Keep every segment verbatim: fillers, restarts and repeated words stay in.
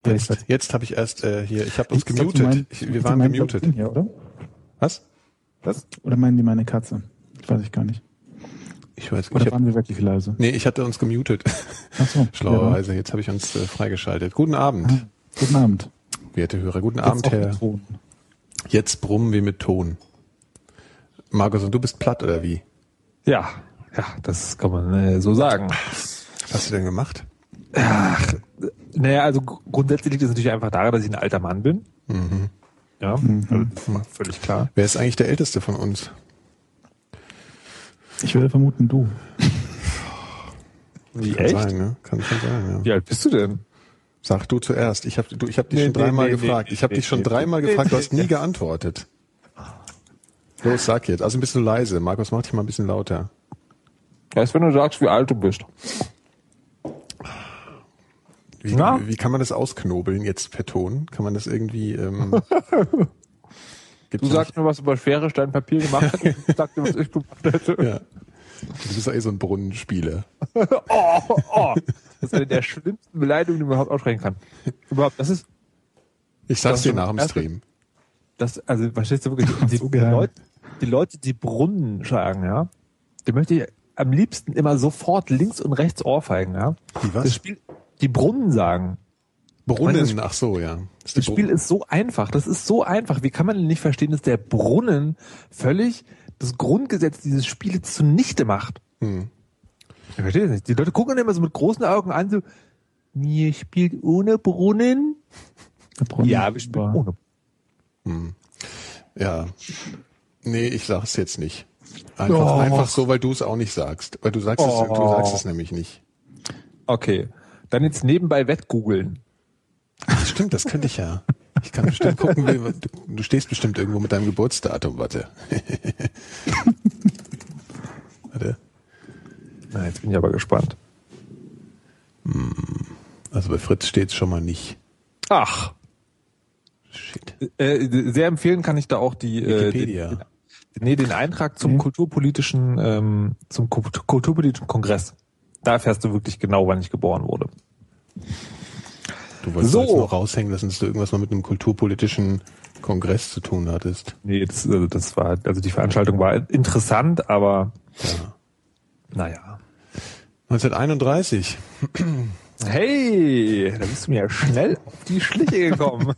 Jetzt, jetzt habe ich erst äh, hier, ich habe uns Ich gemutet. glaub, die meinen- ich, wir die waren meinen, gemutet. glaub ich, Hier, oder? Was? Was? Oder meinen die meine Katze? Das weiß ich gar nicht. Ich weiß Oder ich hab, waren wir wirklich leise? Nee, ich hatte uns gemutet. Ach so. Schlauerweise. Jetzt habe ich uns äh, freigeschaltet. Guten Abend, Ah, guten Abend. werte Hörer. Guten Jetzt Abend, auch Herr. mit Ton. Jetzt brummen wir mit Ton. Markus, und du bist platt, oder wie? Ja, ja, das kann man äh, so sagen. Was hast du denn gemacht? Ach, naja, also gr- grundsätzlich liegt es natürlich einfach daran, dass ich ein alter Mann bin. Mhm. Ja, also das ist völlig klar. Wer ist eigentlich der Älteste von uns? Ich würde vermuten, du. Wie, Kann echt? sein, ne? Kann schon sein, ja. Wie alt bist du denn? Sag du zuerst. Ich habe du, ich hab dich Nee, schon nee, dreimal nee, gefragt. nee, ich habe nee, dich schon nee, dreimal nee, gefragt, du nee, hast nie geantwortet. Los, sag jetzt. Also ein bisschen leise. Markus, mach dich mal ein bisschen lauter. Erst wenn du sagst, wie alt du bist. Wie, Na? wie kann man das ausknobeln jetzt per Ton? Kann man das irgendwie... Ähm, gibt's Du da sagst mir, was über Schere, Stein, Papier gemacht hast, ich sag dir, was ich gemacht hätte. nicht- Ja. Du bist ja eh so ein Brunnenspieler. Oh, oh. Das ist eine der schlimmsten Beleidigungen, die man überhaupt aussprechen kann. Überhaupt, das ist, Ich sag's Das dir ist nach dem erste- Stream. das, also, verstehst du wirklich, die, So die, geil. Leute, die Leute, die Brunnen sagen, ja, die möchte ich am liebsten immer sofort links und rechts ohrfeigen, ja. Die was? Das Spiel, die Brunnen sagen. Brunnen, ach so, ja. Ist die Das Spiel Brun- ist so einfach, das ist so einfach. Wie kann man denn nicht verstehen, dass der Brunnen völlig das Grundgesetz dieses Spieles zunichte macht? Hm. Ich verstehe das nicht. Die Leute gucken dann immer so mit großen Augen an, so, ihr spielt ohne Brunnen? Der Brunnen Ja, wir spielen war- ohne. Hm. Ja. Nee, ich sag's jetzt nicht. Einfach, Oh. einfach so, weil du es auch nicht sagst. Weil du sagst, es, du Oh. sagst es nämlich nicht. Okay. Dann jetzt nebenbei wettgoogeln. Stimmt, das könnte ich ja. Ich kann bestimmt gucken, wie, du, du stehst bestimmt irgendwo mit deinem Geburtsdatum, warte. Warte. Na, jetzt bin ich aber gespannt. Also bei Fritz steht's schon mal nicht. Ach. Shit. Äh, sehr empfehlen kann ich da auch die, äh, Wikipedia. den, den, nee, den Eintrag zum Mhm. kulturpolitischen, ähm, zum Kult- kulturpolitischen Kongress. Da erfährst du wirklich genau, wann ich geboren wurde. Du wolltest So. jetzt noch raushängen lassen, dass du irgendwas mal mit einem kulturpolitischen Kongress zu tun hattest. Nee, das, also das war, also die Veranstaltung war interessant, aber Ja. naja. neunzehnhunderteinunddreißig. Hey, da bist du mir ja schnell auf die Schliche gekommen.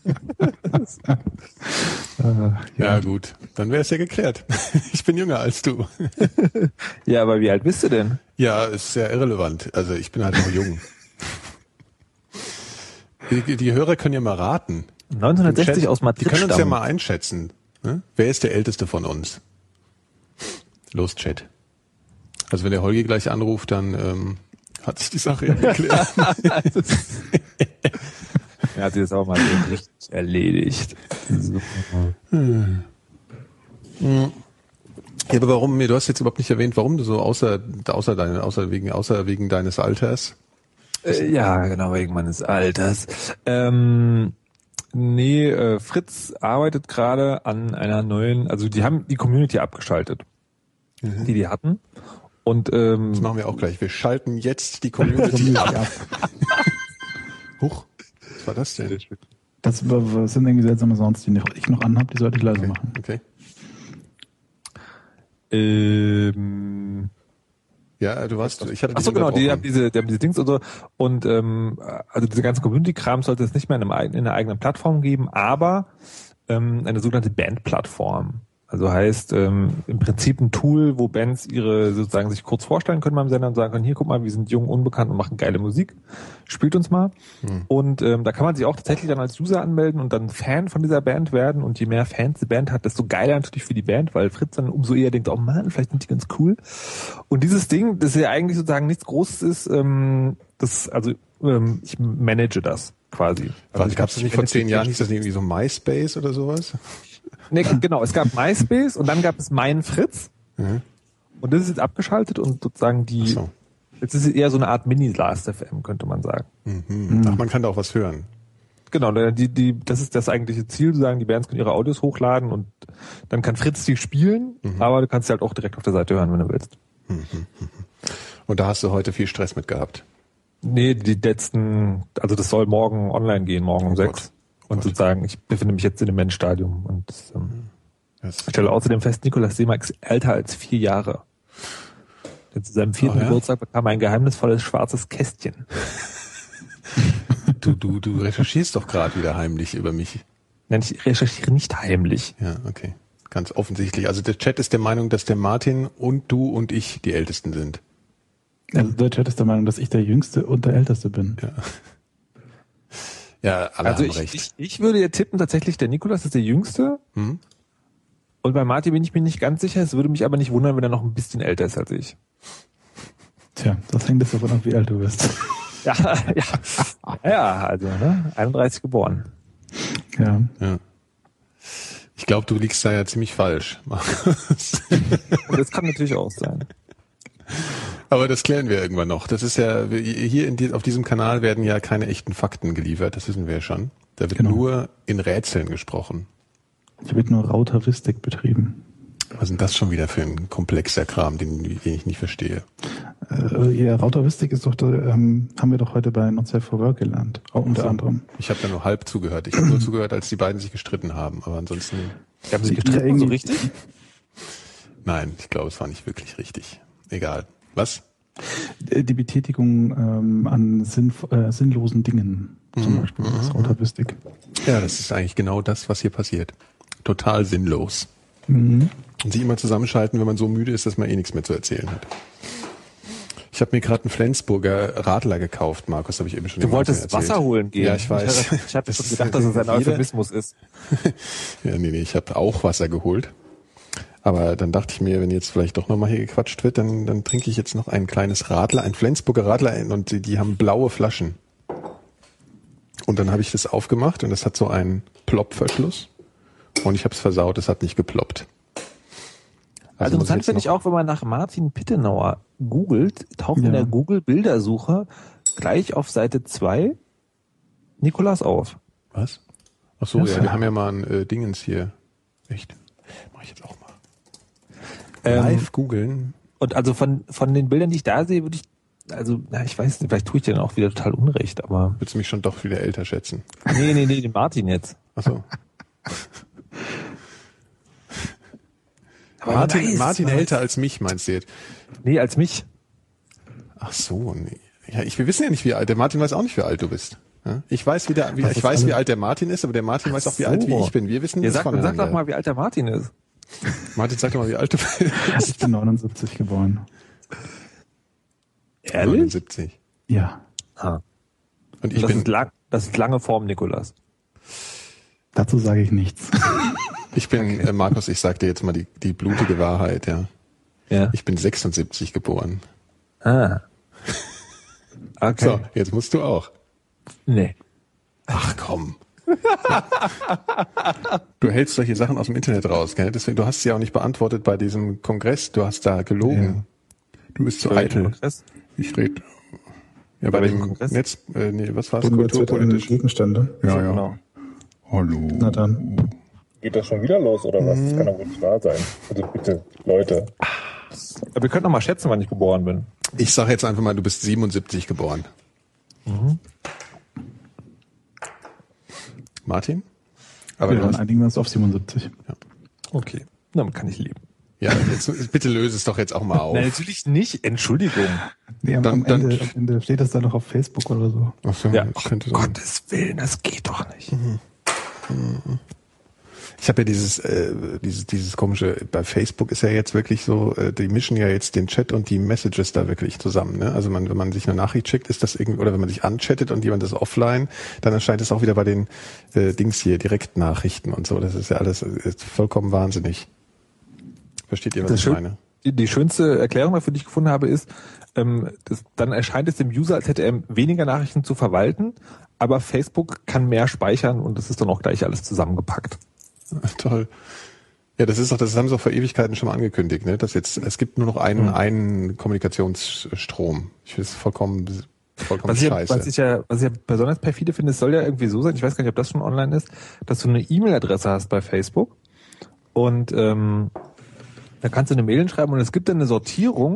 Ja, gut. Dann wäre es ja geklärt. Ich bin jünger als du. Ja, aber wie alt bist du denn? Ja, ist sehr irrelevant. Also ich bin halt noch jung. Die, die Hörer können ja mal raten. neunzehnhundertsechzig aus Madrid Die können uns ja stammen. mal einschätzen. Ne? Wer ist der Älteste von uns? Los, Chat. Also wenn der Holgi gleich anruft, dann ähm, hat sich die Sache ja geklärt. Er hat sich das auch mal so richtig erledigt. So. Ja, aber warum, du hast jetzt überhaupt nicht erwähnt, warum du so außer, außer, deine, außer, wegen, außer wegen deines Alters. Äh, ja, genau, wegen meines Alters. Ähm, nee, äh, Fritz arbeitet gerade an einer neuen, also die haben die Community abgeschaltet, Mhm. die die hatten. Und ähm, Das machen wir auch gleich. Wir schalten jetzt die Community ab. Ja. Huch, was war das denn? Das war- was sind irgendwie seltsame Sounds, die noch- ich noch anhab, die sollte ich leise Okay, machen. okay. ähm, Ja, du warst, ich hatte Ach so, dich genau, die haben unterbrochen. diese, die haben diese Dings und so. Und ähm, also diese ganze Community-Kram sollte es nicht mehr in, einem, eigenen- in einer eigenen Plattform geben, aber ähm, eine sogenannte Band-Plattform. Also heißt ähm, im Prinzip ein Tool, wo Bands ihre sozusagen sich kurz vorstellen können beim Sender und sagen können, hier guck mal, wir sind jung, unbekannt und machen geile Musik, spielt uns mal. Hm. Und ähm, da kann man sich auch tatsächlich dann als User anmelden und dann Fan von dieser Band werden. Und je mehr Fans die Band hat, desto geiler natürlich für die Band, weil Fritz dann umso eher denkt, oh Mann, vielleicht sind die ganz cool. Und dieses Ding, das ja eigentlich sozusagen nichts Großes ist, ähm, das, also ähm, ich manage das quasi. Also ich Gab es das ich nicht vor manage zehn die- Jahren, hieß das nicht irgendwie so MySpace oder sowas? Nee, genau, es gab MySpace und dann gab es Mein Fritz. Mhm. Und das ist jetzt abgeschaltet und sozusagen die, Ach so. jetzt ist es eher so eine Art Mini-Last F M, könnte man sagen. Mhm. Ach, man kann da auch was hören. Genau, die, die, das ist das eigentliche Ziel, zu sagen, die Bands können ihre Audios hochladen und dann kann Fritz die spielen, Mhm. aber du kannst sie halt auch direkt auf der Seite hören, wenn du willst. Und da hast du heute viel Stress mit gehabt. Nee, die letzten, also das soll morgen online gehen, morgen um Oh sechs. Gott. Und Gott. sozusagen, ich befinde mich jetzt in dem Endstadium und ähm, Das, ich stelle außerdem fest, Nikolaus Seemack ist älter als vier Jahre. Denn zu seinem vierten Oh, ja? Geburtstag bekam er ein geheimnisvolles schwarzes Kästchen. du, du, du recherchierst doch gerade wieder heimlich über mich. Nein, ich recherchiere nicht heimlich. Ja, okay. Ganz offensichtlich. Also der Chat ist der Meinung, dass der Martin und du und ich die Ältesten sind. Also der Chat ist der Meinung, dass ich der Jüngste und der Älteste bin. Ja, ja alle Also haben ich, recht. ich, ich würde ja tippen, tatsächlich der Nikolaus ist der Jüngste. Hm? Und bei Martin bin ich mir nicht ganz sicher. Es würde mich aber nicht wundern, wenn er noch ein bisschen älter ist als ich. Tja, das hängt jetzt davon ab, wie alt du bist. Ja, ja. Ja, also ne? einunddreißig geboren. Ja. Ja. Ich glaube, du liegst da ja ziemlich falsch, Markus. Und das kann natürlich auch sein. Aber das klären wir irgendwann noch. Das ist ja, hier in die, auf diesem Kanal werden ja keine echten Fakten geliefert, das wissen wir ja schon. Da wird Genau. nur in Rätseln gesprochen. Hier wird nur Rautavistik betrieben. Was ist denn das schon wieder für ein komplexer Kram, den, den ich nicht verstehe? Äh, ja, Rautavistik ist doch, da, ähm, haben wir doch heute bei Not Safe for Work gelernt. Auch unter So. anderem. Ich habe da nur halb zugehört. Ich habe nur zugehört, als die beiden sich gestritten haben. Aber ansonsten, Die haben sich Ja, gestritten, irgendwie- so richtig? nein, ich glaube, es war nicht wirklich richtig. Egal. Was? Die Betätigung ähm, an sinn, äh, sinnlosen Dingen, zum Mhm, Beispiel, mhm, das ist Rautavistik. Ja, das ist eigentlich genau das, was hier passiert. Total sinnlos. Mhm. Und sich immer zusammenschalten, wenn man so müde ist, dass man eh nichts mehr zu erzählen hat. Ich habe mir gerade einen Flensburger Radler gekauft, Markus, habe ich eben schon Du dem Martin wolltest erzählt. Wasser holen gehen. Ja, ich weiß. Ich, ich habe Das schon ist- gedacht, dass es ein jeder- Euphemismus ist. Ja, nee, nee, ich habe auch Wasser geholt. Aber dann dachte ich mir, wenn jetzt vielleicht doch nochmal hier gequatscht wird, dann, dann trinke ich jetzt noch ein kleines Radler, ein Flensburger Radler und die, die haben blaue Flaschen. Und dann habe ich das aufgemacht und das hat so einen Ploppverschluss. Und ich habe es versaut, es hat nicht geploppt. Also muss interessant jetzt finde ich noch- auch, wenn man nach Martin Pittenauer googelt, taucht in Ja. der Google-Bildersuche gleich auf Seite zwei Nikolaus auf. Was? Ach so, Ja, ja, so. wir haben ja mal ein äh, Dingens hier. Echt? Mach ich jetzt auch mal. Ähm, Live googeln. Und also von, von den Bildern, die ich da sehe, würde ich, also, na, ich weiß nicht, vielleicht tue ich dir dann auch wieder total Unrecht, aber. Würdest du mich schon doch wieder älter schätzen? Nee, nee, nee, den Martin jetzt. Ach so. Aber Martin, wer weiß, Martin wer älter weiß. als mich, meinst du jetzt? Nee, als mich. Ach so, nee. Ja, ich, wir wissen ja nicht, wie alt. Der Martin weiß auch nicht, wie alt du bist. Ja? Ich weiß, wie der, wie, Was ich ist weiß, alle- wie alt der Martin ist, aber der Martin weiß auch, wie so. alt wie ich bin. Wir wissen Ja, das sag, sag voneinander. doch mal, wie alt der Martin ist. Martin, sag doch mal, wie alt du bist. Ich bin neunundsiebzig geboren. Ehrlich? neunundsiebzig. Ja, Ah. Und ich das, bin, ist lang, das ist lange vorm Nikolaus. dazu sage ich nichts. ich bin, äh, Markus, ich sag dir jetzt mal die, die blutige Wahrheit, ja. Ja. Ich bin sechsundsiebzig geboren. Ah. Okay. So, jetzt musst du auch. Nee. Ach komm. Du hältst solche Sachen aus dem Internet raus, gell? Deswegen, du hast sie auch nicht beantwortet bei diesem Kongress. Du hast da gelogen. Du bist zu Bei welchem eitel. Kongress? Ich rede. Ja, bei, Bei welchem dem Kongress? Netz, äh, nee, was war das? Kulturpolitisch. Gegenstände. Ja, So, ja. genau. Hallo. Na dann. Geht das schon wieder los oder was? Das kann doch wohl nicht wahr sein. Also bitte, Leute. Aber wir können noch mal schätzen, wann ich geboren bin. Ich sage jetzt einfach mal, du bist siebenundsiebzig geboren. Mhm. Martin? Aber Ja, du dann hast, einigen wir uns auf siebenundsiebzig. Okay. Damit kann ich leben. ja, jetzt, bitte löse es doch jetzt auch mal auf. Nein, natürlich nicht. Entschuldigung. Nee, am, Dann- am, Ende, dann- am Ende steht das dann noch auf Facebook oder so. Ach so, Ja. das könnte Um sein. Gottes Willen, das geht doch nicht. Ich habe ja dieses, äh, dieses, dieses komische, bei Facebook ist ja jetzt wirklich so, äh, die mischen ja jetzt den Chat und die Messages da wirklich zusammen. Ne? Also man, wenn man sich eine Nachricht schickt, ist das irgendwie, oder wenn man sich anchattet und jemand ist offline, dann erscheint es auch wieder bei den äh, Dings hier, Direktnachrichten und so. Das ist ja alles ist vollkommen wahnsinnig. Versteht ihr, was Das ich schön- meine? Die, die schönste Erklärung dafür, die ich gefunden habe, ist, ähm, das, dann erscheint es dem User, als hätte er weniger Nachrichten zu verwalten, aber Facebook kann mehr speichern und das ist dann auch gleich alles zusammengepackt. Toll. Ja, das ist doch, das haben sie auch vor Ewigkeiten schon mal angekündigt, ne? Dass jetzt, es gibt nur noch einen, Mhm. einen Kommunikationsstrom. Ich finde es vollkommen, vollkommen Was ich, ja, scheiße. was ich ja, was ich ja besonders perfide finde, es soll ja irgendwie so sein, ich weiß gar nicht, ob das schon online ist, dass du eine E-Mail-Adresse hast bei Facebook und ähm, da kannst du eine Mail schreiben und es gibt dann eine Sortierung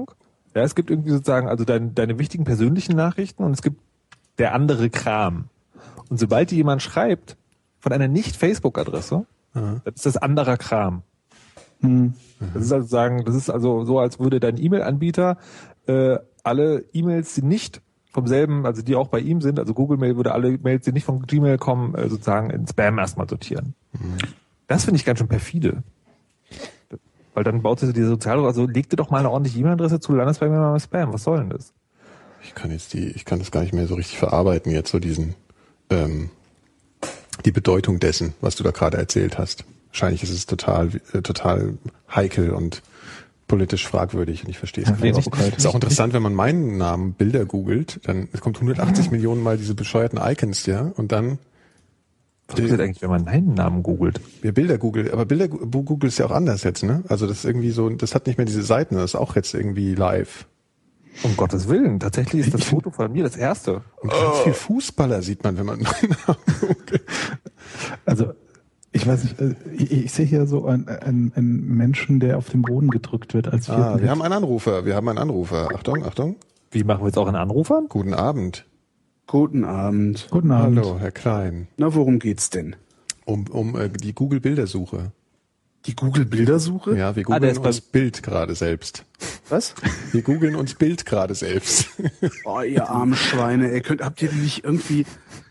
Ja, es gibt irgendwie sozusagen also dein, deine wichtigen persönlichen Nachrichten und es gibt der andere Kram. Und sobald dir jemand schreibt von einer Nicht-Facebook-Adresse, Aha. das ist das anderer Kram. Hm. Das ist also sagen, das ist also so, als würde dein E-Mail-Anbieter äh, alle E-Mails, die nicht vom selben, also die auch bei ihm sind, also Google Mail würde alle Mails, die nicht von Gmail kommen, äh, sozusagen in Spam erstmal sortieren. Mhm. Das finde ich ganz schön perfide. Weil dann baut sich diese Sozial, also leg dir doch mal eine ordentliche E-Mail-Adresse zu, landest bei mir mal im Spam. Was soll denn das? Ich kann jetzt die, ich kann das gar nicht mehr so richtig verarbeiten jetzt, so diesen, ähm, die Bedeutung dessen, was du da gerade erzählt hast. Wahrscheinlich ist es total, äh, total heikel und politisch fragwürdig und ich verstehe es Ja, nicht. nicht, Es ist auch interessant, wenn man meinen Namen Bilder googelt, dann es kommt hundertachtzig Millionen Mal diese bescheuerten Icons, ja, und dann was passiert eigentlich, wenn man deinen Namen googelt? Ja, Bilder googelt, aber Bilder Google ist ja auch anders jetzt, ne? Also das ist irgendwie so, das hat nicht mehr diese Seiten, das ist auch jetzt irgendwie live. Um Gottes Willen, tatsächlich ist das Foto von mir das erste. Und ganz oh. viel Fußballer sieht man, wenn man meinen Namen googelt. Also ich weiß nicht, ich, ich sehe hier so einen, einen, einen Menschen, der auf den Boden gedrückt wird als vierten Ah, wir Hit. haben einen Anrufer, wir haben einen Anrufer. Achtung, Achtung. Wie machen wir jetzt auch einen Anrufer? Guten Abend. Guten Abend. Guten Abend. Hallo, Herr Klein. Na, worum geht's denn? Um, um äh, die Google-Bildersuche. Die Google-Bildersuche? Ja, wir Ah, der googeln ist uns Bild gerade selbst. Was? Wir googeln uns Bild gerade selbst. Oh, ihr armen Schweine, ey, könnt, habt ihr denn nicht irgendwie...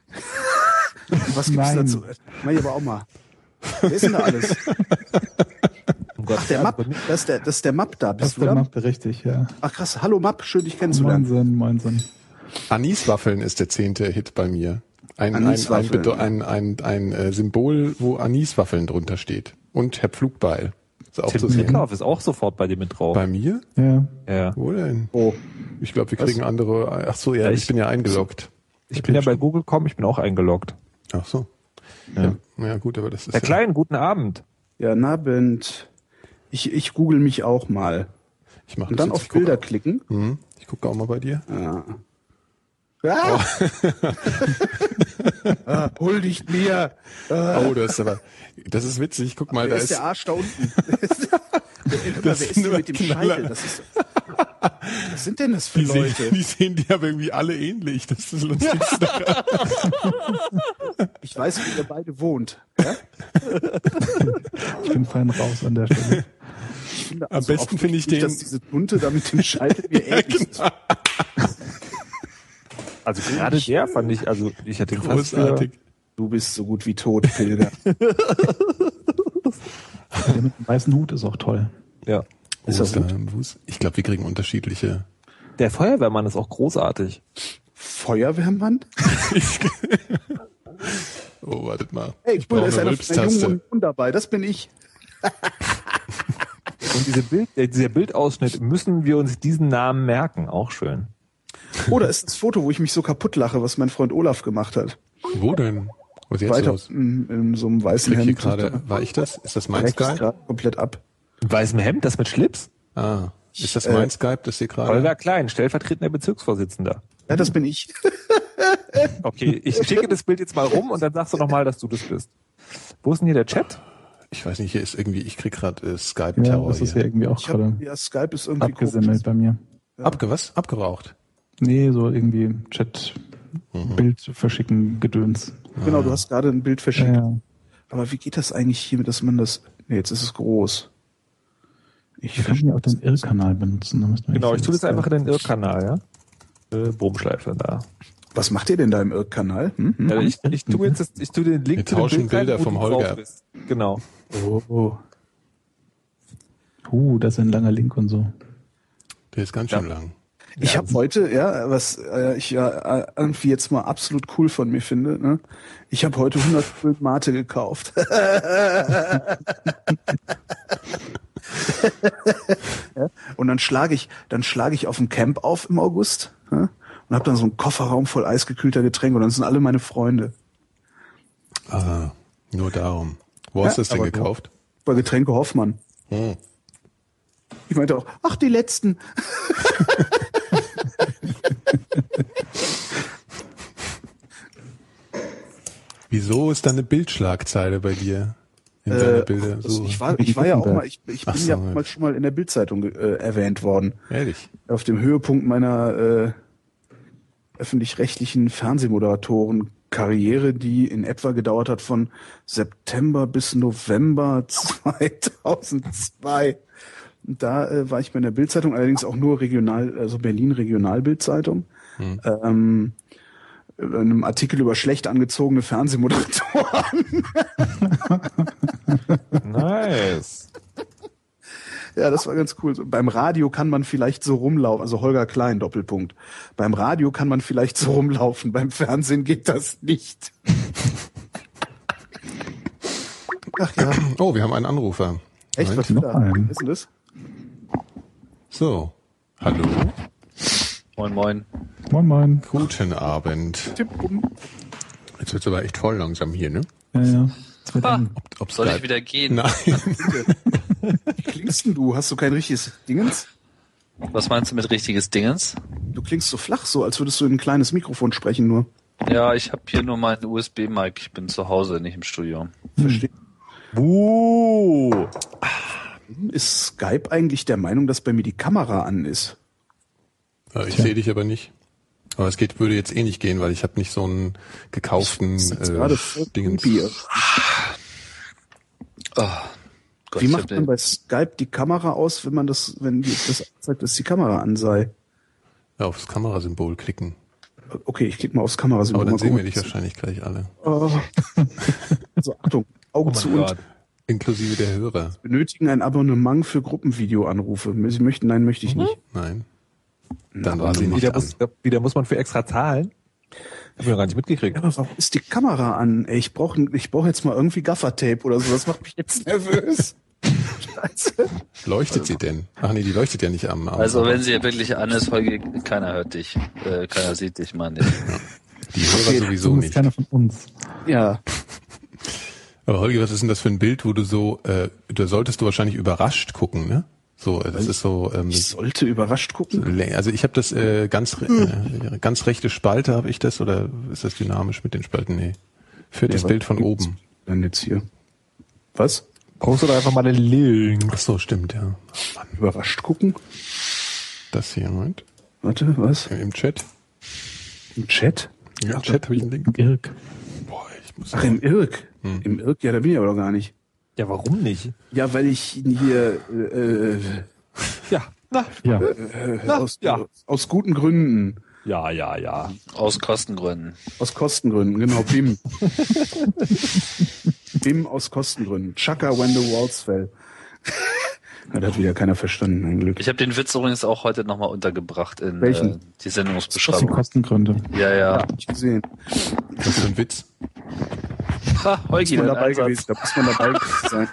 Was gibt's Nein. dazu? Mach ich aber auch mal. Wer ist denn da alles? Um Gott, Ach, der Map, das ist der, das ist der Map da. Das Bist ist du der da? Map, richtig, ja. Ach krass, hallo Map, schön dich kennenzulernen. Moinsen, moinsen. Aniswaffeln ist der zehnte Hit bei mir. Ein, ein, ein, Aniswaffeln, Bedo- ja. ein, ein, ein, ein Symbol, wo Aniswaffeln drunter steht. Und Herr Pflugbeil. Ist auch Tim zu sehen. Prittlaff ist auch sofort bei dir mit drauf. Bei mir? Ja. Ja. Wo denn? Oh, Ich glaube, wir kriegen andere. Ach so, ja, Ja, ich, ich- bin ja eingeloggt. Ich bin ja bei Google Punkt com, ich bin auch eingeloggt. Ach so. Ja. Ja, ja gut, aber das ist Herr ja, Klein, guten Abend. ja, Abend. Ich, ich google mich auch mal. ich mache Und dann auf Bilder klicken. Hm, ich gucke auch mal bei dir. Ja. Ah! ah, hol dich mir! Ah. Oh, das ist aber, das ist witzig. Guck mal, Wer da ist der ist, Arsch da unten? Wer, Das wer ist sind denn nur mit dem Knaller. Scheitel? Das ist, was sind denn das für die sehen, Leute? die sehen die aber irgendwie alle ähnlich. Das ist das Lustigste. Ich weiß, wie ihr beide wohnt. Ja? Ich bin fein raus an der Stelle. Ich finde Am besten auch finde ich nicht, den- dass diese Tunte da mit dem Scheitel mir ähnlich ist. Also gerade der fand ich, also ich hatte ihn fast Großartig. Du bist so gut wie tot, Pilger. Der mit dem weißen Hut ist auch toll. Ja. Ist das Wo ist der Fuß? Ich glaube, wir kriegen unterschiedliche. Der Feuerwehrmann ist auch großartig. Feuerwehrmann? Oh, wartet mal. Hey, ich cool, brauche da ist eine einer von der jungen Rülpstaste. Union dabei. Das bin ich. Und diese Bild, äh, dieser Bildausschnitt, müssen wir uns diesen Namen merken, auch schön. Oh, da ist das Foto, wo ich mich so kaputt lache, was mein Freund Olaf gemacht hat. Wo denn? Was ist jetzt Weiter los? in, in so einem Ich weißen klick hier Hemd. gerade. War ich das? Ist das mein Rechts Skype? gerade komplett ab. Mit weißem Hemd, das mit Schlips? Ah, ist das Äh, mein Skype, das hier gerade? Holger Klein, stellvertretender Bezirksvorsitzender. Ja, das bin ich. Okay, ich schicke das Bild jetzt mal rum und dann sagst du nochmal, dass du das bist. Wo ist denn hier der Chat? Ich weiß nicht, hier ist irgendwie, ich krieg gerade äh, Ja, Skype-Terror das ist hier. ja irgendwie auch Ich hab, gerade ja, Skype ist irgendwie abgesemmelt bei mir. Abge was? Abgeraucht. Nee, so irgendwie Chat, Mhm. Bild verschicken, Gedöns. Genau, du hast gerade ein Bild verschickt. Ja, ja. Aber wie geht das eigentlich hier, dass man das... Nee, jetzt ist es groß. Ich Wir können verstehe ja auch den Irrkanal benutzen. Da müssen wir Genau, nicht ich tue das so- einfach in den Irrkanal, ja? Äh, Bogenschleife da. Was macht ihr denn da im Irk-Kanal? Hm? Hm? Ja, ich, ich tue jetzt das, ich tue den Link Wir zu dem tauschen Bild rein, Bilder wo vom du Holger. drauf bist. Genau. Oh, oh. Uh, das ist ein langer Link und so. Der ist ganz schön lang. Ich habe heute, ja, was äh, ich ja äh, irgendwie jetzt mal absolut cool von mir finde, ne? Ich habe heute hundert Pfund Mate gekauft. Ja, und dann schlage ich, dann schlage ich auf dem Camp auf im August, ja? Und habe dann so einen Kofferraum voll eisgekühlter Getränke und dann sind alle meine Freunde. Ah, nur darum. Wo Ja, hast du das denn aber gekauft? Bei Getränke Hoffmann. Hm. Ich meinte auch, ach, die letzten. Wieso ist da eine Bildschlagzeile bei dir? In seine Äh, Bilder. das, So. ich war, ich war ja auch mal, ich, ich Ach bin so, ja ja. mal schon mal in der Bildzeitung äh, erwähnt worden. Ehrlich. Auf dem Höhepunkt meiner äh, öffentlich-rechtlichen Fernsehmoderatoren-Karriere, die in etwa gedauert hat von September bis November zweitausendzwei. Und da äh, war ich bei der Bildzeitung, allerdings auch nur regional, also Berlin Regionalbildzeitung. Hm. Ähm, in einem Artikel über schlecht angezogene Fernsehmoderatoren. Nice. Ja, das war ganz cool. Beim Radio kann man vielleicht so rumlaufen, also Holger Klein, Doppelpunkt. Beim Radio kann man vielleicht so rumlaufen, beim Fernsehen geht das nicht. Ach ja. Oh, wir haben einen Anrufer. Echt, Moment. was für noch da? einen. Was ist denn das? So. Hallo. Moin, moin. Moin, moin. Guten Abend. Tipp um. Jetzt wird's aber echt voll langsam hier, ne? Ja, ja. Das wird Ha, eng. Ob, ob soll Skype- ich wieder gehen? Nein. Wie klingst denn du? Hast du kein richtiges Dingens? Was meinst du mit richtiges Dingens? Du klingst so flach, so als würdest du in ein kleines Mikrofon sprechen nur. Ja, ich habe hier nur meinen U S B-Mic. Ich bin zu Hause, nicht im Studio. Verstehe. Uh. Ist Skype eigentlich der Meinung, dass bei mir die Kamera an ist? Ja, ich Tja. sehe dich aber nicht. Aber es geht, würde jetzt eh nicht gehen, weil ich habe nicht so einen gekauften Das ist jetzt äh, gerade voll Dingens. creepy. Oh, Gott, Wie ich macht hab man den- bei Skype die Kamera aus, wenn man das, wenn die, das zeigt, dass die Kamera an sei? Ja, aufs Kamerasymbol klicken. Okay, ich klicke mal aufs Kamerasymbol. Aber dann Mal sehen wir gucken. dich wahrscheinlich gleich alle. Oh. Also Achtung, Augen Oh zu mein und Gott. Inklusive der Hörer. benötigen ein Abonnement für Gruppenvideoanrufe. Sie möchten, nein, möchte ich nicht. Nein. Dann war sie Wieder nicht an. muss, wieder muss man für extra zahlen. Hab ich noch gar nicht mitgekriegt. Ja, aber warum ist die Kamera an? Ey, ich brauche ich brauch jetzt mal irgendwie Gaffertape oder so. Das macht mich jetzt nervös. Scheiße. Leuchtet sie denn? Ach nee, die leuchtet ja nicht am, am Also wenn sie wirklich an ist, Holger, keiner hört dich. Äh, keiner sieht dich, meine ich. die Hörer sowieso Zumindest nicht. keiner von uns. Ja. Aber Holger, was ist denn das für ein Bild, wo du so, äh, da solltest du wahrscheinlich überrascht gucken, ne? So, äh, das ist so, ähm, Ich sollte überrascht gucken. also ich habe das äh, ganz re- äh, ganz rechte Spalte habe ich das oder ist das dynamisch mit den Spalten? Nee. Viertes Nee, Bild was von gibt's oben. Dann jetzt hier. Was? Poste doch einfach mal den Link. Ach so, stimmt, ja. Überrascht gucken? Das hier, Moment. Warte, was? Im Chat. Im Chat? Ja, im Chat habe ich einen Link. Irk. Boah, ich muss Ach, im Irk. Hm. Im Irk? Ja, da bin ich aber doch gar nicht. Ja, warum nicht? Ja, weil ich hier äh, Ja, na, Ja. äh, Na, aus, ja. aus guten Gründen. ja, ja, ja. Aus Kostengründen. Aus Kostengründen, genau, B I M. B I M aus Kostengründen. Chaka when the walls fell. Das hat wieder keiner verstanden, ein Glück. Ich habe den Witz übrigens auch heute nochmal untergebracht in Welchen? äh, die Aus den Sendungsbeschreibung. Kostengründe. Ja, ja. Hab ich gesehen. Was für ein Witz. Ha, Da Holgi, muss man dein dabei Einsatz. gewesen, da muss man dabei gewesen sein.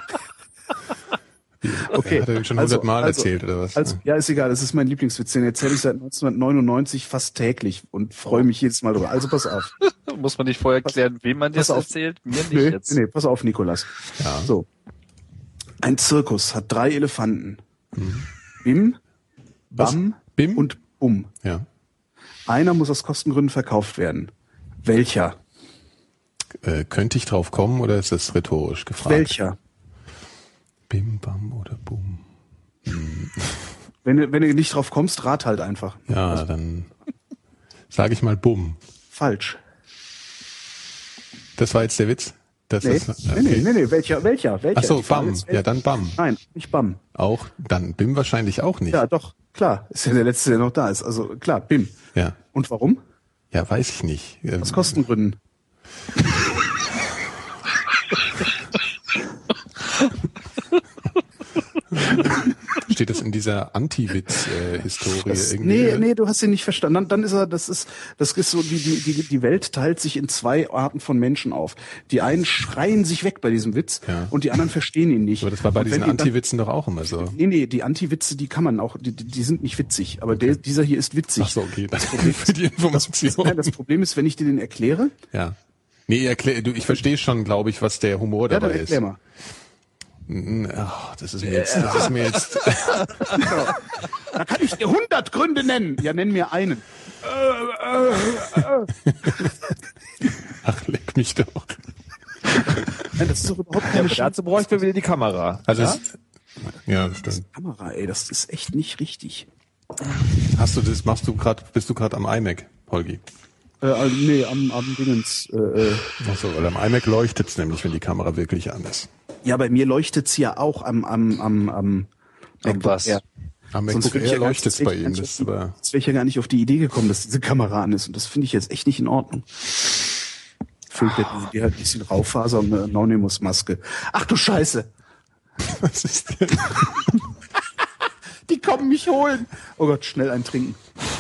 Okay. Hat er den schon also- hundertmal also- erzählt oder was? Also, ja, ist egal, das ist mein Lieblingswitz, den erzähle ich seit neunzehnhundertneunundneunzig fast täglich und freue mich jedes Mal drüber. Also pass auf. Muss man nicht vorher klären, wem man das Pass auf. erzählt? Mir nicht Nee, jetzt. nee, pass auf, Nikolas. Ja. So. Ein Zirkus hat drei Elefanten. Bim, Was? Bam Bim? und Bum. Ja. Einer muss aus Kostengründen verkauft werden. Welcher? Äh, könnte ich drauf kommen oder ist das rhetorisch gefragt? Welcher? Bim, bam oder bum. Wenn du, wenn du nicht drauf kommst, rat halt einfach. Ja, dann sage ich mal bum. Falsch. Das war jetzt der Witz? Das Nee, ist, nee, nee, nee, nee, welcher, welcher, welcher? Ach so, Die Frage bam. ist, Ja, dann bam. Nein, nicht Bam. Auch, dann bim wahrscheinlich auch nicht. Ja, doch, klar. Ist ja der Letzte, der noch da ist. Also klar, Bim. Ja, Und warum? ja weiß ich nicht. Ähm, Aus Kostengründen. Steht das in dieser Anti-Witz-Historie Das, irgendwie? nee, nee, du hast ihn nicht verstanden. Dann, dann ist er, das ist, das ist so, die, die, die, die Welt teilt sich in zwei Arten von Menschen auf. Die einen schreien sich weg bei diesem Witz Ja. und die anderen verstehen ihn nicht. Aber das war bei Und diesen wenn die dann- Anti-Witzen doch auch immer so. Nee, nee, die Anti-Witze, die kann man auch, die, die die sind nicht witzig. Aber der, dieser hier ist witzig. Ach so, okay. Danke für die Information. Nein, das Problem ist, wenn ich dir den erkläre, Ja. Nee, erklär, du, ich verstehe schon, glaube ich, was der Humor ja, dabei dann erklär ist. mal. Mm, ach, das ist mir jetzt, das ist mir jetzt, Da kann ich dir hundert Gründe nennen. Ja, nenn mir einen. ach, leck mich doch. Nein, das ist doch überhaupt Ja, keine aber dazu bräuchten wir wieder die Kamera. Also ja? es, ja, stimmt. Kamera, ey, das ist echt nicht richtig. Hast du das, machst du gerade, bist du gerade am iMac, Holgi? Äh, äh, nee, am, am Dingens. Äh, äh. Achso, weil am iMac leuchtet's nämlich, wenn die Kamera wirklich an ist. Ja, bei mir leuchtet's ja auch am, am, am, am Am was? Air. Am Sonst MacBook würde ich Air ja gar leuchtet's nicht- bei ihm, das ist aber, Jetzt wäre ich ja gar nicht auf die Idee gekommen, dass diese Kamera an ist. Und das finde ich jetzt echt nicht in Ordnung. Füllt der die halt ein bisschen Raufaser und eine Anonymous-Maske. Ach du Scheiße! was ist denn? Die kommen mich holen! Oh Gott, schnell ein Trinken.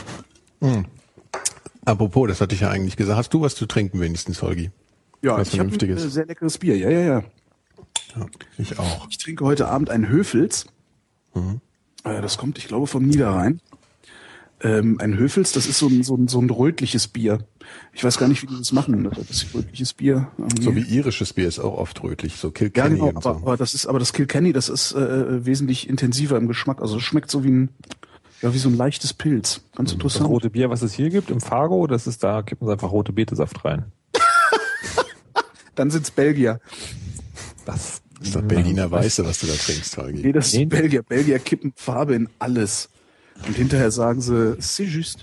Apropos, das hatte ich ja eigentlich gesagt. Hast du was zu trinken wenigstens, Holgi? Ja, Was ich habe ein Vernünftiges. äh, sehr leckeres Bier. Ja, ja, ja. Ja, ich auch. Ich trinke heute Abend ein Höfels. Äh, Das kommt, ich glaube, vom Niederrhein. Ähm, ein Höfels, das ist so ein, so, ein, so ein rötliches Bier. Ich weiß gar nicht, wie die das machen. Das ist rötliches Bier. irgendwie. So wie irisches Bier ist auch oft rötlich, so Ja, Kilkenny genau, und aber, so. aber das ist, aber das Kilkenny, das ist äh, wesentlich intensiver im Geschmack. Also es schmeckt so wie ein, ja, wie so ein leichtes Pilz. Ganz Das interessant. rote Bier, was es hier gibt, im Fargo, das ist, da kippen sie einfach rote Betesaft rein. Dann sind's Belgier. Das Das ist doch Berliner Weiße, was du da trinkst, Nee, Holgi. das Nee. ist Belgier. Belgier kippen Farbe in alles. Und hinterher sagen sie, c'est juste.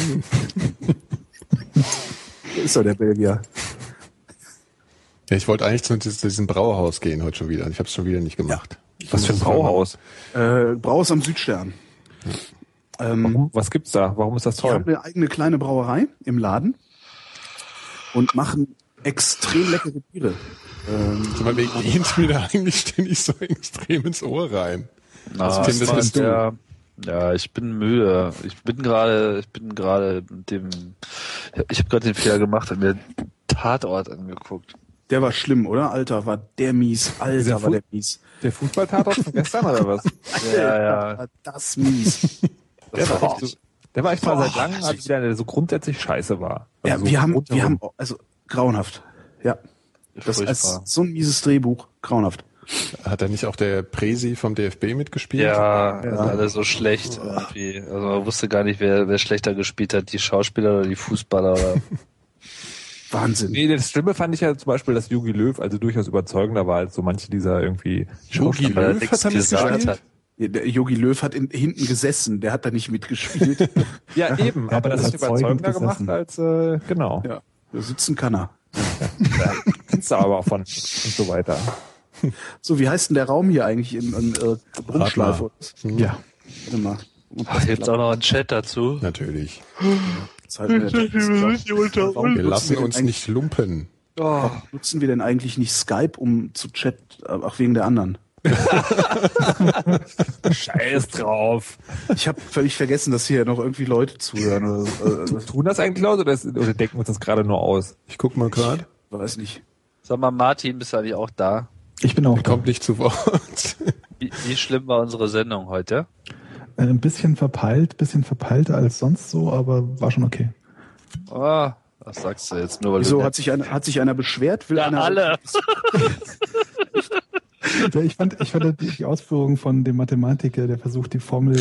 So ist doch der Belgier. Ja, ich wollte eigentlich zu dis- diesem Brauhaus gehen heute schon wieder. Ich habe es schon wieder nicht gemacht. was für ein Brauhaus. Äh, Braus am Südstern. Ähm, Warum, was gibt's da? Warum ist das die toll? haben eine eigene kleine Brauerei im Laden und machen extrem leckere Biere. Ähm, Sag mal, wer geht mir da eigentlich ständig so extrem ins Ohr rein? Ah, Tim, das Mann, bist du. Ja, ja, ich bin müde. Ich bin gerade, ich bin gerade mit dem, ich habe gerade den Fehler gemacht und mir Tatort angeguckt. der war schlimm, oder? Alter, war der mies. Alter, Dieser war Fu- der mies. Der Fußballtatort von gestern oder was? Ja, ja. War das mies. Der war echt, so, der war echt mal seit Boah, langem mal wieder, der so grundsätzlich scheiße war. Ja, Also so wir haben, wir rundherum. haben, also grauenhaft. Ja, das Furchtbar. ist so ein mieses Drehbuch. Grauenhaft. Hat er nicht auch der Presi vom D F B mitgespielt? Ja, Ja. also alle so schlecht irgendwie. Also man wusste gar nicht, wer, wer schlechter gespielt hat, die Schauspieler oder die Fußballer. Oder Wahnsinn. Nee, das Schlimme fand ich ja zum Beispiel, dass Jogi Löw also durchaus überzeugender war als so manche dieser irgendwie Jogi Schauspieler, Löw der hat er nichts nicht gesagt gespielt? hat. Ja, der Jogi Löw hat in, hinten gesessen, der hat da nicht mitgespielt. Ja, eben, Er aber hat das ist überzeugend überzeugender gemacht gesessen. als, äh, genau. Ja, da sitzen kann er. Da kennst du aber von und so weiter. So, wie heißt denn der Raum hier eigentlich in, in äh, Brunnschleife? Hm, Ja. Warte mal. Und Ach, gibt's auch noch einen Chat dazu? Natürlich. das halten wir natürlich nicht auf. Warum Wir nutzen lassen denn uns eigentlich- nicht lumpen. Oh, Warum nutzen wir denn eigentlich nicht Skype, um zu Chat, ach wegen der anderen? Scheiß drauf. Ich habe völlig vergessen, dass hier noch irgendwie Leute zuhören oder so. Also, Tun das eigentlich Leute oder, ist, oder denken wir uns das gerade nur aus? Ich guck mal gerade. weiß nicht. sag mal, Martin, bist du eigentlich auch da? Ich bin auch Er da. kommt nicht zu Wort. Wie, wie schlimm war unsere Sendung heute? Äh, ein bisschen verpeilt, bisschen verpeilter als sonst so, aber war schon okay. Oh, was sagst du jetzt nur, weil Wieso du hat sich, einer, hat sich einer beschwert? Will ja, einer alle. Ja, ich fand, ich fand die, die Ausführung von dem Mathematiker, der versucht, die Formel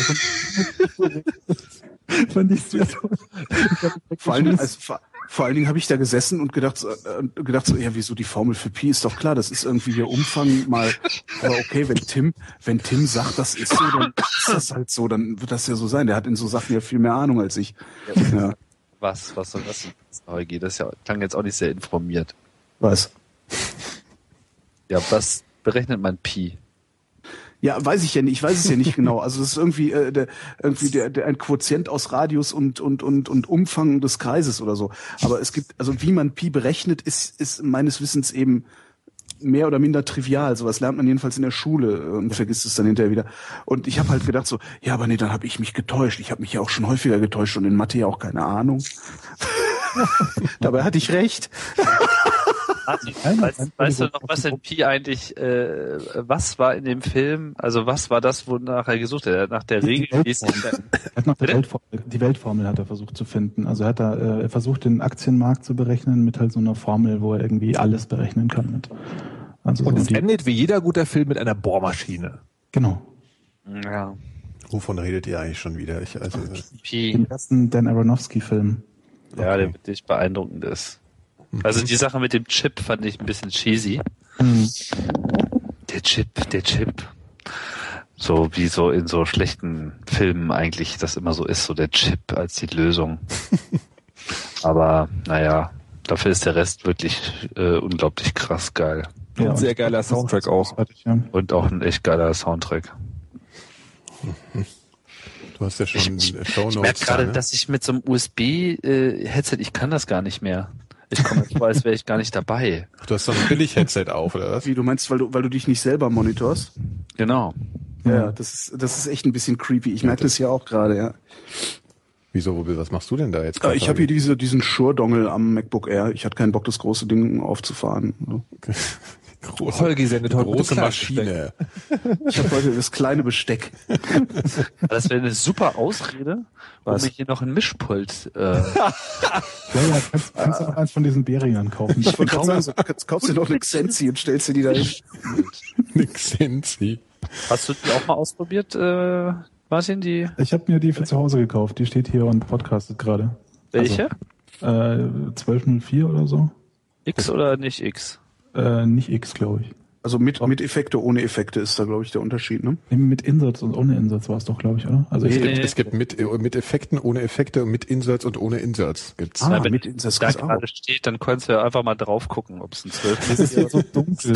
fand ich sehr toll. Ich hab Vor allen Dingen, also, vor, vor allen Dingen habe ich da gesessen und gedacht, so, äh, gedacht so, ja, wieso die Formel für Pi ist doch klar, das ist irgendwie hier Umfang mal. Aber okay, wenn Tim, wenn Tim sagt, das ist so, dann ist das halt so, dann wird das ja so sein. Der hat in so Sachen ja viel mehr Ahnung als ich. Ja, Was, was soll das denn? Eugi, das ist ja, klang jetzt auch nicht sehr informiert. was? Ja, was berechnet man Pi? Ja, weiß ich ja nicht, ich weiß es ja nicht genau. Also es ist irgendwie, äh, der, irgendwie der, der ein Quotient aus Radius und, und, und, und Umfang des Kreises oder so. Aber es gibt, also wie man Pi berechnet, ist, ist meines Wissens eben mehr oder minder trivial. Sowas lernt man jedenfalls in der Schule und vergisst es dann hinterher wieder. Und ich habe halt gedacht so, ja, aber nee, dann habe ich mich getäuscht. Ich habe mich ja auch schon häufiger getäuscht und in Mathe ja auch keine Ahnung. Dabei hatte ich recht. Martin, weißt, weißt du noch, was in Pi eigentlich, äh, was war in dem Film, also was war das, wonach er gesucht hat? Er hat nach der Regel Die gelesen. Er hat nach der Bitte? Weltformel, die Weltformel hat er versucht zu finden. Also er hat da äh, er versucht, den Aktienmarkt zu berechnen mit halt so einer Formel, wo er irgendwie alles berechnen kann mit. Also Und so es die, endet wie jeder guter Film mit einer Bohrmaschine. genau. Ja, Wovon redet ihr eigentlich schon wieder? Ich, also, Pi. Den ersten Dan Aronofsky-Film. Ja, der wirklich beeindruckend ist. Also die Sache mit dem Chip fand ich ein bisschen cheesy. Mhm. Der Chip, der Chip. So wie so in so schlechten Filmen eigentlich das immer so ist, so der Chip als die Lösung. Aber naja, dafür ist der Rest wirklich äh, unglaublich krass geil. Ja, und sehr geiler Soundtrack auch. Ja. Und auch ein echt geiler Soundtrack. Du hast ja schon Ich, ich, Shownotes. ich merke gerade, da, ne? dass ich mit so einem U S B-Headset, ich kann das gar nicht mehr. Ich komme mir vor, als wäre ich gar nicht dabei. Du hast so ein Billig-Headset auf, oder was? Wie, du meinst, weil du, weil du dich nicht selber monitorst? Genau. Ja, ja, das ist, das ist echt ein bisschen creepy. Ich merke das ja auch gerade, ja. Wieso, was machst du denn da jetzt? Äh, Ich habe hier diese, diesen Shure-Dongle am MacBook Air. Ich hatte keinen Bock, das große Ding aufzufahren. große, Holgi sendet heute große bitte Maschine. Ich habe heute das kleine Besteck. Das wäre eine super Ausrede, um mir hier noch ein Mischpult. Äh, Ja, ja, kannst, kannst du noch eins von diesen Berian kaufen. Ich wollte gerade sagen, jetzt kaufst du noch eine Xenzi und stellst dir die da hin. Nix sind sie. Hast du die auch mal ausprobiert, äh, Martin? Die Ich habe mir die für zu Hause gekauft. Die steht hier und podcastet gerade. welche? Äh, zwölf null vier oder so. X oder nicht X? Äh, nicht X, glaube ich. Also mit, mit Effekte, ohne Effekte ist da, glaube ich, der Unterschied, ne? Nee, mit Insatz und ohne Insatz war es doch, glaube ich, oder? Also Es ich, gibt, Nee. es gibt mit, mit Effekten, ohne Effekte und mit Inserts und ohne Inserts gibt's. Ah, wenn mit Insatz Da gibt's auch. gerade steht, dann kannst du ja einfach mal drauf gucken, ob es ein zwölf das ist ja so dunkel.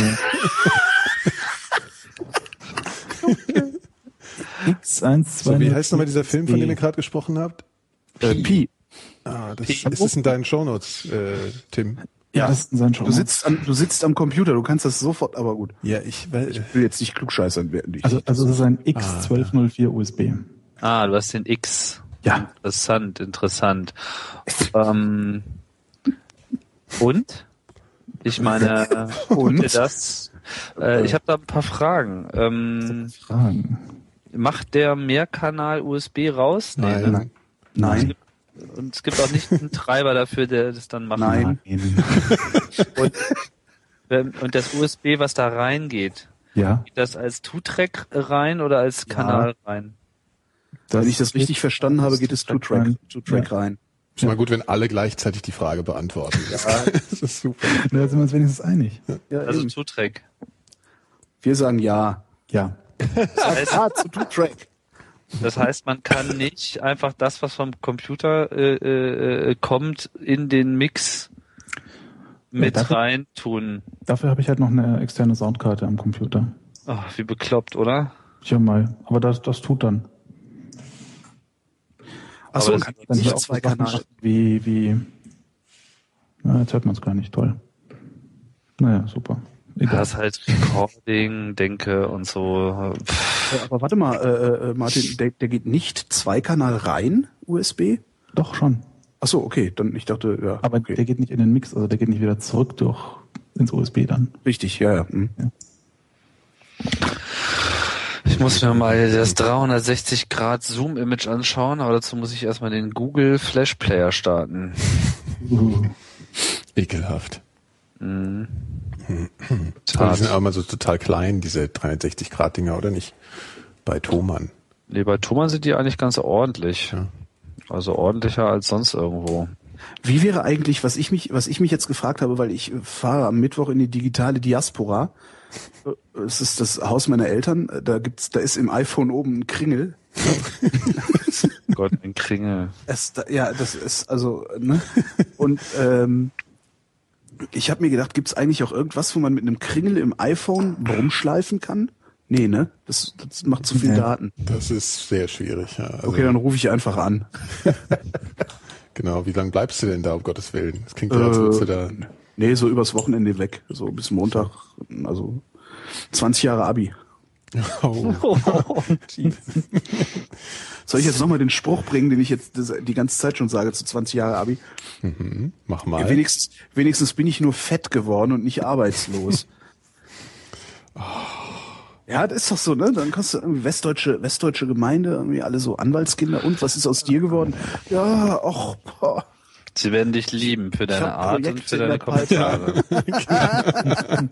X eins zwei So, wie heißt nochmal dieser Film, von dem ihr B. gerade gesprochen habt? Äh, Pi. Ah, das Pi. ist es in deinen Shownotes, äh, Tim. Ja, das ist in seinem Du sitzt, an, du sitzt am Computer, du kannst das sofort, aber gut. Ja, ich, weil, Ich will jetzt nicht klugscheißern werden. Ich, Also, also es ist ein X zwölf null vier U S B. Ah, du hast den X. Ja. Interessant, interessant. ähm, und? Ich meine, und ihr das? Äh, ich habe da ein paar Fragen. Ähm, Fragen. macht der Mehrkanal-U S B raus? Nee, nein, ne? Nein. Und es gibt auch nicht einen Treiber dafür, der das dann macht. Nein. Und, wenn- und das U S B, was da reingeht, Ja. geht das als Two-Track rein oder als Ja. Kanal rein? Wenn ich das richtig geht- verstanden habe, geht es Two-Track, rein. Two-Track Ja. rein. ist mal gut, wenn alle gleichzeitig die Frage beantworten. Das, das ist super. Da sind wir uns wenigstens einig. Ja, Also eben. Two-Track. Wir sagen ja. Ja. Das heißt, Ah, zu Two-Track. das heißt, man kann nicht einfach das, was vom Computer äh, äh, kommt, in den Mix mit dafür- rein tun. Dafür habe ich halt noch eine externe Soundkarte am Computer. Ach, wie bekloppt, oder? Tja mal. Aber das, das tut dann. Achso, Aber man das kann Dann hier nicht auch zwei so Sachen Kanäle. Wie, wie, na, jetzt hört man es gar nicht. Toll. Naja, super. Egal. Das halt Recording, Denke und so. Pff, Äh, Aber warte mal, äh, äh, Martin, der, der geht nicht Zweikanal rein, U S B? Doch schon. Achso, okay, dann ich dachte, ja. Aber okay. der geht nicht in den Mix, also der geht nicht wieder zurück durch ins U S B dann. Richtig, ja, ja. Hm. Ich muss mir mal das dreihundertsechzig Grad Zoom-Image anschauen, aber dazu muss ich erstmal den Google Flash Player starten. Uh. Ekelhaft. Mhm. Aber die sind auch immer so total klein, diese dreihundertsechzig Grad Dinger, oder nicht? Bei Thomann. Nee, bei Thomann sind die eigentlich ganz ordentlich. Ja. Also ordentlicher als sonst irgendwo. Wie wäre eigentlich, was ich mich, was ich mich jetzt gefragt habe, weil ich fahre am Mittwoch in die digitale Diaspora. Es ist das Haus meiner Eltern. Da gibt's, da ist im iPhone oben ein Kringel. Gott, ein Kringel. Es, da, ja, das ist also, ne? Und ähm, ich habe mir gedacht, gibt's eigentlich auch irgendwas, wo man mit einem Kringel im iPhone rumschleifen kann? Nee, ne? Das, das macht zu viel Nee. Daten. Das ist sehr schwierig. Ja. Also, Okay, dann rufe ich einfach an. genau, wie lange bleibst du denn da, um Gottes Willen? Das klingt ja, als würdest du da... Nee, so übers Wochenende weg. So bis Montag. Also zwanzig Jahre Abi. Oh. Soll ich jetzt nochmal den Spruch bringen, den ich jetzt das- die ganze Zeit schon sage zu zwanzig Jahre Abi? Mhm. Mach mal. Ja, wenigstens, wenigstens bin ich nur fett geworden und nicht arbeitslos. Ja, das ist doch so, ne? Dann kannst du irgendwie westdeutsche, westdeutsche Gemeinde, irgendwie alle so Anwaltskinder. Und was ist aus dir geworden? Ja, ach, boah. Sie werden dich lieben für deine hab Art und Projekte für in deine der Pipeline. Kommentare.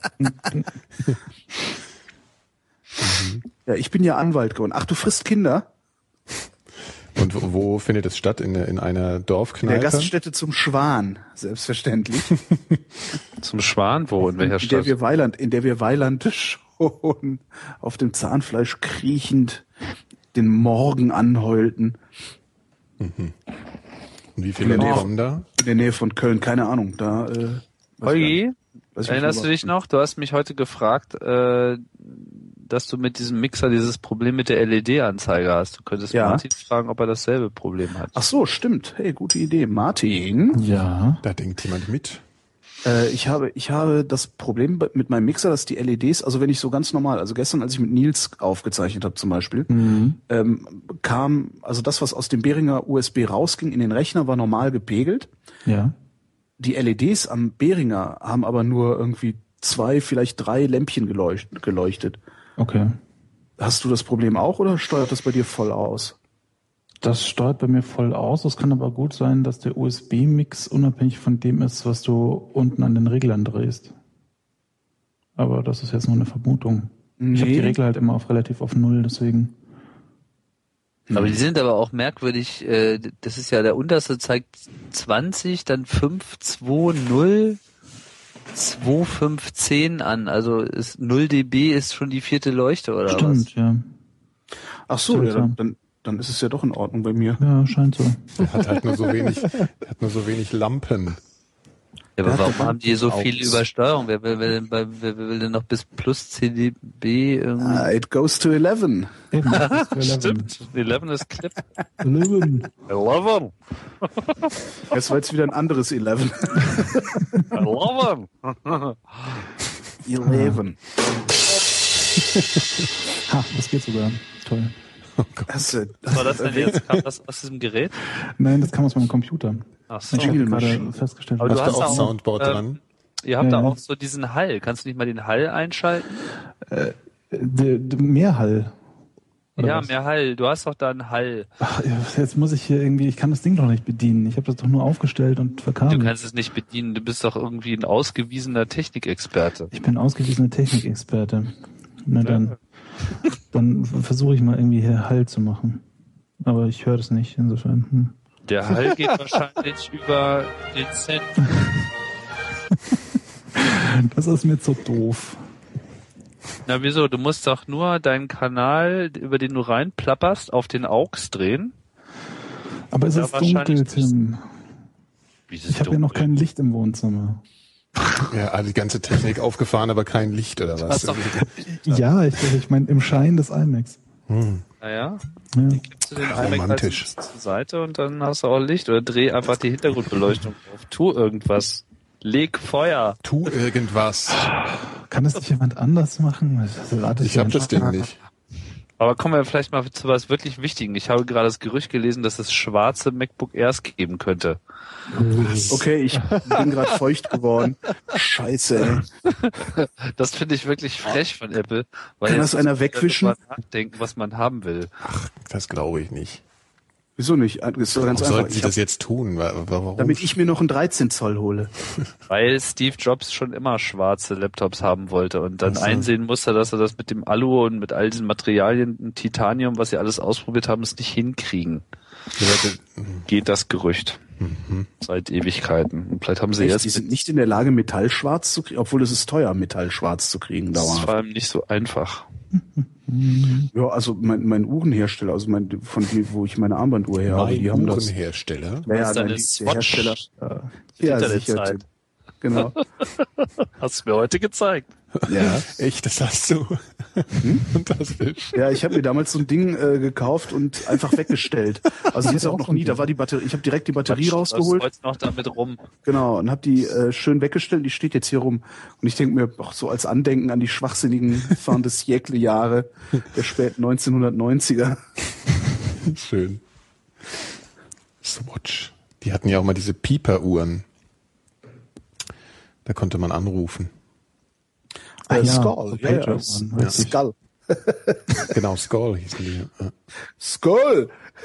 Ja, ich bin ja Anwalt geworden. Ach, du frisst Kinder? Und wo, wo findet es statt? In, in einer In Dorfkneipe? der Gaststätte zum Schwan, selbstverständlich. Zum Schwan, wo, in welcher in der Stadt? wir Weiland, in der wir Weiland schon auf dem Zahnfleisch kriechend den Morgen anheulten. Und wie viele Leute kommen da? In der Nähe von Köln, keine Ahnung. Da, äh, Holgi, weiß ich erinnerst nicht, du dich noch? Du hast mich heute gefragt, äh, dass du mit diesem Mixer dieses Problem mit der L E D-Anzeige hast. Du könntest Ja. Martin fragen, ob er dasselbe Problem hat. Ach so, stimmt. Hey, gute Idee. Martin, Ja. Da denkt jemand mit. äh, ich habe, ich habe das Problem bei- mit meinem Mixer, dass die L E Ds, also wenn ich so ganz normal, also gestern, als ich mit Nils aufgezeichnet habe zum Beispiel, Mhm. ähm, kam, also das, was aus dem Behringer U S B rausging in den Rechner, war normal gepegelt. Ja. Die L E Ds am Behringer haben aber nur irgendwie zwei, vielleicht drei Lämpchen geleucht- geleuchtet. Okay. Hast du das Problem auch oder steuert das bei dir voll aus? Das steuert bei mir voll aus. Es kann aber gut sein, dass der U S B-Mix unabhängig von dem ist, was du unten an den Reglern drehst. Aber das ist jetzt nur eine Vermutung. Ich habe die Regler halt immer auf relativ auf Null, deswegen. Aber die sind aber auch merkwürdig, äh, das ist ja der unterste zeigt zwanzig, dann fünf, zwei, null, zwei, fünf, zehn an. Also ist null dB ist schon die vierte Leuchte oder Stimmt, ja. Ach so, ja, dann, dann, dann ist es ja doch in Ordnung bei mir. Ja, scheint so. Der hat halt nur so wenig, der hat nur so wenig Lampen. was? Ja, aber Der warum hat haben die so Aus. viele Übersteuerung? Wer will, wer, denn bei, wer will denn noch bis plus zehn dB irgendwie? Ah, it goes to eleven. Eben, das ist elf. Stimmt, elf ist Clip. elf. elf. Das war jetzt wieder ein anderes eleven. elf. eleven. Ha, das geht sogar. Toll. Das, äh, Was war das denn jetzt? Kam das aus diesem Gerät? Nein, das kam aus meinem Computer. Ach so. Ich habe Jingle gerade Machine. festgestellt. Aber Hast du du hast auch auch, Soundboard ähm, dran? Ihr habt Ja, da ja. auch so diesen Hall. Kannst du nicht mal den Hall einschalten? D- d- Mehrhall. Oder ja, was? mehr Hall. Du hast doch da einen Hall. Ach, jetzt muss ich hier irgendwie, ich kann das Ding doch nicht bedienen. Ich habe das doch nur aufgestellt und Du verkabelt. kannst es nicht bedienen. Du bist doch irgendwie ein ausgewiesener Technikexperte. Ich bin ausgewiesener Technikexperte. Na dann, dann versuche ich mal irgendwie hier Hall zu machen. Aber ich höre das nicht, insofern. Hm. Der Hall geht wahrscheinlich über den Cent. Das ist mir zu doof. Na wieso? Du musst doch nur deinen Kanal, über den du reinplapperst, auf den A U X drehen. Aber es Ja, ist wahrscheinlich dunkel, nicht. Tim. Wie ist es Ich habe ja noch dunkel? kein Licht im Wohnzimmer. Ja, also die ganze Technik aufgefahren, aber kein Licht oder was? Hast doch- Ja, ich, ich meine im Schein des iMacs. Hm. Naja, Ja. kippst du den iMac halt Romantisch. zur Seite und dann hast du auch Licht. Oder dreh einfach die Hintergrundbeleuchtung auf. Tu irgendwas. Leg Feuer. Tu irgendwas. Kann das nicht jemand anders machen? Das erwarte Ich habe das Ding einfach. nicht. Aber kommen wir vielleicht mal zu was wirklich Wichtigem. Ich habe gerade das Gerücht gelesen, dass es schwarze MacBook Airs geben könnte. okay, ich bin gerade feucht geworden. Scheiße, ey. Das finde ich wirklich frech von Apple. Weil Kann jetzt das einer muss man wegwischen? darüber nachdenken, was man haben will. Das glaube ich nicht. Wieso nicht? Das ist doch ganz Warum einfach. sollten sie Ich das hab, jetzt tun? Wa- wa- Warum? damit ich mir noch einen dreizehn Zoll hole. Weil Steve Jobs schon immer schwarze Laptops haben wollte und dann Ach so. einsehen musste, dass er das mit dem Alu und mit all diesen Materialien, und Titanium, was sie alles ausprobiert haben, es nicht hinkriegen. Geht das Gerücht. Seit Ewigkeiten. Und vielleicht haben sie Echt, jetzt die sind nicht in der Lage, Metall schwarz zu kriegen, obwohl es ist teuer, Metall schwarz zu kriegen das ist dauerhaft. vor allem nicht so einfach. Ja, also mein, mein Uhrenhersteller, also mein, von dem, wo ich meine Armbanduhr her habe, Mein die haben das. Uhrenhersteller. Ja, ja, Das ist nein, eine die, der Swatch. Hersteller. Ja, sicher. Internetzeit. Tim. Genau. Hast du mir heute gezeigt. Ja. Echt, das hast du. Fantastisch. Ja, ich habe mir damals so ein Ding äh, gekauft und einfach weggestellt. Also die ist auch noch nie, da war die Batterie, ich habe direkt die Batterie Quatsch, rausgeholt. Du läufst heute noch damit rum. Genau, und habe die äh, schön weggestellt, die steht jetzt hier rum. Und ich denke mir, auch so als Andenken an die schwachsinnigen Fin de siècle Jahre der späten neunzehnhundertneunziger. Schön. Swatch. Die hatten ja auch mal diese Pieper-Uhren. Da konnte man anrufen. Ah, Äh, ja, Skull, so ja, ja, Pager-Uhren, ja. richtig. Skull. Genau, Skull hießen die. Ja. Skull!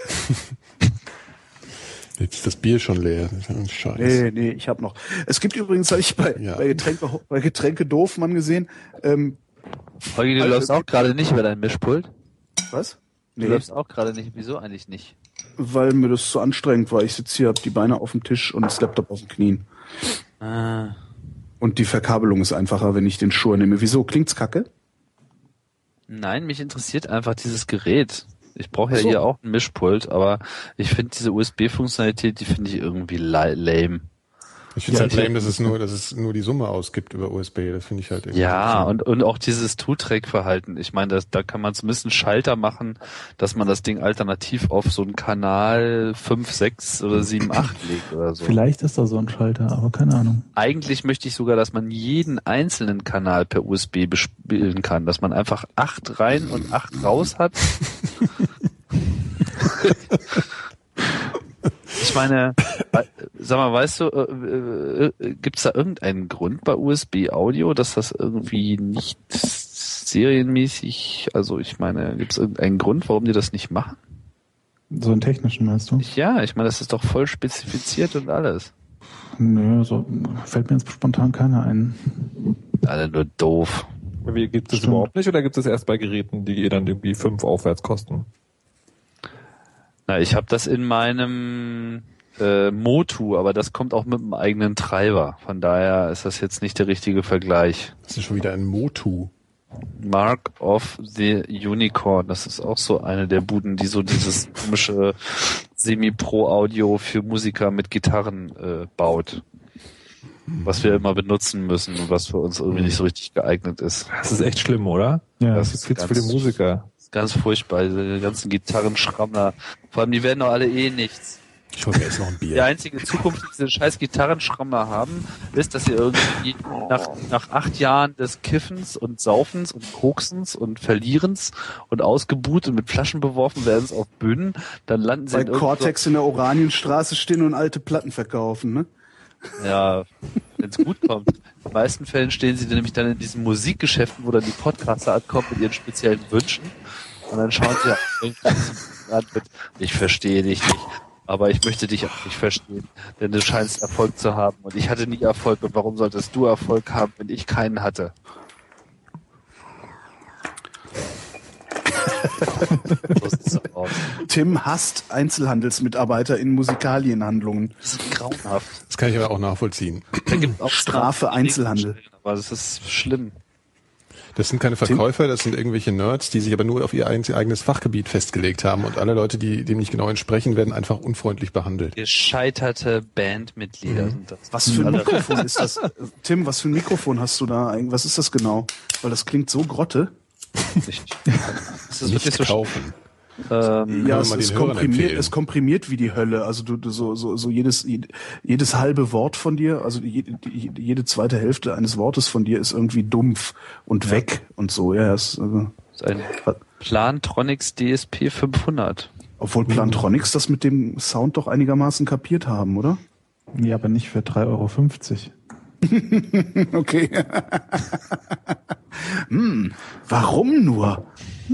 Jetzt ist das Bier schon leer. Das ist ein Scheiß. Nee, nee, ich habe noch. Es gibt übrigens, habe ich bei, Ja. bei Getränke, bei Getränke doof mal gesehen, ähm, Holgi, du Also, läufst auch gerade nicht über dein Mischpult. was? Du läufst auch gerade nicht. Wieso eigentlich nicht? weil mir das zu anstrengend war. Ich sitze hier, hab die Beine auf dem Tisch und das Laptop auf den Knien. Ah. Und die Verkabelung ist einfacher, wenn ich den Shure nehme. Wieso? Klingt's kacke? Nein, mich interessiert einfach dieses Gerät. Ich brauche ja Ach so. hier auch ein Mischpult, aber ich finde diese U S B-Funktionalität, die finde ich irgendwie la- lame. Ich finde es Ja, halt ich- lame, dass es nur, dass es nur die Summe ausgibt über U S B. Das finde ich halt irgendwie. Ja, so- und, und auch dieses Two-Track-Verhalten. Ich meine, das, da kann man zumindest einen Schalter machen, dass man das Ding alternativ auf so einen Kanal fünf, sechs oder sieben, acht legt oder so. Vielleicht ist da so ein Schalter, aber keine Ahnung. Eigentlich möchte ich sogar, dass man jeden einzelnen Kanal per U S B bespielen kann, dass man einfach acht rein und acht raus hat. Ich meine, sag mal, weißt du, äh, äh, gibt es da irgendeinen Grund bei U S B Audio, dass das irgendwie nicht serienmäßig, also ich meine, gibt es irgendeinen Grund, warum die das nicht machen? So einen technischen meinst du? Ja, ich meine, das ist doch voll spezifiziert und alles. Nö, so fällt mir jetzt spontan keiner ein. Alle nur doof. Wie gibt es Stimmt. überhaupt nicht oder gibt es erst bei Geräten, die dann irgendwie fünf aufwärts kosten? Na, ich habe das in meinem äh, Motu, aber das kommt auch mit einem eigenen Treiber. Von daher ist das jetzt nicht der richtige Vergleich. Das ist schon wieder ein Motu. Mark of the Unicorn, das ist auch so eine der Buden, die so dieses komische Semi-Pro-Audio für Musiker mit Gitarren äh, baut. Was wir immer benutzen müssen und was für uns irgendwie nicht so richtig geeignet ist. Das ist echt schlimm, oder? Ja, Das ist viel zu viele ganz- Musiker. Ganz furchtbar, diese ganzen Gitarrenschrammler. Vor allem, die werden doch alle eh nichts. Ich hole mir jetzt noch ein Die Bier. einzige Zukunft, die diese scheiß Gitarrenschrammler haben, ist, dass sie irgendwie nach, nach acht Jahren des Kiffens und Saufens und Koksens und Verlierens und ausgebuht und mit Flaschen beworfen werden auf Bühnen, dann landen sie Bei in irgend Cortex in der Oranienstraße stehen und alte Platten verkaufen, ne? so, ja, wenn es gut kommt. In den meisten Fällen stehen sie nämlich dann in diesen Musikgeschäften, wo dann die Podcaster ankommen mit ihren speziellen Wünschen und dann schauen sie an mit, ich verstehe dich nicht. Aber ich möchte dich auch nicht verstehen, denn du scheinst Erfolg zu haben und ich hatte nie Erfolg und warum solltest du Erfolg haben, wenn ich keinen hatte? So sieht's aus. Tim hasst Einzelhandelsmitarbeiter in Musikalienhandlungen. Das ist grauenhaft. Das kann ich aber auch nachvollziehen. Da gibt auch Strafe Einzelhandel. Aber das ist schlimm. Das sind keine Verkäufer, das sind irgendwelche Nerds, die sich aber nur auf ihr eigenes Fachgebiet festgelegt haben und alle Leute, die dem nicht genau entsprechen, werden einfach unfreundlich behandelt. Gescheiterte Bandmitglieder sind das. Was für ein Alle- Mikrofon ist das? Tim, was für ein Mikrofon hast du da eigentlich? Was ist das genau? Weil das klingt so grotte. Nicht. Das ist wirklich Nicht so kaufen. ähm, Ja, wir es, mal es, den Hörern komprimiert, empfehlen. es komprimiert wie die Hölle. Also du, du so, so, so jedes, jedes halbe Wort von dir, also jede, jede zweite Hälfte eines Wortes von dir ist irgendwie dumpf und weg und so. Ja, es, also, ist ein Plantronics D S P fünfhundert. obwohl Plantronics das mit dem Sound doch einigermaßen kapiert haben, oder? Ja, aber nicht für drei Euro fünfzig. Okay. hm, warum nur?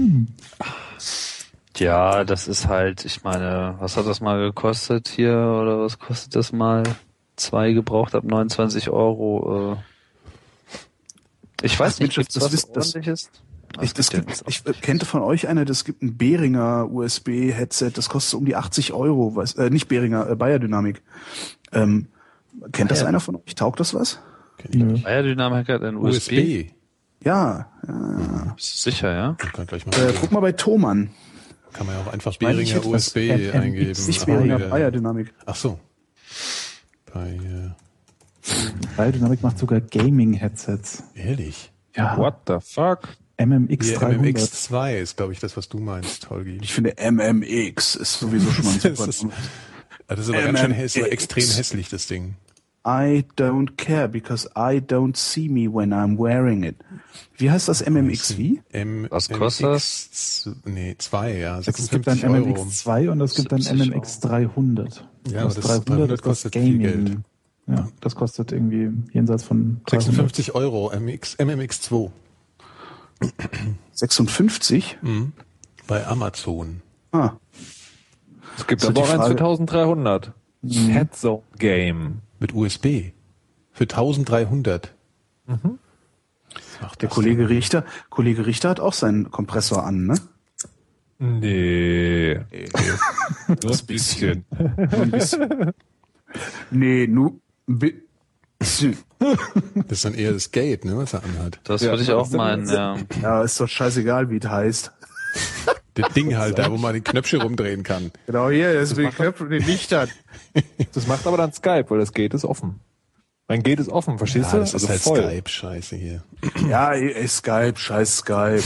Ja, das ist halt, ich meine, was hat das mal gekostet hier oder was kostet das mal? Zwei gebraucht ab neunundzwanzig Euro. Äh. Ich weiß Ach, nicht, Mensch, gibt's das was wisst- das- ordentliches? Ich, das gibt gibt, ich äh, kennte von euch einer, das gibt ein Behringer U S B-Headset, das kostet um die achtzig Euro, weiß, äh, nicht Behringer, äh, Bayer Dynamic. Ähm, kennt das Bayer- einer von euch? Taugt das was? Nö. Biodynamic hat ein U S B. U S B. Ja, ja. Bist du sicher, ja? Ich kann gleich mal Äh, guck mal bei Thomann. kann man ja auch einfach meine, ich Behringer hätte U S B was M M eingeben. X Nicht Ach, Behringer, wieder. Bayer Dynamic. Ach so. Bei, äh, Biodynamic macht sogar Gaming-Headsets. ehrlich. Ja, What the fuck? M M X Hier, M M X dreihundert. zwei ist, glaube ich, das, was du meinst, Holgi. Ich finde M M X ist sowieso schon mal ein super. Das ist- Ah, das ist aber ganz schön hässlich, M M X. extrem hässlich, das Ding. I don't care because I don't see me when I'm wearing it. Wie heißt das M M X wie? M Was kostet das? Nee, zwei, ja. Es gibt ein sechsundfünfzig M M Euro. X zwei und es gibt ein M siebzig M X dreihundert. Ja, aber das das dreihundert, dreihundert das kostet Gaming. viel Geld. Ja, das kostet irgendwie jenseits von dreihundert. sechsundfünfzig Euro, M X, M M X zwei. sechsundfünfzig? Bei Amazon. Ah, Es gibt So aber die auch eins für Frage- eintausenddreihundert. Headzone Game. Mit U S B. Für eintausenddreihundert. Was macht der das Kollege denn? Richter, Kollege Richter hat auch seinen Kompressor an, ne? Nee. Nee, Nur ein bisschen. nur ein bisschen. Nee, nur ein bisschen. Das ist dann eher das Gate, ne, was er anhat. Das Ja, würde ich was auch denn meinen, jetzt? ja. Ja, ist doch scheißegal, wie es heißt. Das Ding halt, da wo man den Knöpfchen rumdrehen kann. Genau hier, das mit den Knöpfen und den Lichtern. Das macht aber dann Skype, weil das Gate ist offen. Mein Gate ist offen, verstehst Ja, du? das ist halt voll. Skype-Scheiße hier. Ja, ey, Skype, scheiß Skype.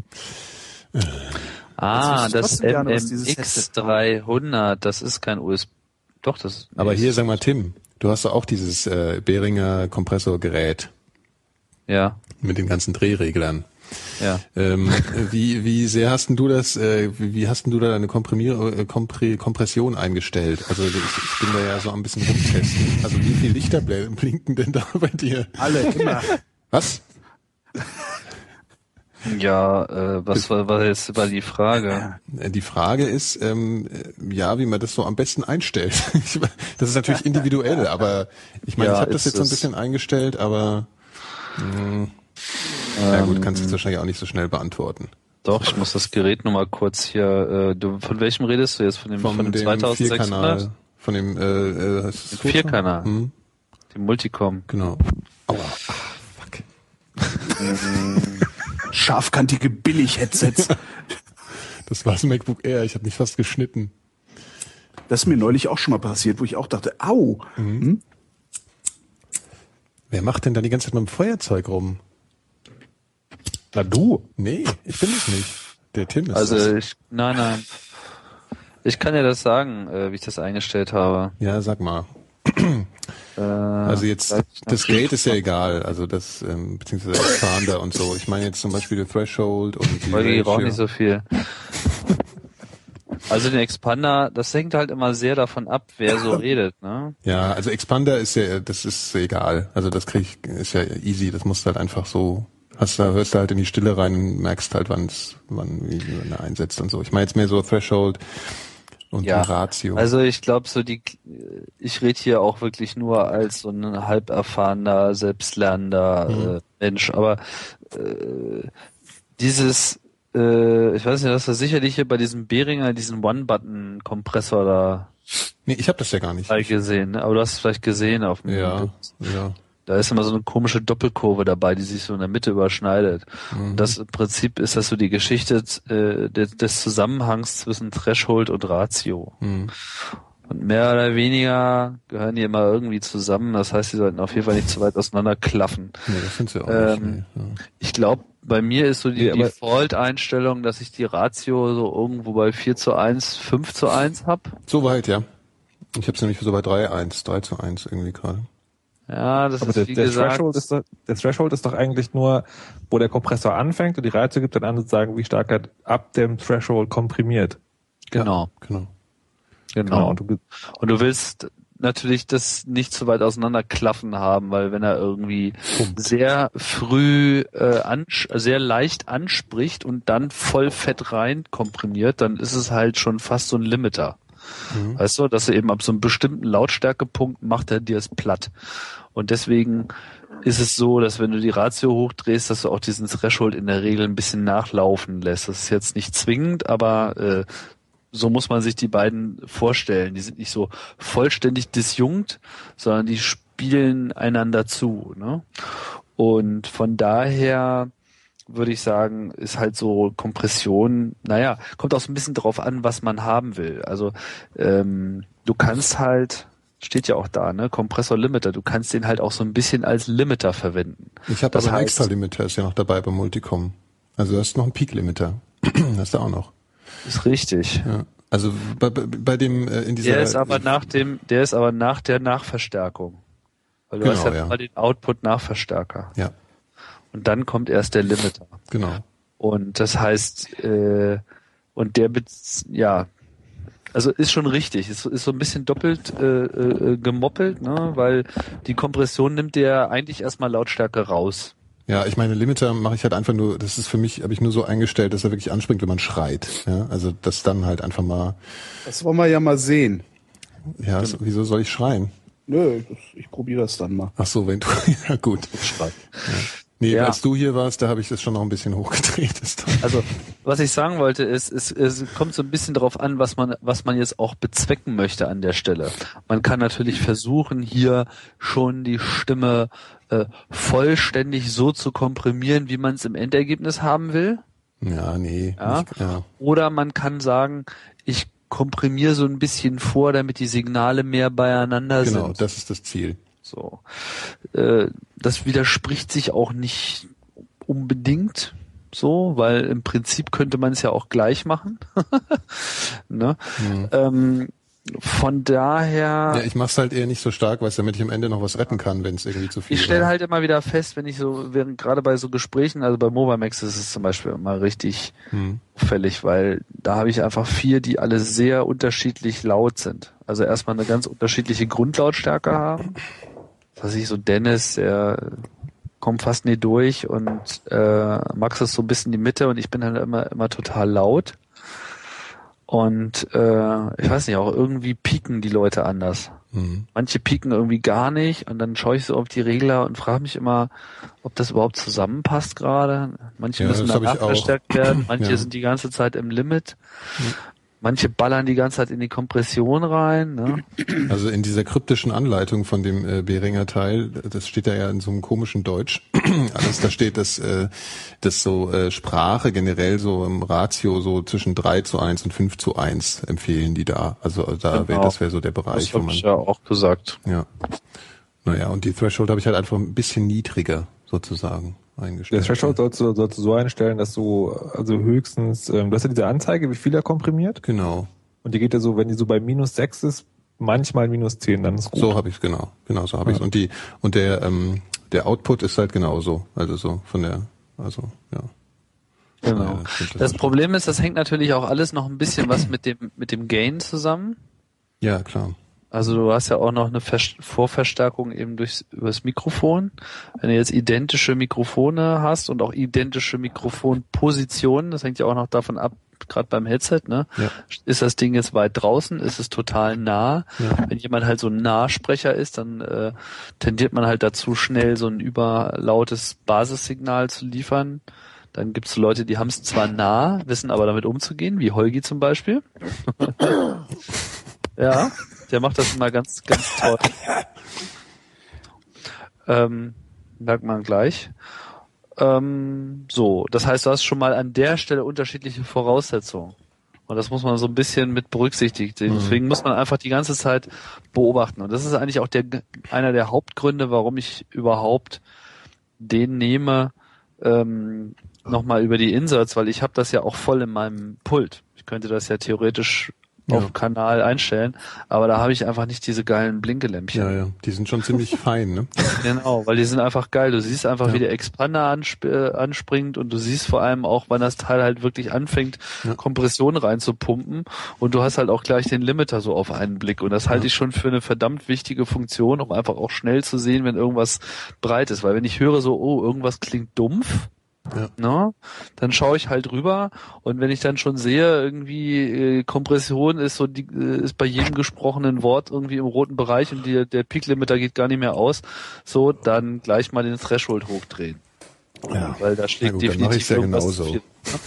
Ah, Jetzt wüsste ich das trotzdem gerne, was dieses M X Headset dreihundert, das ist kein U S B. Doch, das Aber nee, hier, ist- sag mal, Tim, du hast doch auch dieses äh, Behringer Kompressorgerät Ja, mit den ganzen Drehreglern. ja. Ähm, wie, wie sehr hast denn du das, äh, wie, wie hast denn du da deine Komprimier, äh, Kompre, Kompression eingestellt? Also ich, ich bin da ja so ein bisschen rumtesten. Also wie viel Lichter bl- blinken denn da bei dir? Alle, immer. Was? Ja, äh, was war, war jetzt war die Frage? Äh, Die Frage ist, ähm, äh, ja, wie man das so am besten einstellt. Ich, das ist natürlich individuell, aber ich meine, Ja, ich habe das ist jetzt so ein es. bisschen eingestellt, aber mh, na gut, kannst du jetzt wahrscheinlich auch nicht so schnell beantworten. Doch, ich muss das Gerät nur mal kurz hier. Äh, du, von welchem redest du jetzt? Von dem, Von von dem dem zweitausendsechshundert? Vierkanal, von dem äh, äh, heißt es Dem Vierkanal. Hm, Dem Multicom. genau. Aua, ah, fuck. Scharfkantige Billig-Headsets. Das war das MacBook Air, ich habe mich fast geschnitten. Das ist mir neulich auch schon mal passiert, wo ich auch dachte, au. Hm? Wer macht denn da die ganze Zeit mit dem Feuerzeug rum? Na du. Nee, ich bin es nicht. Der Tim ist Also das. ich, nein, nein. Ich kann ja das sagen, äh, wie ich das eingestellt habe. Ja, sag mal. Äh, Also jetzt, vielleicht das noch- Gate ist ja egal, also das, ähm, beziehungsweise Expander und so. Ich meine jetzt zum Beispiel der Threshold und die Folge braucht Ratio. nicht so viel. Also den Expander, das hängt halt immer sehr davon ab, wer so redet, ne? Ja, also Expander ist ja, das ist egal. Also das krieg ich, ist ja easy, das musst du halt einfach so, hast da, hörst du halt in die Stille rein und merkst halt, wann's, wann, wie man da einsetzt und so. Ich meine jetzt mehr so Threshold und Ja, die Ratio. Also ich glaube so die, ich rede hier auch wirklich nur als so ein halb erfahrener, selbstlernender Mhm. äh, Mensch, aber äh, dieses, äh, ich weiß nicht, das ist sicherlich hier bei diesem Behringer, diesen One-Button-Kompressor da Nee, ich habe das ja gar nicht. mal gesehen, ne? Aber du hast es vielleicht gesehen auf dem Ja, ja. Da ist immer so eine komische Doppelkurve dabei, die sich so in der Mitte überschneidet. Und das im Prinzip ist das so die Geschichte äh, des, des Zusammenhangs zwischen Threshold und Ratio. Mhm. Und mehr oder weniger gehören die immer irgendwie zusammen. Das heißt, die sollten auf jeden Fall nicht zu weit auseinanderklaffen. Nee, das findest du auch Ähm, nicht. Nee, ja. Ich glaube, bei mir ist so die Nee, aber- Default-Einstellung, dass ich die Ratio so irgendwo bei vier zu eins, fünf zu eins hab. So weit, ja. Ich habe es nämlich so bei drei eins, drei zu eins irgendwie gerade. Ja, das Aber ist der, wie der, gesagt. Threshold ist doch, der Threshold ist doch eigentlich nur, wo der Kompressor anfängt und die Ratio gibt dann an sozusagen, wie stark er ab dem Threshold komprimiert. Genau, Genau. genau. Und du, Und du willst natürlich das nicht zu weit auseinanderklaffen haben, weil wenn er irgendwie sehr früh äh, ansch sehr leicht anspricht und dann voll fett rein komprimiert, dann ist es halt schon fast so ein Limiter. Mhm. Weißt du, dass er eben ab so einem bestimmten Lautstärkepunkt macht er dir es platt. Und deswegen ist es so, dass wenn du die Ratio hochdrehst, dass du auch diesen Threshold in der Regel ein bisschen nachlaufen lässt. Das ist jetzt nicht zwingend, aber äh, so muss man sich die beiden vorstellen. Die sind nicht so vollständig disjunkt, sondern die spielen einander zu. Ne? Und von daher würde ich sagen, ist halt so Kompression, naja, kommt auch so ein bisschen drauf an, was man haben will. Also ähm, du kannst halt, steht ja auch da, ne, Kompressor Limiter, du kannst den halt auch so ein bisschen als Limiter verwenden. Ich habe Das aber einen heißt- extra Limiter, ist ja noch dabei beim Multicom. Also du hast noch einen Peak-Limiter. Hast du auch noch. Ist richtig. Ja. Also bei, bei, bei dem äh, in dieser Der ist aber nach dem, der ist aber nach der Nachverstärkung. Weil du Genau, hast ja, ja. immer den Output-Nachverstärker. Ja, Und dann kommt erst der Limiter. genau. Und das heißt, äh, und der, bez- ja, also ist schon richtig, ist, ist so ein bisschen doppelt äh, äh, gemoppelt, ne, weil die Kompression nimmt dir eigentlich erstmal Lautstärke raus. Ja, ich meine, Limiter mache ich halt einfach nur, das ist für mich, habe ich nur so eingestellt, dass er wirklich anspringt, wenn man schreit. Ja, also das dann halt einfach mal, Das wollen wir ja mal sehen. ja, so, wieso soll ich schreien? Nö, das, ich probiere das dann mal. Ach so, wenn du, ja gut. Schreit. Nee, Ja. als du hier warst, da habe ich das schon noch ein bisschen hochgedreht. Das Also, was ich sagen wollte, ist, es, es kommt so ein bisschen darauf an, was man, was man jetzt auch bezwecken möchte an der Stelle. Man kann natürlich versuchen, hier schon die Stimme äh, vollständig so zu komprimieren, wie man es im Endergebnis haben will. ja, nee. Ja. Nicht, ja. Oder man kann sagen, ich komprimiere so ein bisschen vor, damit die Signale mehr beieinander Genau, sind. das ist das Ziel. So, äh, das widerspricht sich auch nicht unbedingt so, weil im Prinzip könnte man es ja auch gleich machen. ne? Mhm. ähm, von daher, Ja, ich mach's halt eher nicht so stark, weil damit ich am Ende noch was retten kann, wenn es irgendwie zu viel ich stelle war. halt immer wieder fest, wenn ich so, während gerade bei so Gesprächen, also bei Mobimax ist es zum Beispiel immer richtig Hm. auffällig, weil da habe ich einfach vier, die alle sehr unterschiedlich laut sind. Also erstmal eine ganz unterschiedliche Grundlautstärke haben. Was weiß ich, so Dennis, der kommt fast nie durch und äh, Max ist so ein bisschen die Mitte und ich bin halt immer immer total laut. Und äh, ich weiß nicht, auch irgendwie pieken die Leute anders. Mhm. Manche pieken irgendwie gar nicht und dann schaue ich so auf die Regler und frage mich immer, ob das überhaupt zusammenpasst gerade. Manche Ja, müssen das hab danach ich auch. verstärkt werden, manche Ja. sind die ganze Zeit im Limit. Manche ballern die ganze Zeit in die Kompression rein. Ne? Also in dieser kryptischen Anleitung von dem äh, Behringer Teil, das steht da ja in so einem komischen Deutsch, alles da steht, dass, äh, dass so äh, Sprache generell so im Ratio so zwischen drei zu eins und fünf zu eins empfehlen die da. Also da wäre, Genau. das wäre so der Bereich, Das wo habe man, ich ja auch gesagt. ja. Naja, und die Threshold habe ich halt einfach ein bisschen niedriger sozusagen Der eingestellt. Threshold sollst du, sollst du so einstellen, dass du also höchstens, ähm, du hast ja diese Anzeige, wie viel er komprimiert. Genau. Und die geht ja so, wenn die so bei minus sechs ist, manchmal minus zehn, dann ist gut. So habe ich es genau, genau so habe ich es. Und die und der ähm, der Output ist halt genauso, also so von der, also ja. Genau. Ja, das stimmt, das Das ist- Problem ist, das hängt natürlich auch alles noch ein bisschen was mit dem mit dem Gain zusammen. Ja, klar. Also du hast ja auch noch eine Ver- Vorverstärkung eben durchs übers Mikrofon. Wenn du jetzt identische Mikrofone hast und auch identische Mikrofonpositionen, das hängt ja auch noch davon ab, gerade beim Headset, ne? Ja. Ist das Ding jetzt weit draußen? Ist es total nah? Ja. Wenn jemand halt so ein Nahsprecher ist, dann äh, tendiert man halt dazu, schnell so ein überlautes Basissignal zu liefern. Dann gibt es Leute, die haben es zwar nah, wissen aber damit umzugehen, wie Holgi zum Beispiel. Ja, der macht das immer ganz, ganz toll. Ähm, merkt man gleich. Ähm, so, das heißt, du hast schon mal an der Stelle unterschiedliche Voraussetzungen. Und das muss man so ein bisschen mit berücksichtigen. Deswegen muss man einfach die ganze Zeit beobachten. Und das ist eigentlich auch der, einer der Hauptgründe, warum ich überhaupt den nehme, ähm, nochmal über die Inserts, weil ich habe das ja auch voll in meinem Pult. Ich könnte das ja theoretisch Ja. auf Kanal einstellen, aber da habe ich einfach nicht diese geilen Blinkelämpchen. Ja, ja, die sind schon ziemlich fein, ne? Genau, weil die sind einfach geil. Du siehst einfach, Ja. wie der Expander ansp äh, anspringt und du siehst vor allem auch, wann das Teil halt wirklich anfängt, Ja. Kompression reinzupumpen und du hast halt auch gleich den Limiter so auf einen Blick und das halte Ja. ich schon für eine verdammt wichtige Funktion, um einfach auch schnell zu sehen, wenn irgendwas breit ist, weil wenn ich höre so, oh, irgendwas klingt dumpf, Ja. ne, dann schaue ich halt rüber und wenn ich dann schon sehe, irgendwie äh, Kompression ist so die äh, ist bei jedem gesprochenen Wort irgendwie im roten Bereich und die, der Peak Limiter geht gar nicht mehr aus, so dann gleich mal den Threshold hochdrehen, Ja. weil da schlägt Na gut, dann definitiv mache ich's ja irgendwas genauso. zu viel, ne?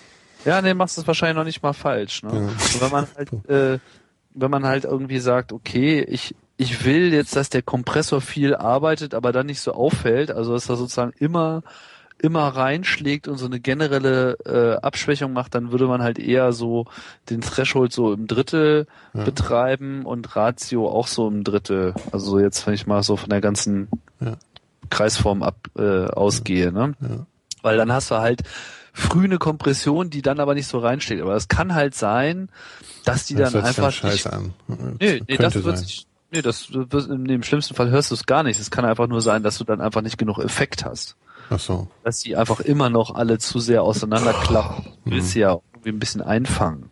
Ja, nee, machst du es wahrscheinlich noch nicht mal falsch, ne? Ja. Und wenn man halt äh, wenn man halt irgendwie sagt, okay, ich ich will jetzt, dass der Kompressor viel arbeitet, aber dann nicht so auffällt, also dass er sozusagen immer immer reinschlägt und so eine generelle äh, Abschwächung macht, dann würde man halt eher so den Threshold so im Drittel Ja. betreiben und Ratio auch so im Drittel. Also jetzt, wenn ich mal so von der ganzen Ja. Kreisform ab äh, ausgehe, ne? Ja. Weil dann hast du halt früh eine Kompression, die dann aber nicht so reinschlägt. Aber es kann halt sein, dass die Das dann hört sich einfach dann nicht, scheiße an. Nee, nee, das Könnte wird sein. sich, nee, das wird, nee, im schlimmsten Fall hörst du es gar nicht. Es kann einfach nur sein, dass du dann einfach nicht genug Effekt hast. Ach so. Dass die einfach immer noch alle zu sehr auseinanderklappen. Du Mhm. willst sie ja irgendwie ein bisschen einfangen.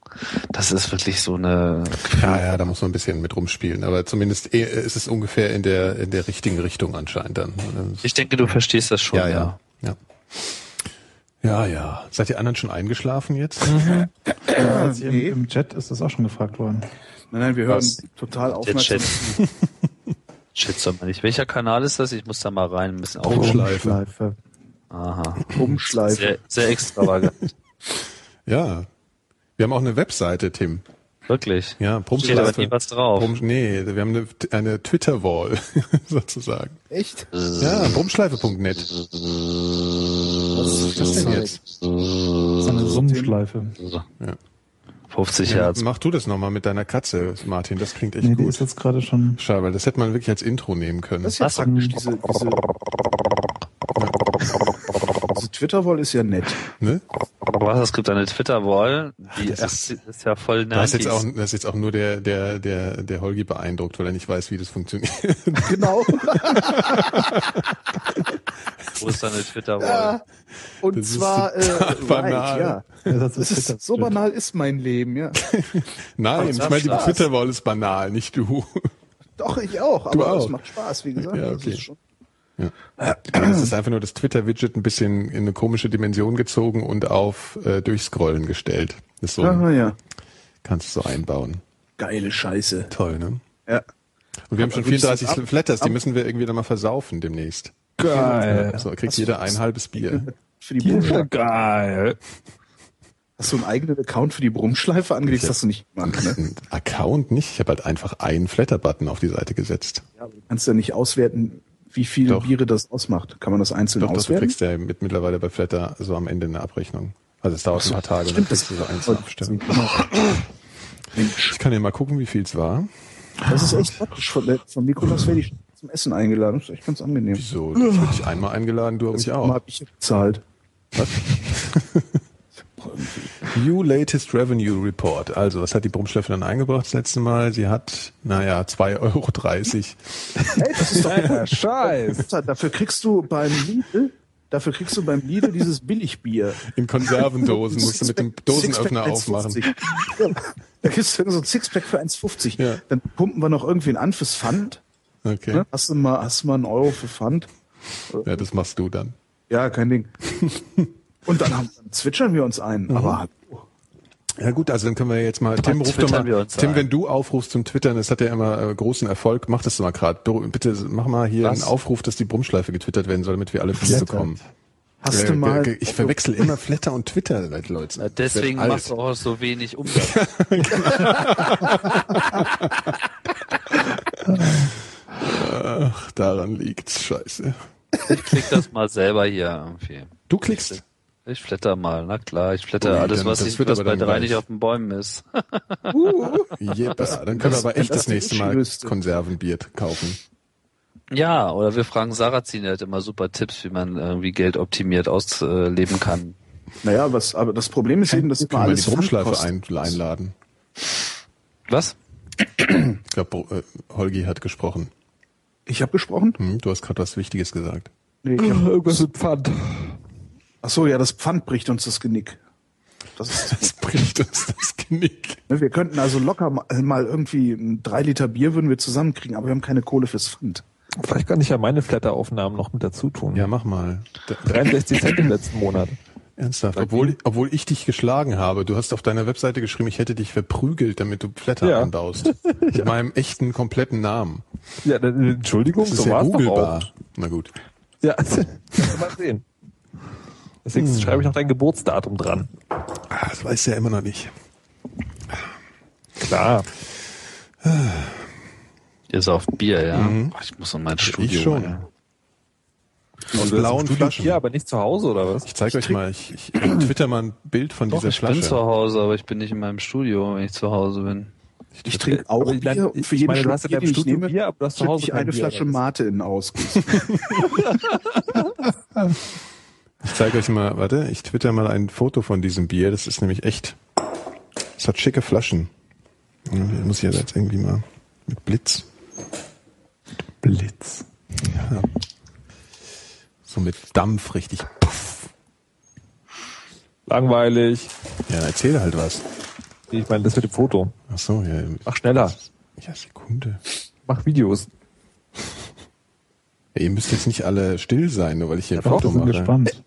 Das ist wirklich so eine, Ja, ja, da muss man ein bisschen mit rumspielen, aber zumindest eh- ist es ungefähr in der in der richtigen Richtung anscheinend dann. ich denke, du verstehst das schon, ja, ja. ja, ja. Ja, ja. Seid ihr anderen schon eingeschlafen jetzt? Also im, nee. Im Chat ist das auch schon gefragt worden. Nein, nein, wir hören Was? total Der aufmerksam. Chat. Shit, sag mal nicht. Welcher Kanal ist das? Ich muss da mal rein ein bisschen Brummschleife. Brummschleife. Aha. Umschleife. Sehr, sehr extravagant. Ja. Wir haben auch eine Webseite, Tim. Wirklich. Ja, Steht aber nie Brummschleife. was drauf. Brumm, nee, wir haben eine, eine Twitter-Wall, sozusagen. Echt? Ja, brummschleife punkt net. Was ist Was ist denn jetzt? So eine Summenschleife. fünfzig Ja, Hertz. mach du das nochmal mit deiner Katze, Martin. Das klingt echt Nee, die gut. ist jetzt gerade schon. Schade, weil das hätte man wirklich als Intro nehmen können. Das ist ja Was? praktisch, diese, diese, diese Twitter-Wall ist ja nett. Ne? Was, es gibt eine Twitter-Wall, die Das ist- ist, ist ja voll Da ist jetzt auch, neunzig. da ist jetzt auch nur der, der, der, der Holgi beeindruckt, weil er nicht weiß, wie das funktioniert. Genau. Wo ist deine Twitter-Wall? Ja. Und Das ist zwar, äh, total banal. right, ja. Ja, Das ist, so banal ist mein Leben, ja. Nein, ich meine, die Spaß. Twitter-Wall ist banal, nicht du. Doch, ich auch, aber auch. es macht Spaß, wie gesagt. Ja, Das okay. ist schon- Es ist einfach nur das Twitter-Widget ein bisschen in eine komische Dimension gezogen und auf äh, Durchscrollen gestellt. Das ist so, Aha, ja. kannst du so einbauen. Geile Scheiße. Toll, ne? Ja. Und wir haben schon Aber würdest du vierunddreißig das ab- Flatters, die ab- müssen wir irgendwie dann mal versaufen demnächst. Geil. So, kriegt Hast du jeder das? ein halbes Bier. Für die Brummschleife. Geil. Hast du einen eigenen Account für die Brummschleife angelegt? Das hast du nicht gemacht, ne? Ein Account nicht, ich habe halt einfach einen Flatter-Button auf die Seite gesetzt. Ja, aber du kannst ja nicht auswerten, wie viele Doch. Biere das ausmacht. Kann man das einzeln Doch, doch, du auswerten? kriegst ja mit, mittlerweile bei Flatter so am Ende eine Abrechnung. Also es dauert ein paar Tage und dann Stimmt, das kriegst du so einzelne Aufstellungen. Mensch, Ich kann dir mal gucken, wie viel es war. das ist echt praktisch. Von, der- von Nikolaus werde ich zum Essen eingeladen. Das ist echt ganz angenehm. Wieso? Ich wurde dich einmal eingeladen, du mich Das auch. habe ich bezahlt. New Latest Revenue Report. Also, was hat die Brummschleife dann eingebracht das letzte Mal? Sie hat, naja, zwei Euro dreißig. Hey, das ist doch Alter, Scheiß. dafür kriegst du beim Lidl, dafür kriegst du beim Lidl dieses Billigbier. In Konservendosen musst du mit dem Dosenöffner Sixpack aufmachen. eins fünfzig. Ja, da gibt's so ein Sixpack für eins fünfzig. Ja. Dann pumpen wir noch irgendwen an fürs Pfand. Okay. Ne? Hast du mal, hast du mal einen Euro für Pfand? Ja, das machst du dann. Ja, kein Ding. Und dann, haben, dann zwitschern wir uns ein. Mhm. Aber Ja gut, also dann können wir jetzt mal, Tim, ruf doch twittern wir mal, uns Tim, ein. wenn du aufrufst zum Twittern, das hat ja immer äh, großen Erfolg, mach das doch mal gerade. Bitte mach mal hier Was? einen Aufruf, dass die Brummschleife getwittert werden soll, damit wir alle Bier bekommen. hast Äh, du mal... Ich verwechsel immer Flatter und Twitter, Leute. Na, deswegen Ich werd machst du auch so wenig Umsatz. Ach, daran liegt's, scheiße. Ich klick das mal selber hier irgendwie. Du klickst. Ich flatter mal, na klar, ich flatter Ui, alles, dann- was, das ich, wird was aber bei dann drei gleich. nicht auf den Bäumen ist. Jeppa, dann können wir aber echt das das nächste ist die Mal Liste. Konservenbier kaufen. Ja, oder wir fragen Sarrazin, der hat immer super Tipps, wie man irgendwie Geld optimiert ausleben kann. Naja, was, aber das Problem ist eben, dass immer Können wir alles die Brummschleife Pfand ein, einladen. Was? Ich glaube, äh, Holgi hat gesprochen. Ich habe gesprochen? Hm, du hast gerade was Wichtiges gesagt. Nee, ich hab, Irgendwas mit Pfand. ach so, ja, das Pfand bricht uns das Genick. Das ist, Das bricht uns das Genick. ne, wir könnten also locker mal, mal irgendwie ein drei Liter Bier würden wir zusammenkriegen, aber wir haben keine Kohle fürs Pfand. Vielleicht kann ich ja meine Flatter-Aufnahmen noch mit dazu tun. Ja, mach mal. Da, dreiundsechzig Cent im letzten Monat. ernsthaft. Obwohl, obwohl ich dich geschlagen habe. Du hast auf deiner Webseite geschrieben, ich hätte dich verprügelt, damit du Flatter Ja. anbaust. Mit meinem echten, kompletten Namen. Ja, dann, Entschuldigung, Das ist so ja war's doch auch. googlebar. Na gut. Ja, kannst du mal sehen. Deswegen Hm. schreibe ich noch dein Geburtsdatum dran. Ah, das weiß er immer noch nicht. Klar. Ihr sauft Bier, ja? Ach, ich muss in mein Studio. schon. ey. Aus Du hast blauen im Studio Flaschen. Hier, aber nicht zu Hause, oder was? Ich zeige euch mal, ich, ich twitter mal ein Bild von Doch, dieser ich Flasche. bin zu Hause, aber ich bin nicht in meinem Studio, wenn ich zu Hause bin. Ich trinke auch Aber ich meine, Bier und für ich jeden meine, du Schluck hast in Bier, deinem den ich Studio nehme, Bier, aber du hast zu schütte Hause ich kein eine Bier, Flasche oder was? Mate in den Ausguss. Ich zeige euch mal, warte, ich twitter mal ein Foto von diesem Bier. Das ist nämlich echt, es hat schicke Flaschen. Ja, muss ich jetzt irgendwie mal mit Blitz. Blitz. Ja. So mit Dampf richtig. Puff. Langweilig. Ja, erzähl halt was. Ich meine, das mit dem Foto. Ach so, ja. Mach schneller. Ja, Sekunde. Mach Videos. Ja, ihr müsst jetzt nicht alle still sein, nur weil ich hier ein Doch, Foto wir sind mache. gespannt.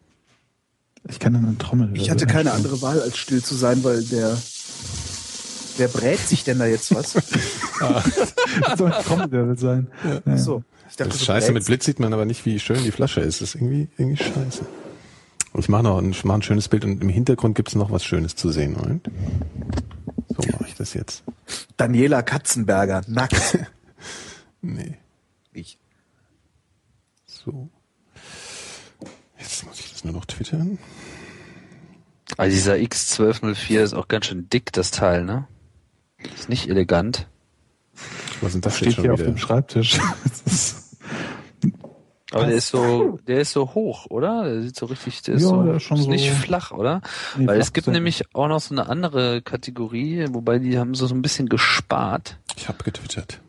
Ich kann eine Trommel. Ich hatte keine andere Wahl, als still zu sein, weil der wer brät sich denn da jetzt was? Das soll ein Trommelwirbel sein. Ja. Ach so. Ich dachte, Das ist du scheiße, brätst. mit Blitz sieht man aber nicht, wie schön die Flasche ist. Das ist irgendwie, irgendwie scheiße. Ich mache noch ein, ich mach ein schönes Bild und im Hintergrund gibt es noch was Schönes zu sehen. Moment. So mache ich das jetzt. Daniela Katzenberger, nackt. Nee. Ich. So. Jetzt muss ich das nur noch twittern. Also dieser X zwölf null vier ist auch ganz schön dick, das Teil, ne? Ist nicht elegant. Was sind das Steht jetzt schon hier auf wieder? dem Schreibtisch. Das ist, Aber der ist so, der ist so hoch, oder? Der sieht so richtig, der ist Ja, so, der ist schon so- nicht flach, oder? Nee, Weil flach es gibt ist er nämlich auch noch so eine andere Kategorie, wobei die haben so, so ein bisschen gespart. Ich habe getwittert.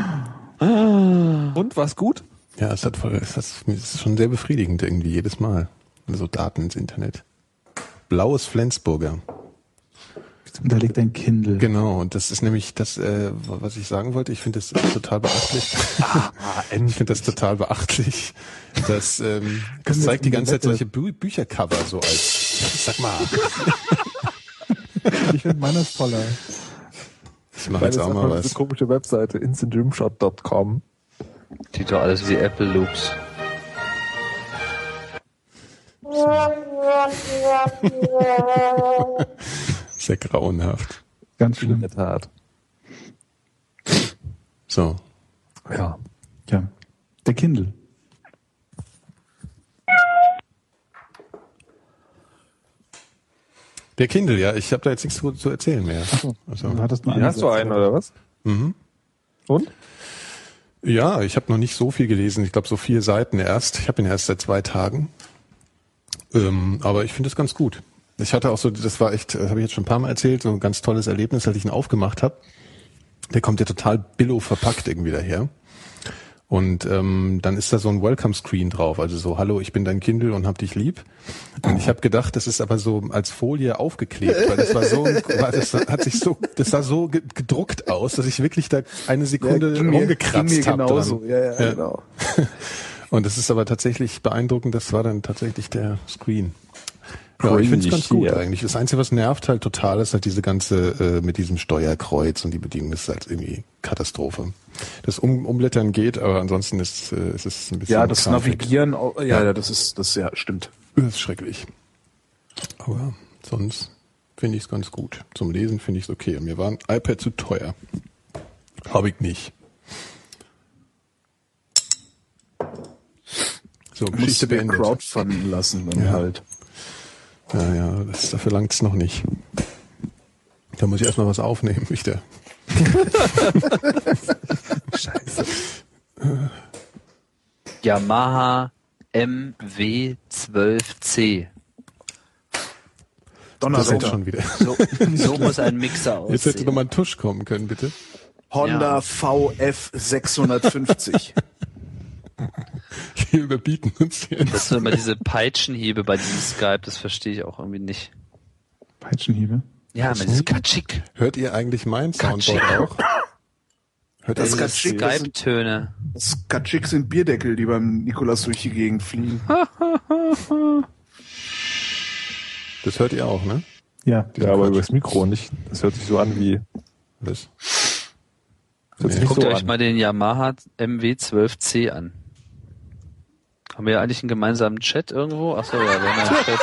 Und, war's gut? Ja, es hat voll, es ist, es ist schon sehr befriedigend irgendwie jedes Mal. So Daten ins Internet. Blaues Flensburger. da liegt ein Kindle. Genau, und das ist nämlich das, äh, was ich sagen wollte. Ich finde das total beachtlich. Ah, Ich finde das total beachtlich. Das, ähm, das wir zeigt die jetzt ganze Zeit eine solche Bü Büchercover so als, sag mal, Ich finde meiner ist toller. ich mache jetzt auch mal Diese was. komische Webseite, instant rimshot dot com. Sieht doch alles wie Apple Loops. Sehr grauenhaft. Ganz In schlimm. der Tat. So. Ja. Ja. Der Kindle. Der Kindle, ja, ich habe da jetzt nichts zu, zu erzählen mehr. Also, Du hattest mal Hier hast du Sätze. einen, oder was? mhm. Und? Ja, ich habe noch nicht so viel gelesen. Ich glaube, so vier Seiten erst. Ich habe ihn erst seit zwei Tagen. Ähm, aber ich finde es ganz gut. Ich hatte auch so, das war echt, das habe ich jetzt schon ein paar Mal erzählt, so ein ganz tolles Erlebnis, als ich ihn aufgemacht habe. Der kommt ja total billo verpackt irgendwie daher. Und ähm, dann ist da so ein Welcome-Screen drauf, also so, hallo, ich bin dein Kindle und hab dich lieb. Und ich habe gedacht, das ist aber so als Folie aufgeklebt, weil das war so, das hat sich so, das sah so ge- gedruckt aus, dass ich wirklich da eine Sekunde ging mir- rumgekratzt ging mir habe. genauso. Ja, ja, Ja. genau. Und das ist aber tatsächlich beeindruckend, das war dann tatsächlich der Screen. Ja, ich finde es ganz gut ja. eigentlich. Das Einzige, was nervt halt total, ist halt diese ganze, äh, mit diesem Steuerkreuz und die Bedienung ist halt irgendwie Katastrophe. Das um Umblättern geht, aber ansonsten ist, äh, ist es ein bisschen Ja, das krampfig. Navigieren, oh, ja, ja, das ist, das ja, stimmt. Das ist schrecklich. Aber sonst finde ich es ganz gut. Zum Lesen finde ich es okay. Und mir war ein iPad zu teuer. Habe ich nicht. So, Musst Geschichte du dir beendet. crowdfunden lassen, dann Ja. halt. Ja, ja, das, dafür langt's noch nicht. Da muss ich erstmal was aufnehmen, Richter. Scheiße. Yamaha M W zwölf C. Das auch Donnerwetter. schon wieder. So, so muss ein Mixer Jetzt hätte aussehen. noch mal ein Tusch kommen können, bitte. Honda Ja. V F sechshundertfünfzig. Wir überbieten uns jetzt. Das sind immer diese Peitschenhiebe bei diesem Skype, das verstehe ich auch irgendwie nicht. Peitschenhiebe. Ja, mit diesem Katschik. Hört ihr eigentlich mein Soundboard auch? Hört ihr Das das? Katschik, das sind, Skype-Töne. das Katschik sind Bierdeckel, die beim Nikolas durch die Gegend fliegen. Das hört ihr auch, ne? Ja. Ja, aber Quatsch. übers Mikro nicht. Das hört sich so an wie. Das. Das hört sich Nee. nicht Guckt so euch an. mal den Yamaha M W zwölf C an. Haben wir ja eigentlich einen gemeinsamen Chat irgendwo? Achso, ja, wir haben ja einen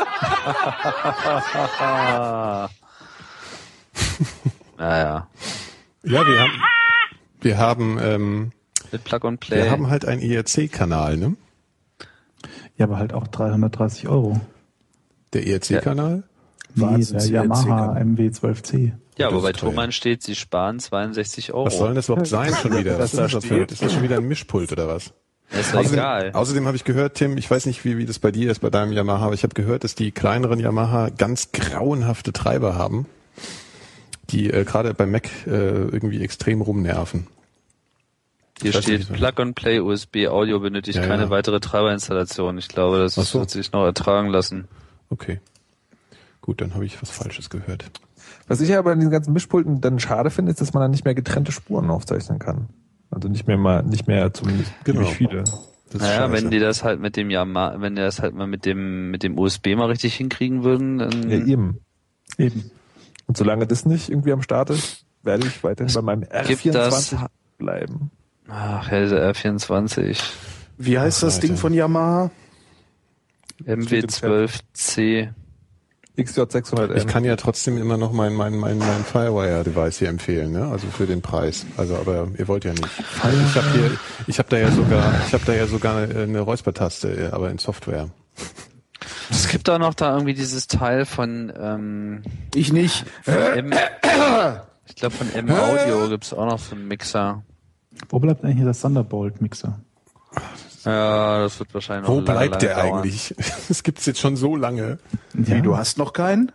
Chat, ne? Naja, Ja, wir haben, wir haben, ähm, mit Plug and Play. wir haben halt einen I R C-Kanal, ne? Ja, aber halt auch dreihundertdreißig Euro. Der I R C-Kanal. Nee, Wahnsinns- der Yamaha Yamaha M W zwölf C. ja, Das aber bei ist teuer. Thomann steht, sie sparen zweiundsechzig Euro. Was soll denn das überhaupt sein schon wieder? Was Was da ist das, für, steht? ist das schon wieder ein Mischpult oder was? ist doch egal. außerdem habe ich gehört, Tim, ich weiß nicht, wie, wie das bei dir ist, bei deinem Yamaha, aber ich habe gehört, dass die kleineren Yamaha ganz grauenhafte Treiber haben, die äh, gerade bei Mac äh, irgendwie extrem rumnerven. Hier Ich weiß steht nicht, Plug and Play U S B Audio benötigt Ja, keine ja. weitere Treiberinstallation. Ich glaube, das Ach so. wird sich noch ertragen lassen. Okay. Gut, dann habe ich was Falsches gehört. Was ich ja bei diesen ganzen Mischpulten dann schade finde, ist, dass man dann nicht mehr getrennte Spuren aufzeichnen kann. Also nicht mehr mal, nicht mehr zumindest Genau. ziemlich viele. Das ist Naja, scheiße. wenn die das halt mit dem Yamaha, wenn die das halt mal mit dem mit dem U S B mal richtig hinkriegen würden, dann Ja, eben. Eben. Und solange das nicht irgendwie am Start ist, werde ich weiterhin bei meinem R vierundzwanzig bleiben. Ach, ja, dieser R vierundzwanzig. Wie heißt Ach, das Alter. Ding von Yamaha? M W zwölf C. X J sechshundert M. Ich kann ja trotzdem immer noch mein, mein, mein, mein Firewire-Device hier empfehlen, ne? Also für den Preis. Also, aber ihr wollt ja nicht. Ich habe hier, ich habe da ja sogar, ich habe da ja sogar eine, eine Räuspertaste, aber in Software. Es gibt auch noch da irgendwie dieses Teil von, ähm, Ich nicht. von M, ich glaube von M-Audio gibt's auch noch so einen Mixer. Wo bleibt eigentlich der Thunderbolt-Mixer? Ja, das wird wahrscheinlich noch Wo lange, bleibt lange der dauern. eigentlich? Das gibt's jetzt schon so lange. Ja. Wie, du hast noch keinen?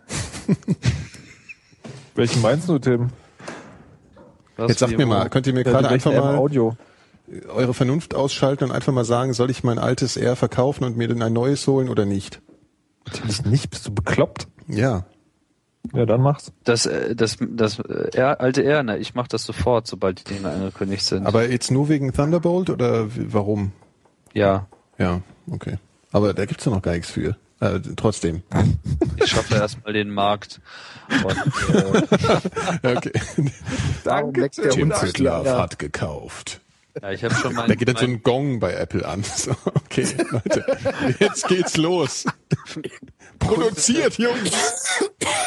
Welchen meinst du, Tim? Was, Jetzt sagt wie, mir wo? mal, könnt ihr mir Ja, gerade die einfach welchen mal M-Audio. eure Vernunft ausschalten und einfach mal sagen, soll ich mein altes R verkaufen und mir dann ein neues holen oder nicht? Natürlich nicht, bist du bekloppt? Ja. Ja, dann mach's. Das, äh, das, das, äh, R, alte R, ne, ich mach das sofort, sobald die Dinge angekündigt sind. Aber jetzt nur wegen Thunderbolt oder wie- warum? ja, Ja, okay. Aber da gibt's ja noch gar nichts für. Äh, trotzdem. ich schaffe erstmal den Markt. Und, äh, Okay. Danke, Tim Zittlaff hat gekauft. ja, ich habe schon mal. Da geht dann so ein Gong bei Apple an. So, okay, Leute, jetzt geht's los. Produziert, Jungs!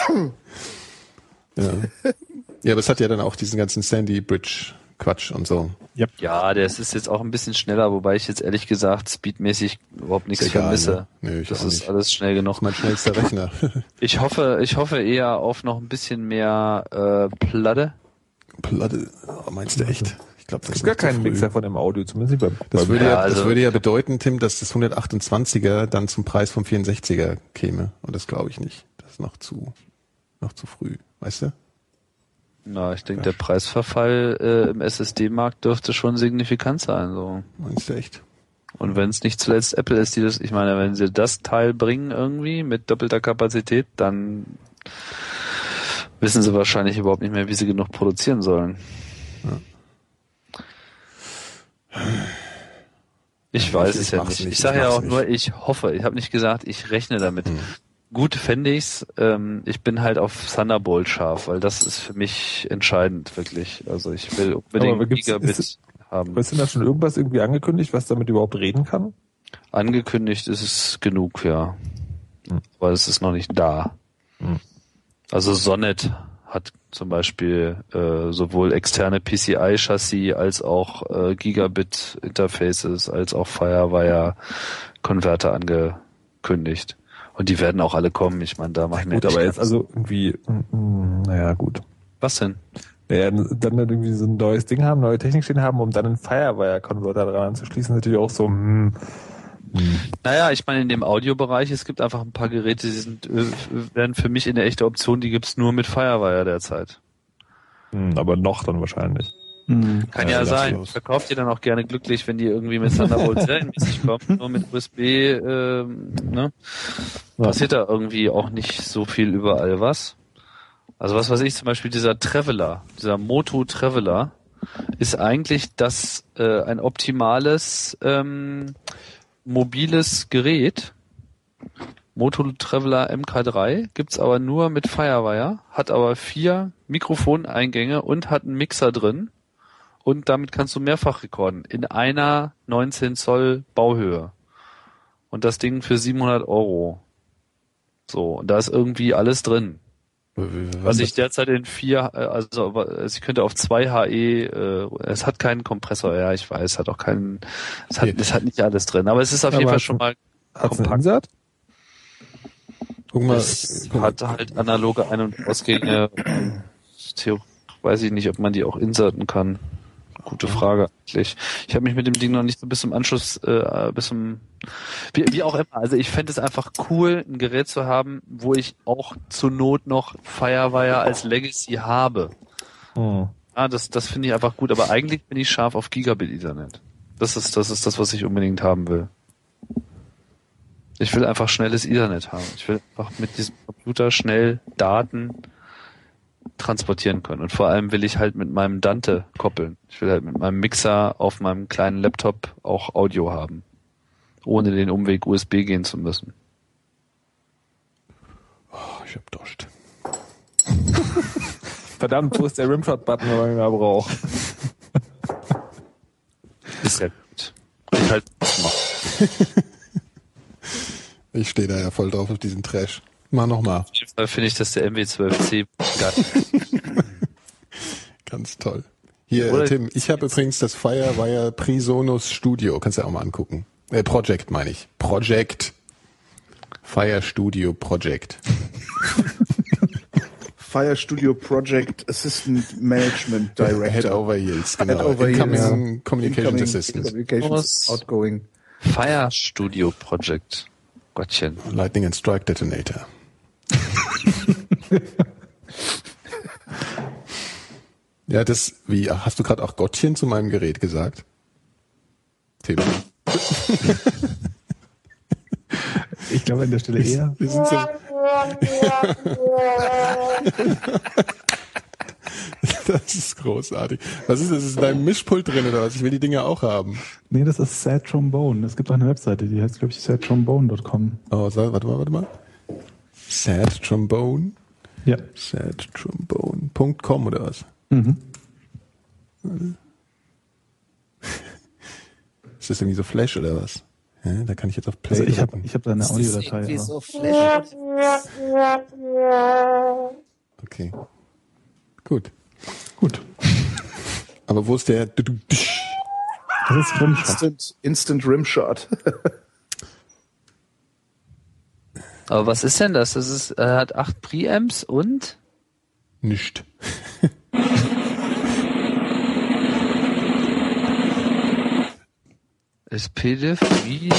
Ja. Ja, aber es hat ja dann auch diesen ganzen Sandy Bridge Quatsch und so. Ja, das ist jetzt auch ein bisschen schneller, wobei ich jetzt ehrlich gesagt speedmäßig überhaupt nichts Ist egal, vermisse. ne? Nö, ich das auch ist nicht. alles schnell genug. Das ist mein schnellster Rechner. Ich hoffe, ich hoffe eher auf noch ein bisschen mehr äh, Platte. Platte. Oh, meinst du echt? Ich glaube, das Es ist gibt gar noch zu keinen früh. Mixer von dem Audio, zumindest nicht beim, Das beim würde ja, Ja, das also- würde ja bedeuten, Tim, dass das hundertachtundzwanziger dann zum Preis vom vierundsechziger käme. Und das glaube ich nicht. Das ist noch zu, noch zu früh. Weißt du? Na, ich denke, der Preisverfall äh, im S S D-Markt dürfte schon signifikant sein. So. Meinst du echt? Und wenn es nicht zuletzt Apple ist, die das, ich meine, wenn sie das Teil bringen irgendwie mit doppelter Kapazität, dann wissen sie wahrscheinlich überhaupt nicht mehr, wie sie genug produzieren sollen. Ich Ja, weiß ich- es ich ja mach's nicht. nicht, Ich ich sage ja mach's auch nicht. nur, ich hoffe. Ich habe nicht gesagt, ich rechne damit. Hm. Gut fände ich's. Ähm, ich bin halt auf Thunderbolt scharf, weil das ist für mich entscheidend, wirklich. Also ich will Aber unbedingt gibt's- Gigabit ist- haben. Ist denn da schon irgendwas irgendwie angekündigt, was damit überhaupt reden kann? Angekündigt ist es genug, ja. Hm. Aber es ist noch nicht da. Hm. Also Sonnet hat zum Beispiel äh, sowohl externe P C I-Chassis als auch äh, Gigabit-Interfaces als auch Firewire-Konverter angekündigt. Und die werden auch alle kommen. Ich meine, da machen Gut, wir aber nicht jetzt ganz- also irgendwie, mm, mm, naja, gut. Was denn? Naja, dann irgendwie so ein neues Ding haben, neue Technik stehen haben, um dann einen Firewire-Converter dran anzuschließen, ist natürlich auch so, hm, Naja, ich meine, in dem Audiobereich, es gibt einfach ein paar Geräte, die sind, äh, werden für mich eine echte Option, die gibt's nur mit Firewire derzeit. hm, aber noch dann wahrscheinlich. Hm. Kann Ja, ja, lass sein. los. Verkauft ihr dann auch gerne glücklich, wenn die irgendwie mit Thunderbolt serienmäßig kommen, nur mit U S B, ähm, ne? Ja. Passiert da irgendwie auch nicht so viel überall was. Also was weiß ich, zum Beispiel dieser Traveler, dieser Moto Traveler, ist eigentlich das äh, ein optimales ähm, mobiles Gerät. Moto Traveler M K drei gibt's aber nur mit Firewire, hat aber vier Mikrofoneingänge und hat einen Mixer drin. Und damit kannst du mehrfach rekorden in einer neunzehn Zoll Bauhöhe. Und das Ding für siebenhundert Euro. So, und da ist irgendwie alles drin. Was ich derzeit in vier, äh, also also ich könnte auf zwei H E, äh, es hat keinen Kompressor, ja, ich weiß, es hat auch keinen, es hat, Nee. es hat nicht alles drin, aber es ist auf Aber jeden Fall hat's schon mal Hat's einen kompakt. Insert? Guck mal, Es guck mal. hat halt analoge Ein- und Ausgänge. Theo- weiß ich nicht, ob man die auch inserten kann. Gute Frage eigentlich. Ich habe mich mit dem Ding noch nicht so bis zum Anschluss, äh, bis zum wie, wie auch immer. Also ich fände es einfach cool, ein Gerät zu haben, wo ich auch zur Not noch Firewire als Legacy habe. Hm. Ah, das, das finde ich einfach gut, aber eigentlich bin ich scharf auf Gigabit Ethernet. Das ist, das ist das, was ich unbedingt haben will. Ich will einfach schnelles Ethernet haben. Ich will einfach mit diesem Computer schnell Daten transportieren können. Und vor allem will ich halt mit meinem Dante koppeln. Ich will halt mit meinem Mixer auf meinem kleinen Laptop auch Audio haben. Ohne den Umweg U S B gehen zu müssen. Oh, ich hab Durst. Verdammt, wo ist der Rimshot-Button, den man mehr braucht? Ist ja gut. Ich halt mal. Ich stehe da ja voll drauf auf diesen Trash. Mach nochmal. Auf jeden Fall finde ich, dass der M W zwölf C geil. Ganz toll. Hier, Oder Tim, ich habe übrigens das Firewire Presonus Studio. Kannst du ja auch mal angucken. Äh, Project meine ich. Project. Fire Studio Project. Fire Studio Project Assistant Management Director. Head over Heels, genau. Head over Incoming Heels. Communications Incoming Assistant. Communications Outgoing. Fire Studio Project. Gottchen. Lightning and Strike Detonator. Ja, das, wie, hast du gerade auch Gottchen zu meinem Gerät gesagt? Tilo. Ich glaube an der Stelle eher. Wir sind so das ist großartig. Was ist das? Ist in deinem Mischpult drin oder was? Ich will die Dinger auch haben. Nee, das ist Sad Trombone. Es gibt auch eine Webseite, die heißt, glaube ich, sad trombone dot com. Oh, so, warte mal, warte mal. Sad Trombone? Ja. sad trombone punkt com oder was? Mhm. Ist das irgendwie so Flash oder was? Ja, da kann ich jetzt auf Play Also ich habe drücken. ich hab da eine Audiodatei. aber- so Flash. Okay. Gut. Gut. Aber wo ist der? Das ist Rimshot. Instant, Instant Rimshot. Aber was ist denn das? Das ist, er hat acht Preamps und? Nicht. S P D F wie?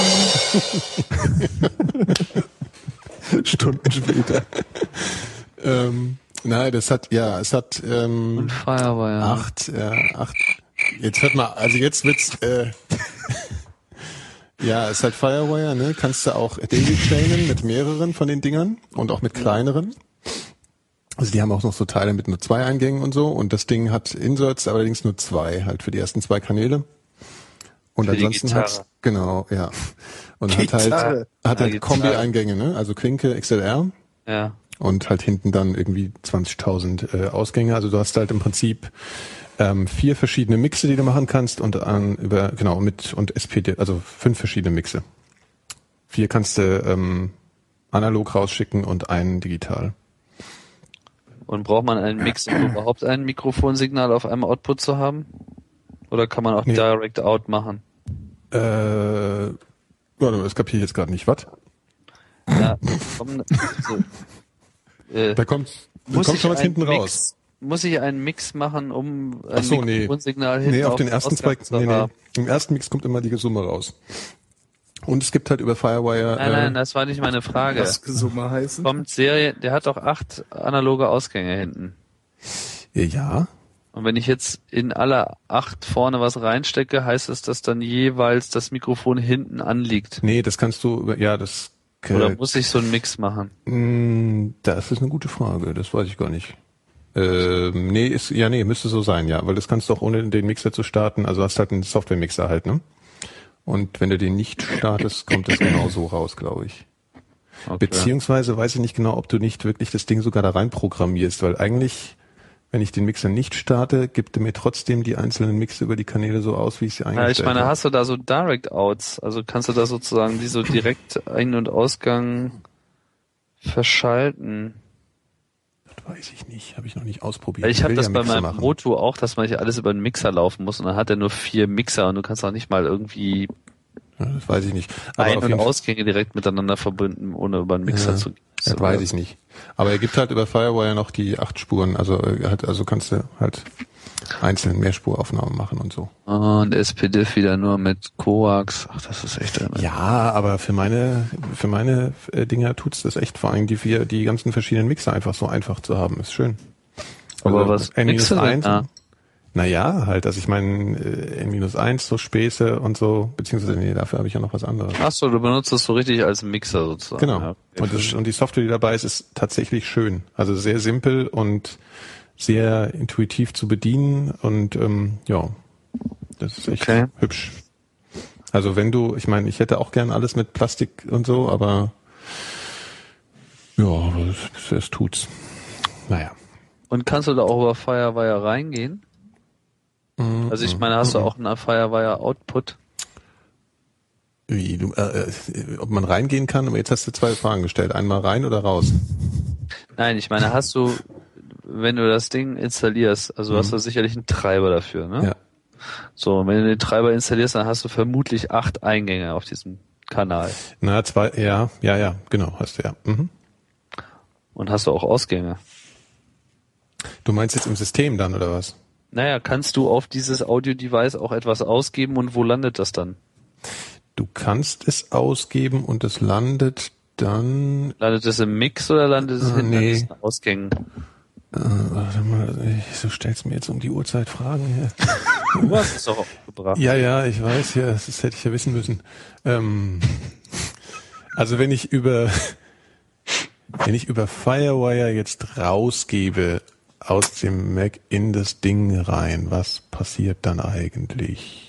Stunden später. ähm, nein, das hat, ja, es hat ähm, Und Firewire. acht, äh, acht. Jetzt hört mal, also jetzt wird's, äh, ja, es hat Firewire, ne? Kannst du auch Daisy chainen mit mehreren von den Dingern und auch mit kleineren. Also die haben auch noch so Teile mit nur zwei Eingängen und so. Und das Ding hat Inserts, allerdings nur zwei, halt für die ersten zwei Kanäle. Und Für die ansonsten Gitarre. hat genau, ja. Und hat Gitarre. halt hat Ja, halt Gitarre. Kombi-Eingänge, ne? Also Klinke, X L R Ja. und halt hinten dann irgendwie zwanzigtausend äh, Ausgänge. Also du hast halt im Prinzip ähm, vier verschiedene Mixe, die du machen kannst und an über genau mit und S P D, also fünf verschiedene Mixe. Vier kannst du ähm, analog rausschicken und einen digital. Und braucht man einen Mix, um überhaupt ein Mikrofonsignal auf einem Output zu haben? Oder kann man auch Nee. Direct Out machen? Äh, warte mal, das kapiere ich jetzt gerade nicht. Was? Ja, komm, also, äh, Da kommt, da muss kommt ich schon was einen hinten Mix, raus. Muss ich einen Mix machen, um ein Ach so, nee. Mikrofonsignal hinten Nee, auf den den ersten zwei, Ausgang zu nee, nee. haben? Im ersten Mix kommt immer die Summe raus. Und es gibt halt über Firewire. Nein, nein, das war nicht meine Frage. Was Summe heißen? Kommt Serie, der hat doch acht analoge Ausgänge hinten. Äh, ja. Und wenn ich jetzt in alle acht vorne was reinstecke, heißt es, dass dann jeweils das Mikrofon hinten anliegt? Nee, das kannst du über, ja, das, Oder muss ich so einen Mix machen? mh, das ist eine gute Frage, das weiß ich gar nicht. Ähm, nee, ist, ja, nee, müsste so sein, ja, weil das kannst du auch ohne den Mixer zu starten, also hast halt einen Software-Mixer halt, ne? Und wenn du den nicht startest, kommt das genau so raus, glaube ich. Okay. Beziehungsweise weiß ich nicht genau, ob du nicht wirklich das Ding sogar da rein programmierst, weil eigentlich, wenn ich den Mixer nicht starte, gibt er mir trotzdem die einzelnen Mixe über die Kanäle so aus, wie ich sie Ja, eingestellt ich meine, habe. hast du da so Direct Outs? Also kannst du da sozusagen die so direkt Ein- und Ausgang verschalten? Das weiß ich nicht, habe ich noch nicht ausprobiert. Weil ich habe will das ja bei Mixe meinem machen. Moto auch, dass man hier alles über einen Mixer laufen muss und dann hat er nur vier Mixer und du kannst auch nicht mal irgendwie Ja, das weiß ich nicht. Aber Ein- auf und jeden Fall, Ausgänge direkt miteinander verbunden, ohne über einen Mixer Ja, zu gehen. das weiß ich nicht. Aber er gibt halt über Firewire noch die acht Spuren, also er hat, also kannst du halt einzeln Mehrspuraufnahmen machen und so. Und S P D I F wieder nur mit Coax. Ach, das ist echt immer. Ja, aber für meine für meine äh, Dinger tut's das echt, vor allem die vier, die ganzen verschiedenen Mixer einfach so einfach zu haben, ist schön. Aber was N Mixer denn eins, da? naja, halt, also ich meine äh, N eins, so Späße und so, beziehungsweise nee, dafür habe ich ja noch was anderes. Ach so, du benutzt das so richtig als Mixer sozusagen. Genau. Ja, okay. Und, das, und die Software, die dabei ist, ist tatsächlich schön. Also sehr simpel und sehr intuitiv zu bedienen und ähm, ja, das ist echt Okay. hübsch. Also wenn du, ich meine, ich hätte auch gern alles mit Plastik und so, aber ja, aber es, es tut's. Naja. Und kannst du da auch über Firewire reingehen? Mhm. Also ich meine, hast du auch einen Firewire Output? Wie, du, äh, äh, ob man reingehen kann, aber jetzt hast du zwei Fragen gestellt. Einmal rein oder raus? Nein, ich meine, hast du, wenn du das Ding installierst, also Mhm. hast du sicherlich einen Treiber dafür, ne? Ja. So, und wenn du den Treiber installierst, dann hast du vermutlich acht Eingänge auf diesem Kanal. Na, zwei, ja, ja, ja, genau, hast du ja. Mhm. Und hast du auch Ausgänge. Du meinst jetzt im System dann, oder was? Naja, kannst du auf dieses Audio-Device auch etwas ausgeben und wo landet das dann? Du kannst es ausgeben und es landet dann... Landet es im Mix oder landet es Ah, hinten nee. an diesen Ausgängen? Äh, warte mal, ich, so stellst mir jetzt um die Uhrzeit Fragen hier. Du hast es doch aufgebracht. Ja, ja, ich weiß, ja, das, das hätte ich ja wissen müssen. Ähm, also wenn ich über wenn ich über Firewire jetzt rausgebe aus dem Mac in das Ding rein, was passiert dann eigentlich?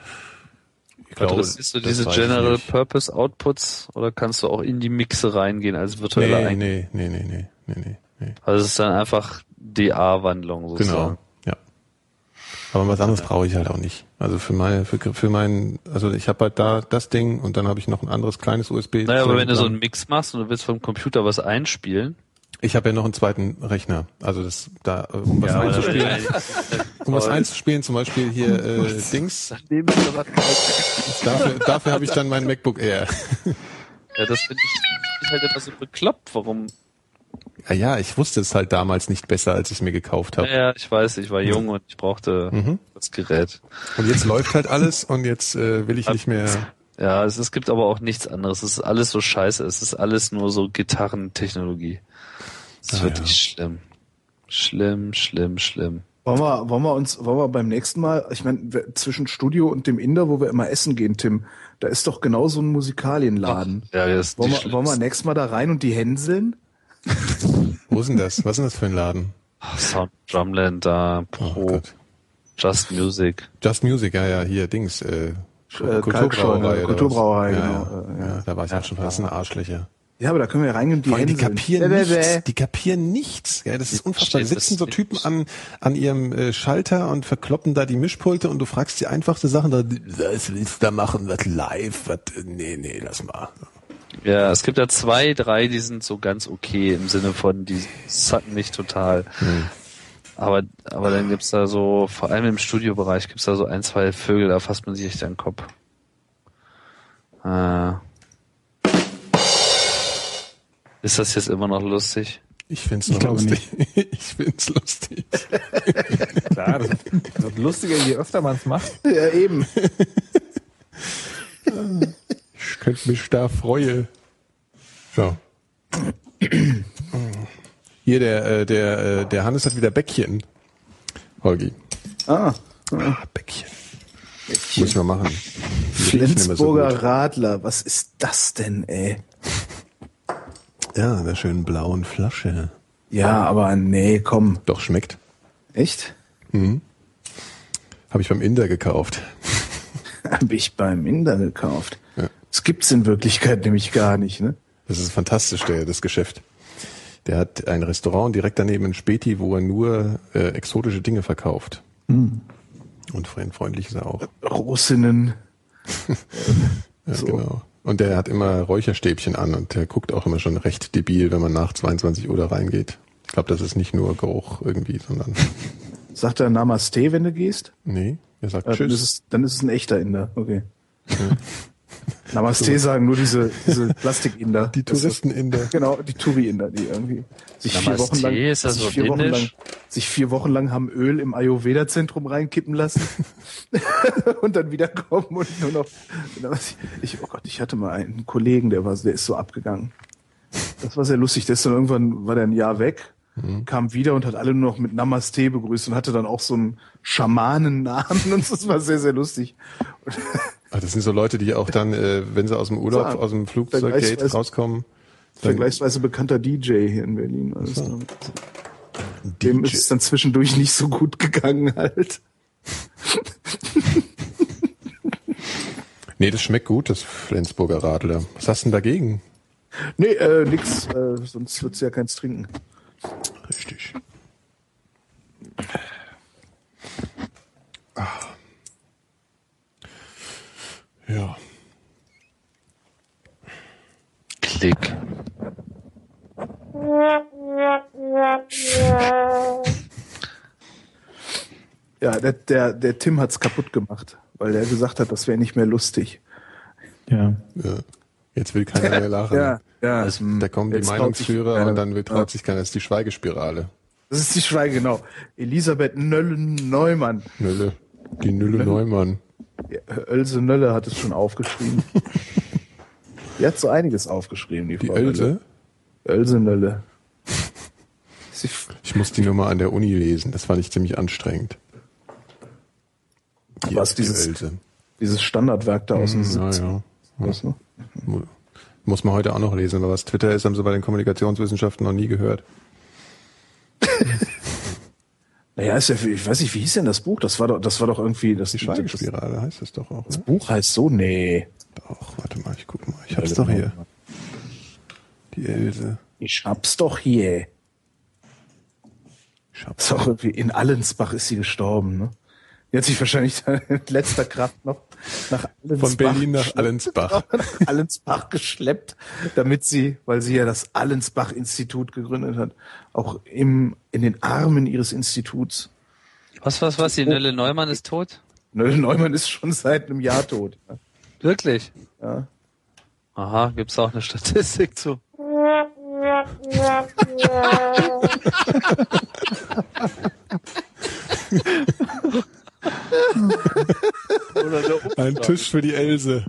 Ich Adressierst du das diese weiß ich General nicht. Purpose Outputs oder kannst du auch in die Mixe reingehen als virtueller Nee, Eingang? nee, nee, nee, nee, nee, nee, nee. Also es ist dann einfach D A-Wandlung Genau, sozusagen. ja. Aber was anderes brauche ich halt auch nicht. Also für mein, für, für mein, also ich habe halt da das Ding und dann habe ich noch ein anderes kleines U S B. Naja, aber wenn du so einen Mix machst und du willst vom Computer was einspielen. Ich habe ja noch einen zweiten Rechner. Also das da, äh, um was Ja, einzuspielen. aber- Um was einzuspielen, zum Beispiel hier äh, Dings. Daneben ist aber- Dafür, dafür habe ich dann mein MacBook Air. Ja, das finde ich, find ich halt immer so bekloppt. Warum? Ja, ja, ich wusste es halt damals nicht besser, als ich es mir gekauft habe. Naja, ich weiß, ich war jung und ich brauchte Mhm. das Gerät. Und jetzt läuft halt alles und jetzt äh, will ich nicht mehr. Ja, es, es gibt aber auch nichts anderes. Es ist alles so scheiße. Es ist alles nur so Gitarrentechnologie. Es ist Ah, wirklich ja. schlimm. Schlimm, schlimm, schlimm. Wollen wir, wollen wir uns, wollen wir beim nächsten Mal, ich meine, zwischen Studio und dem Inder, wo wir immer essen gehen, Tim, da ist doch genau so ein Musikalienladen. Ja, das ist Wollen die wir, wollen wir nächstes Mal da rein und die hänseln? Wo ist denn das? Was ist denn das für ein Laden? Sound Drumland da, Oh Pro, Gott. Just Music. Just Music, ja, ja, hier, Dings, äh, Äh, Kulturbrauerei. Kalkscheune, oder was? Kulturbrauerei, ja, genau, Ja, äh, ja. da war ich auch schon fast ein Arschlöcher. Ja, aber da können wir reingehen und die Vor allem, die hänseln. kapieren Bäh, bäh, nichts. bäh. Die kapieren nichts. Ja, das ist unfassbar. Da verstehen sitzen das so nicht. Typen an, an ihrem äh, Schalter und verkloppen da die Mischpulte und du fragst die einfachste Sachen. Da, was willst du da machen? Was live? Was? Nee, nee, lass mal. Ja, es gibt da zwei, drei, die sind so ganz okay im Sinne von, die sacken nicht total. Hm. Aber, aber dann gibt's da so, vor allem im Studiobereich gibt's da so ein, zwei Vögel, da fasst man sich echt an den Kopf. Äh, ist das jetzt immer noch lustig? Ich find's Ich noch glaube lustig. Ich find's lustig. Klar, das wird, das wird lustiger, je öfter man es macht. Ja, eben. Ich könnte mich da freuen. So. Hier, der, äh, der, äh, der Hannes hat wieder Bäckchen. Holgi. Ah, Ah, Bäckchen. Muss ich mal machen. Die riechen immer so Flensburger gut. Radler, was ist das denn, ey? Ja, in der schönen blauen Flasche. Ja, aber nee, komm. Doch, schmeckt. Echt? Mhm. Habe ich beim Inder gekauft. Hab ich beim Inder gekauft. Ja. Das gibt's in Wirklichkeit nämlich gar nicht, ne? Das ist fantastisch, der, das Geschäft. Der hat ein Restaurant direkt daneben in Späti, wo er nur äh, exotische Dinge verkauft. Hm. Und freundlich ist er auch. Russinnen. Ja, So. genau. Und der hat immer Räucherstäbchen an und der guckt auch immer schon recht debil, wenn man nach zweiundzwanzig Uhr da reingeht. Ich glaube, das ist nicht nur Geruch irgendwie, sondern Sagt er Namaste, wenn du gehst? nee, er sagt Äh, dann, ist Tschüss. es, dann ist es ein echter Inder, okay. Namaste sagen nur diese, diese Plastik-Inder. Die Das ist- Touristen-Inder. Genau, die Touri-Inder, die irgendwie sich vier Namaste, Wochen lang, ist das sich, so vier Wochen lang indisch? sich vier Wochen lang haben Öl im Ayurveda-Zentrum reinkippen lassen und dann wiederkommen und nur noch. Ich, oh Gott, ich hatte mal einen Kollegen, der war, der ist so abgegangen. Das war sehr lustig. Der ist dann irgendwann, war der ein Jahr weg, Mhm. kam wieder und hat alle nur noch mit Namaste begrüßt und hatte dann auch so einen Schamanennamen und das war sehr, sehr lustig. Und Ah, das sind so Leute, die auch dann, äh, wenn sie aus dem Urlaub, Sagen. aus dem Flugzeuggate Vergleichsweise- rauskommen, dann vergleichsweise bekannter D J hier in Berlin. Also So. ist Dem ist es dann zwischendurch nicht so gut gegangen halt. Nee, das schmeckt gut, das Flensburger Radler. Was hast du denn dagegen? Nee, äh, nix, äh, sonst wird's ja keins trinken. Richtig. Klick. Ja, der, der, der Tim hat's kaputt gemacht, weil der gesagt hat, das wäre nicht mehr lustig. Ja. Ja. Jetzt will keiner mehr lachen. Ja, ja. Also, da kommen die Jetzt traut Meinungsführer sich und dann wird, traut ja. sich keiner. Das ist die Schweigespirale. Das ist die Schweige, genau. Elisabeth Nölle-Neumann. Nölle. Die Nölle Nölle. Neumann. Ja, Ölse Nölle hat es schon aufgeschrieben. Die hat so einiges aufgeschrieben, die, Die Frau Ölse? Nölle. Ölse Nölle. Sie, Ich muss die nur mal an der Uni lesen. Das fand ich ziemlich anstrengend. Die, Was, die dieses- Ölse. dieses Standardwerk da aus dem Ja, siebziger. ja. Was, ne? Mu- Muss man heute auch noch lesen, aber was Twitter ist, haben sie bei den Kommunikationswissenschaften noch nie gehört. Naja, ist ja, ich weiß nicht, wie hieß denn das Buch? Das war doch, das war doch irgendwie, das, Die das Schweigespirale heißt das doch auch, ne? Buch heißt so, nee. Doch, warte mal, ich guck mal. Ich hab's doch hier. Die Else. Ich hab's doch hier. Ich hab's. Ist auch irgendwie, in Allensbach ist sie gestorben, ne? Die hat sich wahrscheinlich in letzter Kraft noch nach Allensbach, Von Berlin nach Allensbach. Allensbach geschleppt, damit sie, weil sie ja das Allensbach-Institut gegründet hat, auch im, in den Armen ihres Instituts. Was, was, was? Die Nölle Neumann ist tot? Nölle Neumann ist schon seit einem Jahr tot. Ja. Wirklich? Ja. Aha, gibt's auch eine Statistik zu? Oder der Ein Tisch für die Else.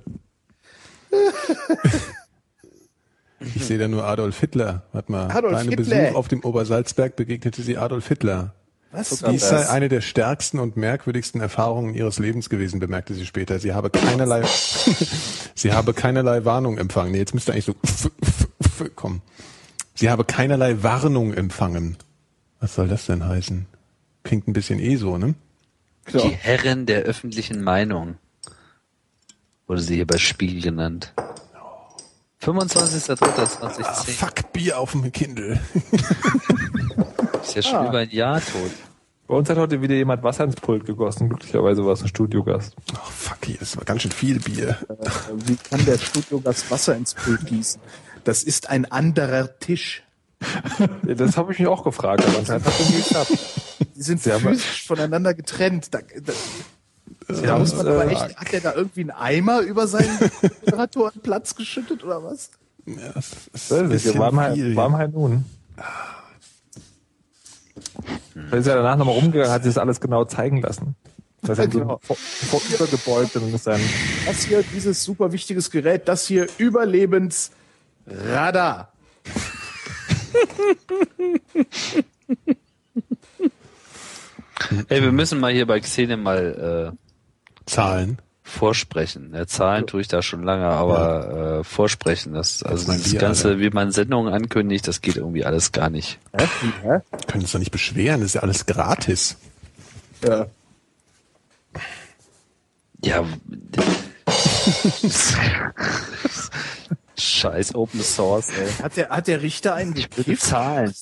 Ich sehe da nur Adolf Hitler. Warte mal. Adolf Bei einem Hitler. Besuch auf dem Obersalzberg begegnete sie Adolf Hitler. Was? Dies sei eine der stärksten und merkwürdigsten Erfahrungen ihres Lebens gewesen, bemerkte sie später. Sie habe keinerlei, sie habe keinerlei Warnung empfangen. Nee, jetzt müsste eigentlich so kommen. Sie habe keinerlei Warnung empfangen. Was soll das denn heißen? Klingt ein bisschen eh so, ne? Genau. Die Herren der öffentlichen Meinung wurde sie hier bei Spiegel genannt. fünfundzwanzigster dritter Ah, zweitausendzehn. fuck, Bier auf dem Kindle. Ist ja schon über ein Jahr tot. Bei uns hat heute wieder jemand Wasser ins Pult gegossen. Glücklicherweise war es ein Studiogast. Ach, fuck, hier ist aber ganz schön viel Bier. Wie kann der Studiogast Wasser ins Pult gießen? Das ist ein anderer Tisch. Ja, das habe ich mich auch gefragt, aber anscheinend hat es nicht geklappt. Die sind Sie haben- physisch voneinander getrennt. Da, da, Sie da haben muss es man aber gesagt. echt, hat der da irgendwie einen Eimer über seinen Moderatorenplatz geschüttet oder was? Ja, das ist Das ein ist bisschen ja warm, viel. warm halt nun. Da ist er danach nochmal rumgegangen, hat sich das alles genau zeigen lassen. Das heißt, Genau. vor, vor übergebeugt und ist dann, Das hier, dieses super wichtiges Gerät, das hier Überlebensradar. Ey, wir müssen mal hier bei Xene mal äh, Zahlen. vorsprechen. Ja, Zahlen tue ich da schon lange, aber äh, vorsprechen, das also mein das Bier, Ganze, Alter. wie man Sendungen ankündigt, das geht irgendwie alles gar nicht. Hä? Hä? Können uns doch nicht beschweren, das ist ja alles gratis. Ja. Ja. Scheiß Open Source, ey. Hat der, hat der Richter einen Ich will gekifft? bezahlen.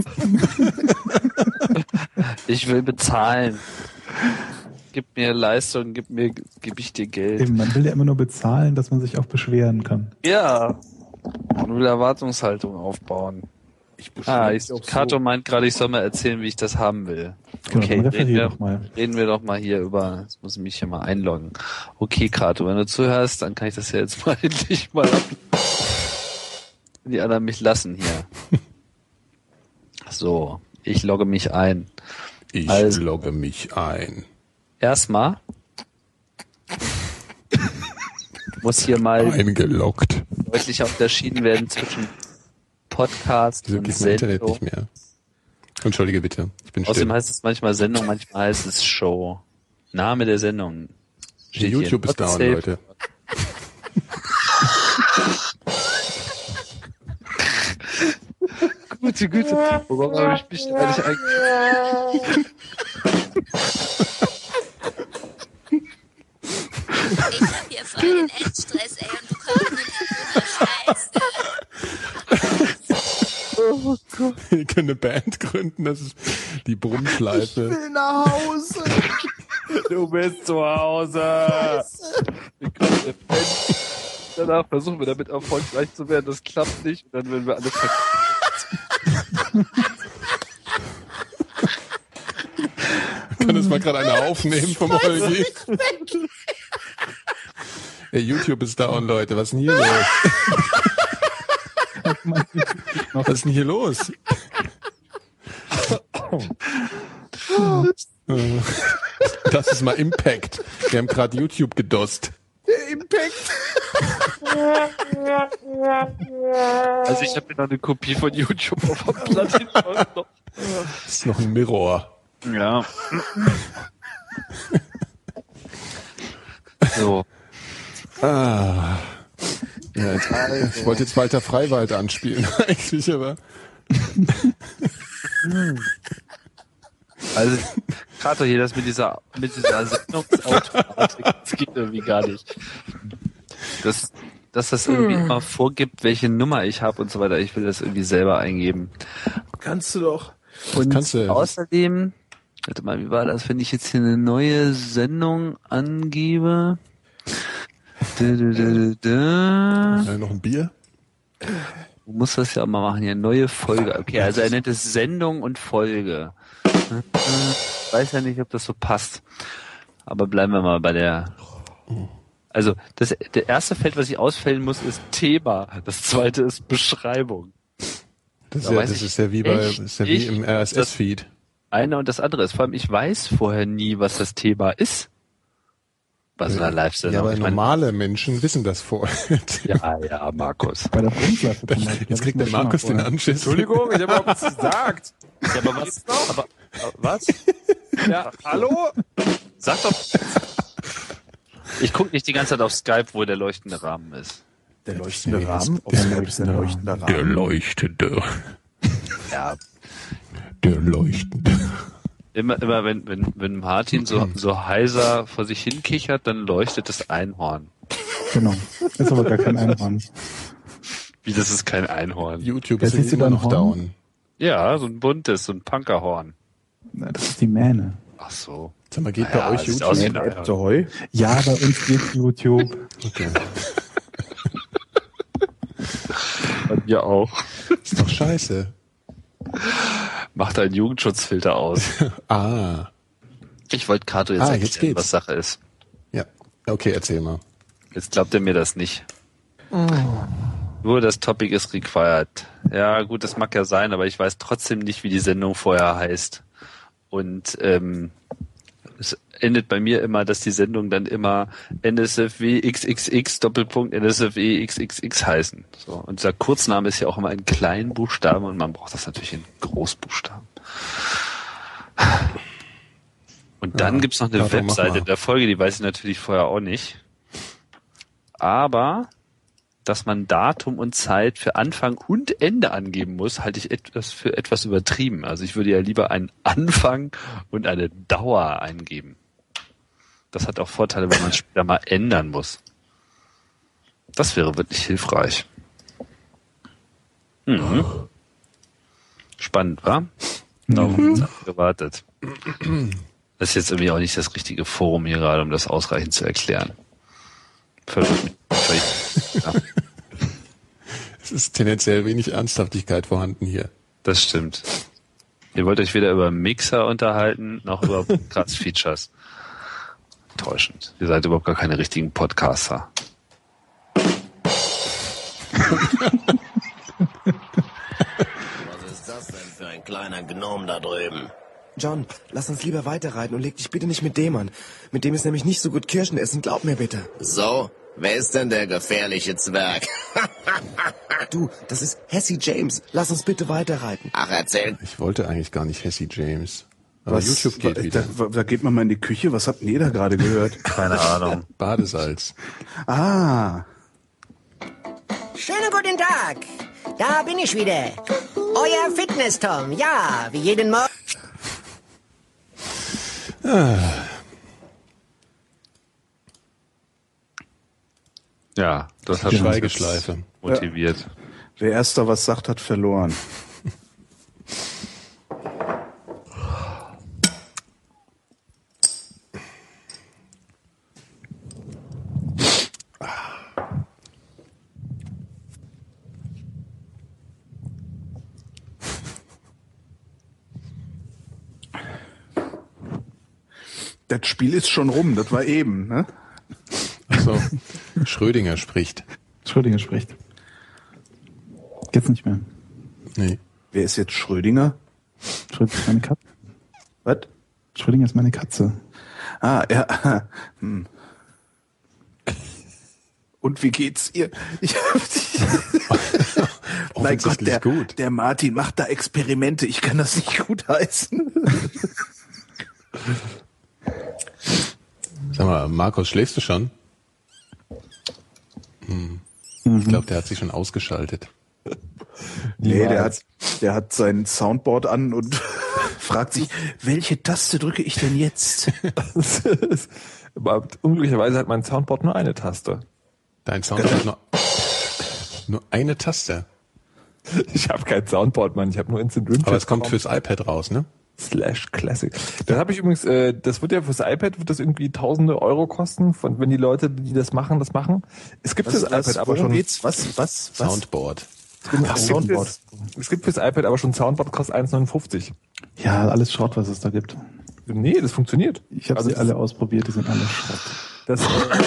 Ich will bezahlen. Gib mir Leistung, gib mir, gib ich dir Geld. Eben, man will ja immer nur bezahlen, dass man sich auch beschweren kann. Ja. Man will Erwartungshaltung aufbauen. Ich beschwöre Ah, mich ich, auch Kato so. meint gerade, ich soll mal erzählen, wie ich das haben will. Genau, Okay, dann reden referier wir, doch mal. reden wir doch mal hier über, jetzt muss ich mich hier mal einloggen. Okay, Kato, wenn du zuhörst, dann kann ich das ja jetzt mal endlich mal ab. Wenn die anderen mich lassen hier. So, ich logge mich ein. Ich Also- logge mich ein. Erstmal muss hier mal Eingeloggt. deutlich unterschieden werden zwischen Podcast Wieso und geht mein Internet Sendung. nicht mehr? Entschuldige bitte, ich bin Außerdem still. heißt es manchmal Sendung, manchmal heißt es Show. Name der Sendung. Steht hier. YouTube ist Not down, safe. Leute. Gute Güte. Warum habe ich mich da nicht eingeschaltet? Ich hab hier voll den Endstress, ey, und du kommst mit dieser Scheiße. Wir können eine Band gründen, das ist die Brummschleife. will nach Hause. du bist zu Hause. Wie kommt der Fan? danach versuchen wir damit erfolgreich zu werden. Das klappt nicht. Und dann werden wir alle vergessen. Kann das mal gerade einer aufnehmen vom Holgi? Hey, YouTube ist down, Leute. Was ist denn hier los? Was ist denn hier los? Das ist mal Impact. Wir haben gerade YouTube gedost. Der Impact. Also ich habe mir noch eine Kopie von YouTube auf dem Platin. Das ist noch ein Mirror. Ja. So. Ah. Ja, jetzt, ich wollte jetzt Walter Freiwald anspielen, eigentlich, aber. Also, gerade hier das mit dieser, mit dieser Sendungsautomatik, das geht irgendwie gar nicht. Das, dass das irgendwie immer vorgibt, welche Nummer ich habe und so weiter. Ich will das irgendwie selber eingeben. Kannst du doch. Und kannst du. Außerdem, warte mal, wie war das, wenn ich jetzt hier eine neue Sendung angebe? Da, da, da, da, da. Ja, noch ein Bier? Du musst das ja mal machen hier. Neue Folge. Okay, also er nennt es Sendung und Folge. Ich weiß ja nicht, ob das so passt. Aber bleiben wir mal bei der. Also, das, der erste Feld, was ich ausfällen muss, ist Thema. Das zweite ist Beschreibung. Das, Da ist ja, weiß das ich ist ja wie bei, echt ist ja wie nicht, im R S S-Feed. Einer und das andere ist. Vor allem, ich weiß vorher nie, was das Thema ist. Bei so einer Live-Sendung. Ja, aber ich mein, normale Menschen wissen das vorher. ja, ja, Markus. Bei der Bundesliga zum Beispiel. Jetzt kriegt der Markus den Anschiss. Entschuldigung, ich habe auch was gesagt. Ja, aber was? Aber, aber, was? Ja, hallo? Sag doch. Ich gucke nicht die ganze Zeit auf Skype, wo der leuchtende Rahmen ist. Der leuchtende Rahmen? Auf Skype ist der leuchtende Rahmen. Der Leuchtende. Ja. Der Leuchtende. Immer, immer wenn, wenn, wenn Martin so, so heiser vor sich hin kichert, dann leuchtet das Einhorn. Genau. Ist aber gar kein Einhorn. Wie, das ist kein Einhorn? YouTube Ja, ist siehst du immer da ein noch Horn? down. Ja, so ein buntes, so ein Punkerhorn. Na, das ist die Mähne. Ach so. Sag mal, geht Ja, bei euch sieht YouTube? aus wie ein App Einhorn. zu Heu. Ja, bei uns geht YouTube. Okay. Bei mir auch. Ist doch scheiße. Mach deinen Jugendschutzfilter aus. Ah. Ich wollte Kato jetzt Ah, erklären, jetzt geht's. was Sache ist. Ja. Okay, erzähl mal. Jetzt glaubt er mir das nicht. Nur das Topic ist required. Ja, gut, das mag ja sein, aber ich weiß trotzdem nicht, wie die Sendung vorher heißt. Und ähm, es endet bei mir immer, dass die Sendung dann immer N S F W X X X Doppelpunkt N S F W X X X heißen. So, und dieser Kurzname ist ja auch immer in kleinen Buchstaben und man braucht das natürlich in Großbuchstaben. Und dann Ja, gibt's noch eine Kato, mach Webseite mal. der Folge, die weiß ich natürlich vorher auch nicht. Aber dass man Datum und Zeit für Anfang und Ende angeben muss, halte ich etwas für etwas übertrieben. Also ich würde ja lieber einen Anfang und eine Dauer eingeben. Das hat auch Vorteile, wenn man später mal ändern muss. Das wäre wirklich hilfreich. Mhm. Spannend, wa? Darauf haben wir gewartet. Das ist jetzt irgendwie auch nicht das richtige Forum hier gerade, um das ausreichend zu erklären. Verwirrt mich völlig. Ja, Es ist tendenziell wenig Ernsthaftigkeit vorhanden hier. das stimmt. Ihr wollt euch weder über Mixer unterhalten, noch über Podcast-Features. Täuschend. Ihr seid überhaupt gar keine richtigen Podcaster. Was ist das denn für ein kleiner Gnom da drüben? John, lass uns lieber weiterreiten und leg dich bitte nicht mit dem an. Mit dem ist nämlich nicht so gut Kirschen essen, glaub mir bitte. So, wer ist denn der gefährliche Zwerg? Du, das ist Hessie James. Lass uns bitte weiterreiten. Ach, erzähl. Ich wollte eigentlich gar nicht Hessie James. Aber Was, YouTube geht da, wieder. Da, da geht man mal in die Küche. Was habt ihr da gerade gehört? Keine Ahnung. Badesalz. Ah, Schönen guten Tag. Da bin ich wieder. Euer Fitness-Tom. Ja, wie jeden Morgen. Ja, das hat Die uns Schweigeschleife. jetzt motiviert. wer erst da was sagt, hat verloren. Das Spiel ist schon rum, das war eben, ne? Achso, Schrödinger spricht. Schrödinger spricht. Jetzt nicht mehr. Nee. Wer ist jetzt Schrödinger? Schrödinger ist meine Katze. Was? Schrödinger ist meine Katze. Ah, ja. Hm. Und wie geht's ihr? Ich, mein Gott, der, gut. der Martin macht da Experimente. Ich kann das nicht gut heißen. Sag mal, Markus, schläfst du schon? Hm. Mhm. Ich glaube, der hat sich schon ausgeschaltet. Nee, der hat, der hat sein Soundboard an und fragt sich, welche Taste drücke ich denn jetzt? Aber unglücklicherweise hat mein Soundboard nur eine Taste. Dein Soundboard hat nur, nur eine Taste. Ich habe kein Soundboard, Mann. Ich habe nur Instant Rim. Aber es kommt fürs iPad raus, ne? Slash Classic. Das habe ich übrigens, äh, das wird ja fürs iPad, wird das irgendwie tausende Euro kosten, von, wenn die Leute, die das machen, das machen. Es gibt Was, fürs was, iPad aber schon... Geht's? Was, was, was? Soundboard. Es gibt, Ach, es, gibt Soundboard. fürs, es gibt fürs iPad aber schon Soundboard, kostet eins neunundfünfzig. Ja, alles Schrott, was es da gibt. Nee, das funktioniert. Ich habe Also sie das- alle ausprobiert, die sind alle Schrott. Das,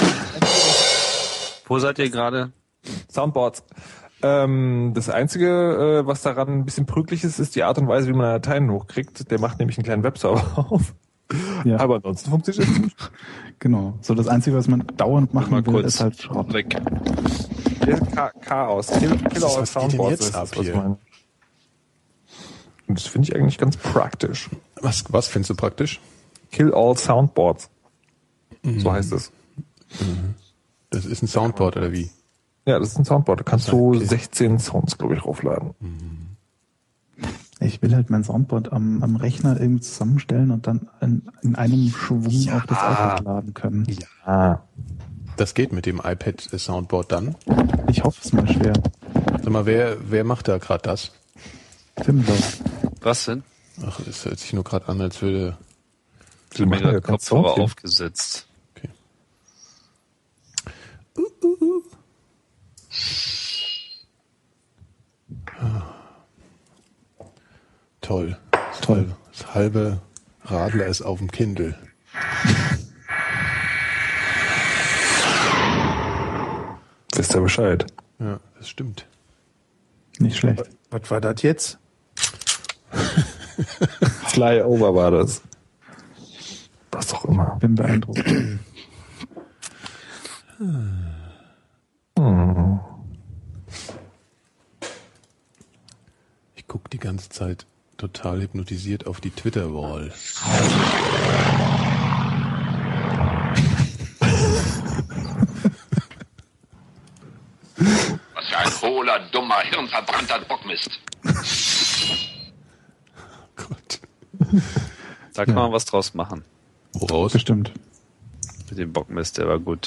Wo seid ihr gerade? Soundboards. Ähm, das Einzige, äh, was daran ein bisschen prüglich ist, ist die Art und Weise, wie man Dateien hochkriegt. Der macht nämlich einen kleinen Webserver auf. Ja, Aber ansonsten funktioniert es. genau. So das Einzige, was man dauernd machen Mal will, kurz ist halt Schrott. weg. Der ist Cha- Chaos. Kill, Kill Was our ist- was geht denn Soundboards jetzt ist das, ab was ich hier? meine. Und das finde ich eigentlich ganz praktisch. Was, was findest du praktisch? Kill all Soundboards. So heißt es. Das ist ein Soundboard oder wie? Ja, das ist ein Soundboard. Da kannst du Okay. sechzehn Sounds, glaube ich, raufladen. Ich will halt mein Soundboard am, am Rechner irgendwie zusammenstellen und dann in, in einem Schwung auf das iPad laden können. Ah. Das geht mit dem iPad Soundboard dann. Ich hoffe es mal schwer. Sag mal, wer, wer macht da gerade das? Timber. Was denn? Ach, es hört sich nur gerade an, als würde... Ich habe mir machen ja gerade keinen Kopfhörer Sound hier. aufgesetzt. Okay. Toll. Toll. Das halbe Radler ist auf dem Kindle. Wisst ihr Bescheid? Ja, das stimmt. Nicht schlecht. Was war das jetzt? Flyover war das. Was auch immer. Bin beeindruckt. Ich gucke die ganze Zeit total hypnotisiert auf die Twitter-Wall. Was für ein hohler, dummer, hirnverbrannter Bockmist. Gott. Da kann man was draus machen. Woraus? Bestimmt. Mit dem Bockmist, der war gut.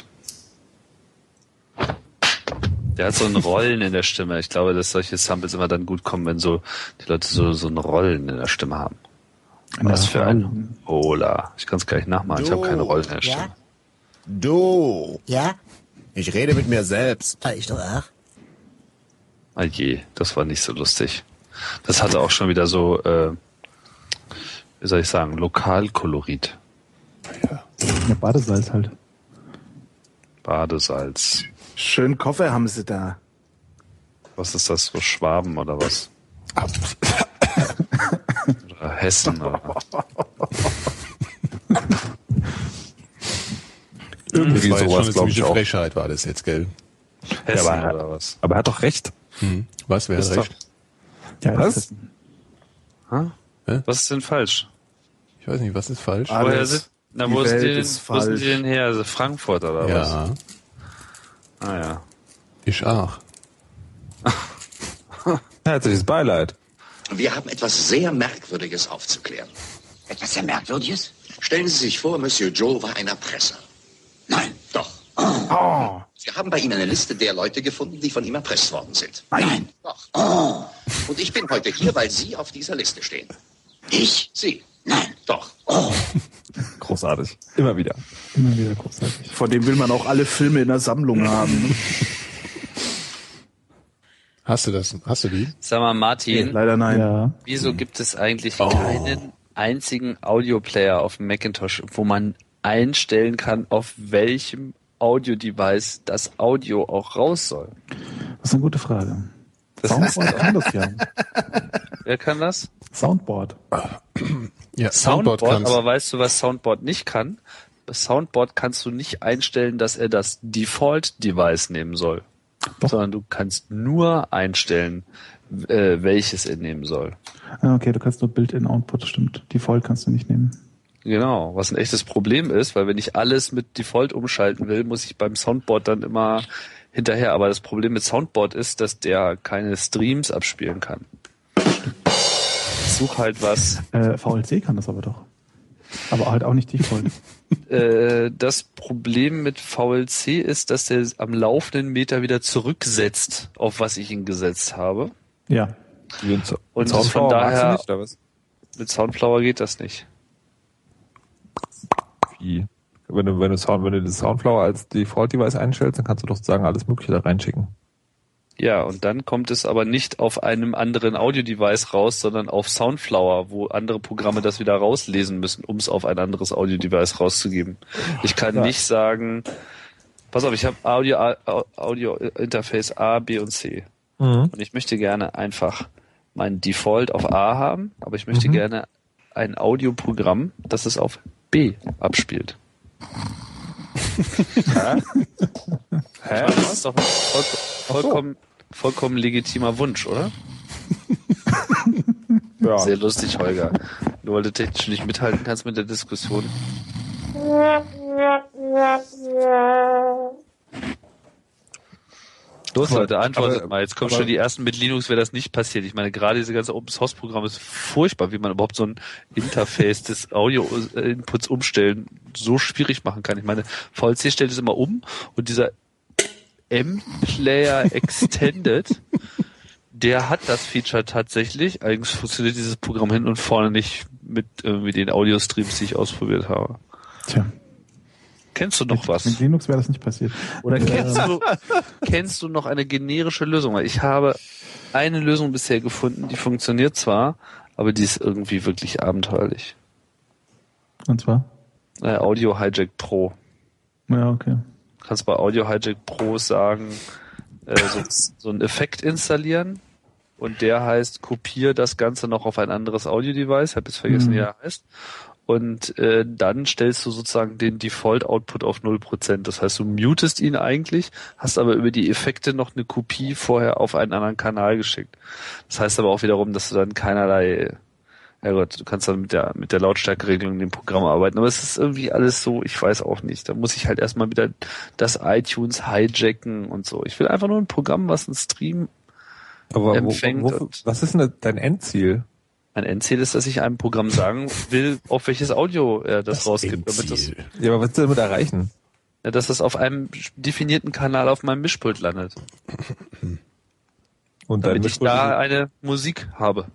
Der hat so ein Rollen in der Stimme. Ich glaube, dass solche Samples immer dann gut kommen, wenn so die Leute so, so ein Rollen in der Stimme haben. Was für ein Hola. Ich kann es gleich nachmachen. Ich habe keine Rollen in der Stimme. Ja? Du, Ja? ich rede mit mir selbst. Ah, ich doch auch. Ah je, das war nicht so lustig. Das hatte auch schon wieder so, äh, wie soll ich sagen, Lokalkolorit. Ja, Badesalz halt. Badesalz. Schön Koffer haben sie da. Was ist das? So Schwaben oder was? Oder Hessen oder Irgendwie Das war jetzt schon sowas, eine glaube ich ziemliche auch. Frechheit, war das jetzt, gell? Hessen Ja, aber- oder was? Aber er hat doch recht. Hm. Was, wer hat Ist recht? Ja, Was? das ist- Hm? Hä? Was ist denn falsch? Ich weiß nicht, was ist falsch? Alles. Woher sind, na, Die wo, sind Welt die denn, ist wo sind falsch. die denn her? Also Frankfurt oder was? Ja, Ah ja. ich auch. Herzliches Beileid. Wir haben etwas sehr Merkwürdiges aufzuklären. Etwas sehr Merkwürdiges? Stellen Sie sich vor, Monsieur Joe war ein Erpresser. Nein. Doch. Oh, Wir haben bei ihm eine Liste der Leute gefunden, die von ihm erpresst worden sind. Nein. Doch. Oh. Und ich bin heute hier, weil Sie auf dieser Liste stehen. Ich? Sie. Nein. Doch. Großartig. Immer wieder. immer wieder großartig. von dem will man auch alle Filme in der Sammlung haben. Ne? Hast du das? Hast du die? Sag mal, Martin, Leider nein. wieso gibt es eigentlich keinen einzigen Audioplayer auf dem Macintosh, wo man einstellen kann, auf welchem Audio-Device das Audio auch raus soll? Das ist eine gute Frage. Das Soundboard kann das ja. Wer kann das? Soundboard. Ja, Soundboard, Soundboard kann's. aber weißt du, was Soundboard nicht kann? Bei Soundboard kannst du nicht einstellen, dass er das Default-Device nehmen soll. Doch. Sondern du kannst nur einstellen, äh, welches er nehmen soll. Ah, okay, du kannst nur Built-in-Output, stimmt. Default kannst du nicht nehmen. Genau, was ein echtes Problem ist, weil wenn ich alles mit Default umschalten will, muss ich beim Soundboard dann immer hinterher. Aber das Problem mit Soundboard ist, dass der keine Streams abspielen kann. Ich suche halt was. Äh, V L C kann das aber doch. Aber halt auch nicht Default. äh, das Problem mit V L C ist, dass der am laufenden Meter wieder zurücksetzt, auf was ich ihn gesetzt habe. Ja. Und Soundflower von daher, nicht, oder was? mit Soundflower geht das nicht. Wie? Wenn du, wenn du Sound, wenn du das Soundflower als Default-Device einstellst, dann kannst du doch sagen, alles Mögliche da reinschicken. Ja, und dann kommt es aber nicht auf einem anderen Audio-Device raus, sondern auf Soundflower, wo andere Programme das wieder rauslesen müssen, um es auf ein anderes Audio-Device rauszugeben. Ich kann ja. nicht sagen, pass auf, ich habe Audio, Audio Interface A, B und C. Mhm. Und ich möchte gerne einfach mein Default auf A haben, aber ich möchte mhm. gerne ein Audioprogramm, das es auf B abspielt. Hä? Hä? Das ist doch ein voll, vollkommen, vollkommen legitimer Wunsch, oder? Ja. Sehr lustig, Holger. Nur weil du technisch nicht mithalten kannst mit der Diskussion. Los, Leute, antwortet aber, mal. Jetzt kommen schon die ersten mit Linux, wäre das nicht passiert. Ich meine, gerade diese ganze Open-Source-Programme ist furchtbar, wie man überhaupt so ein Interface des Audio-Inputs umstellen so schwierig machen kann. Ich meine, V L C stellt es immer um und dieser M-Player Extended, der hat das Feature tatsächlich. Eigentlich funktioniert dieses Programm hin und vorne nicht mit irgendwie den Audio-Streams, die ich ausprobiert habe. Tja. Kennst du noch mit, was? Mit Linux wäre das nicht passiert. Oder kennst du, kennst du noch eine generische Lösung? Ich habe eine Lösung bisher gefunden, die funktioniert zwar, aber die ist irgendwie wirklich abenteuerlich. Und zwar? Äh, Audio Hijack Pro. Ja, okay. Du kannst bei Audio Hijack Pro sagen, äh, so, so einen Effekt installieren und der heißt, kopiere das Ganze noch auf ein anderes Audio-Device. Ich habe jetzt vergessen, mhm. wie er heißt. Und äh, dann stellst du sozusagen den Default-Output auf null Prozent. Das heißt, du mutest ihn eigentlich, hast aber über die Effekte noch eine Kopie vorher auf einen anderen Kanal geschickt. Das heißt aber auch wiederum, dass du dann keinerlei, ja Gott, du kannst dann mit der mit der Lautstärkeregelung in dem Programm arbeiten. Aber es ist irgendwie alles so, ich weiß auch nicht. Da muss ich halt erstmal wieder das iTunes hijacken und so. Ich will einfach nur ein Programm, was einen Stream aber empfängt. Wo, wo, was ist denn dein Endziel? Mein Endziel ist, dass ich einem Programm sagen will, auf welches Audio er das, das rausgibt. Damit das, ja, aber was willst du damit erreichen? Ja, dass das auf einem definierten Kanal auf meinem Mischpult landet. Und damit ich da eine Musik habe.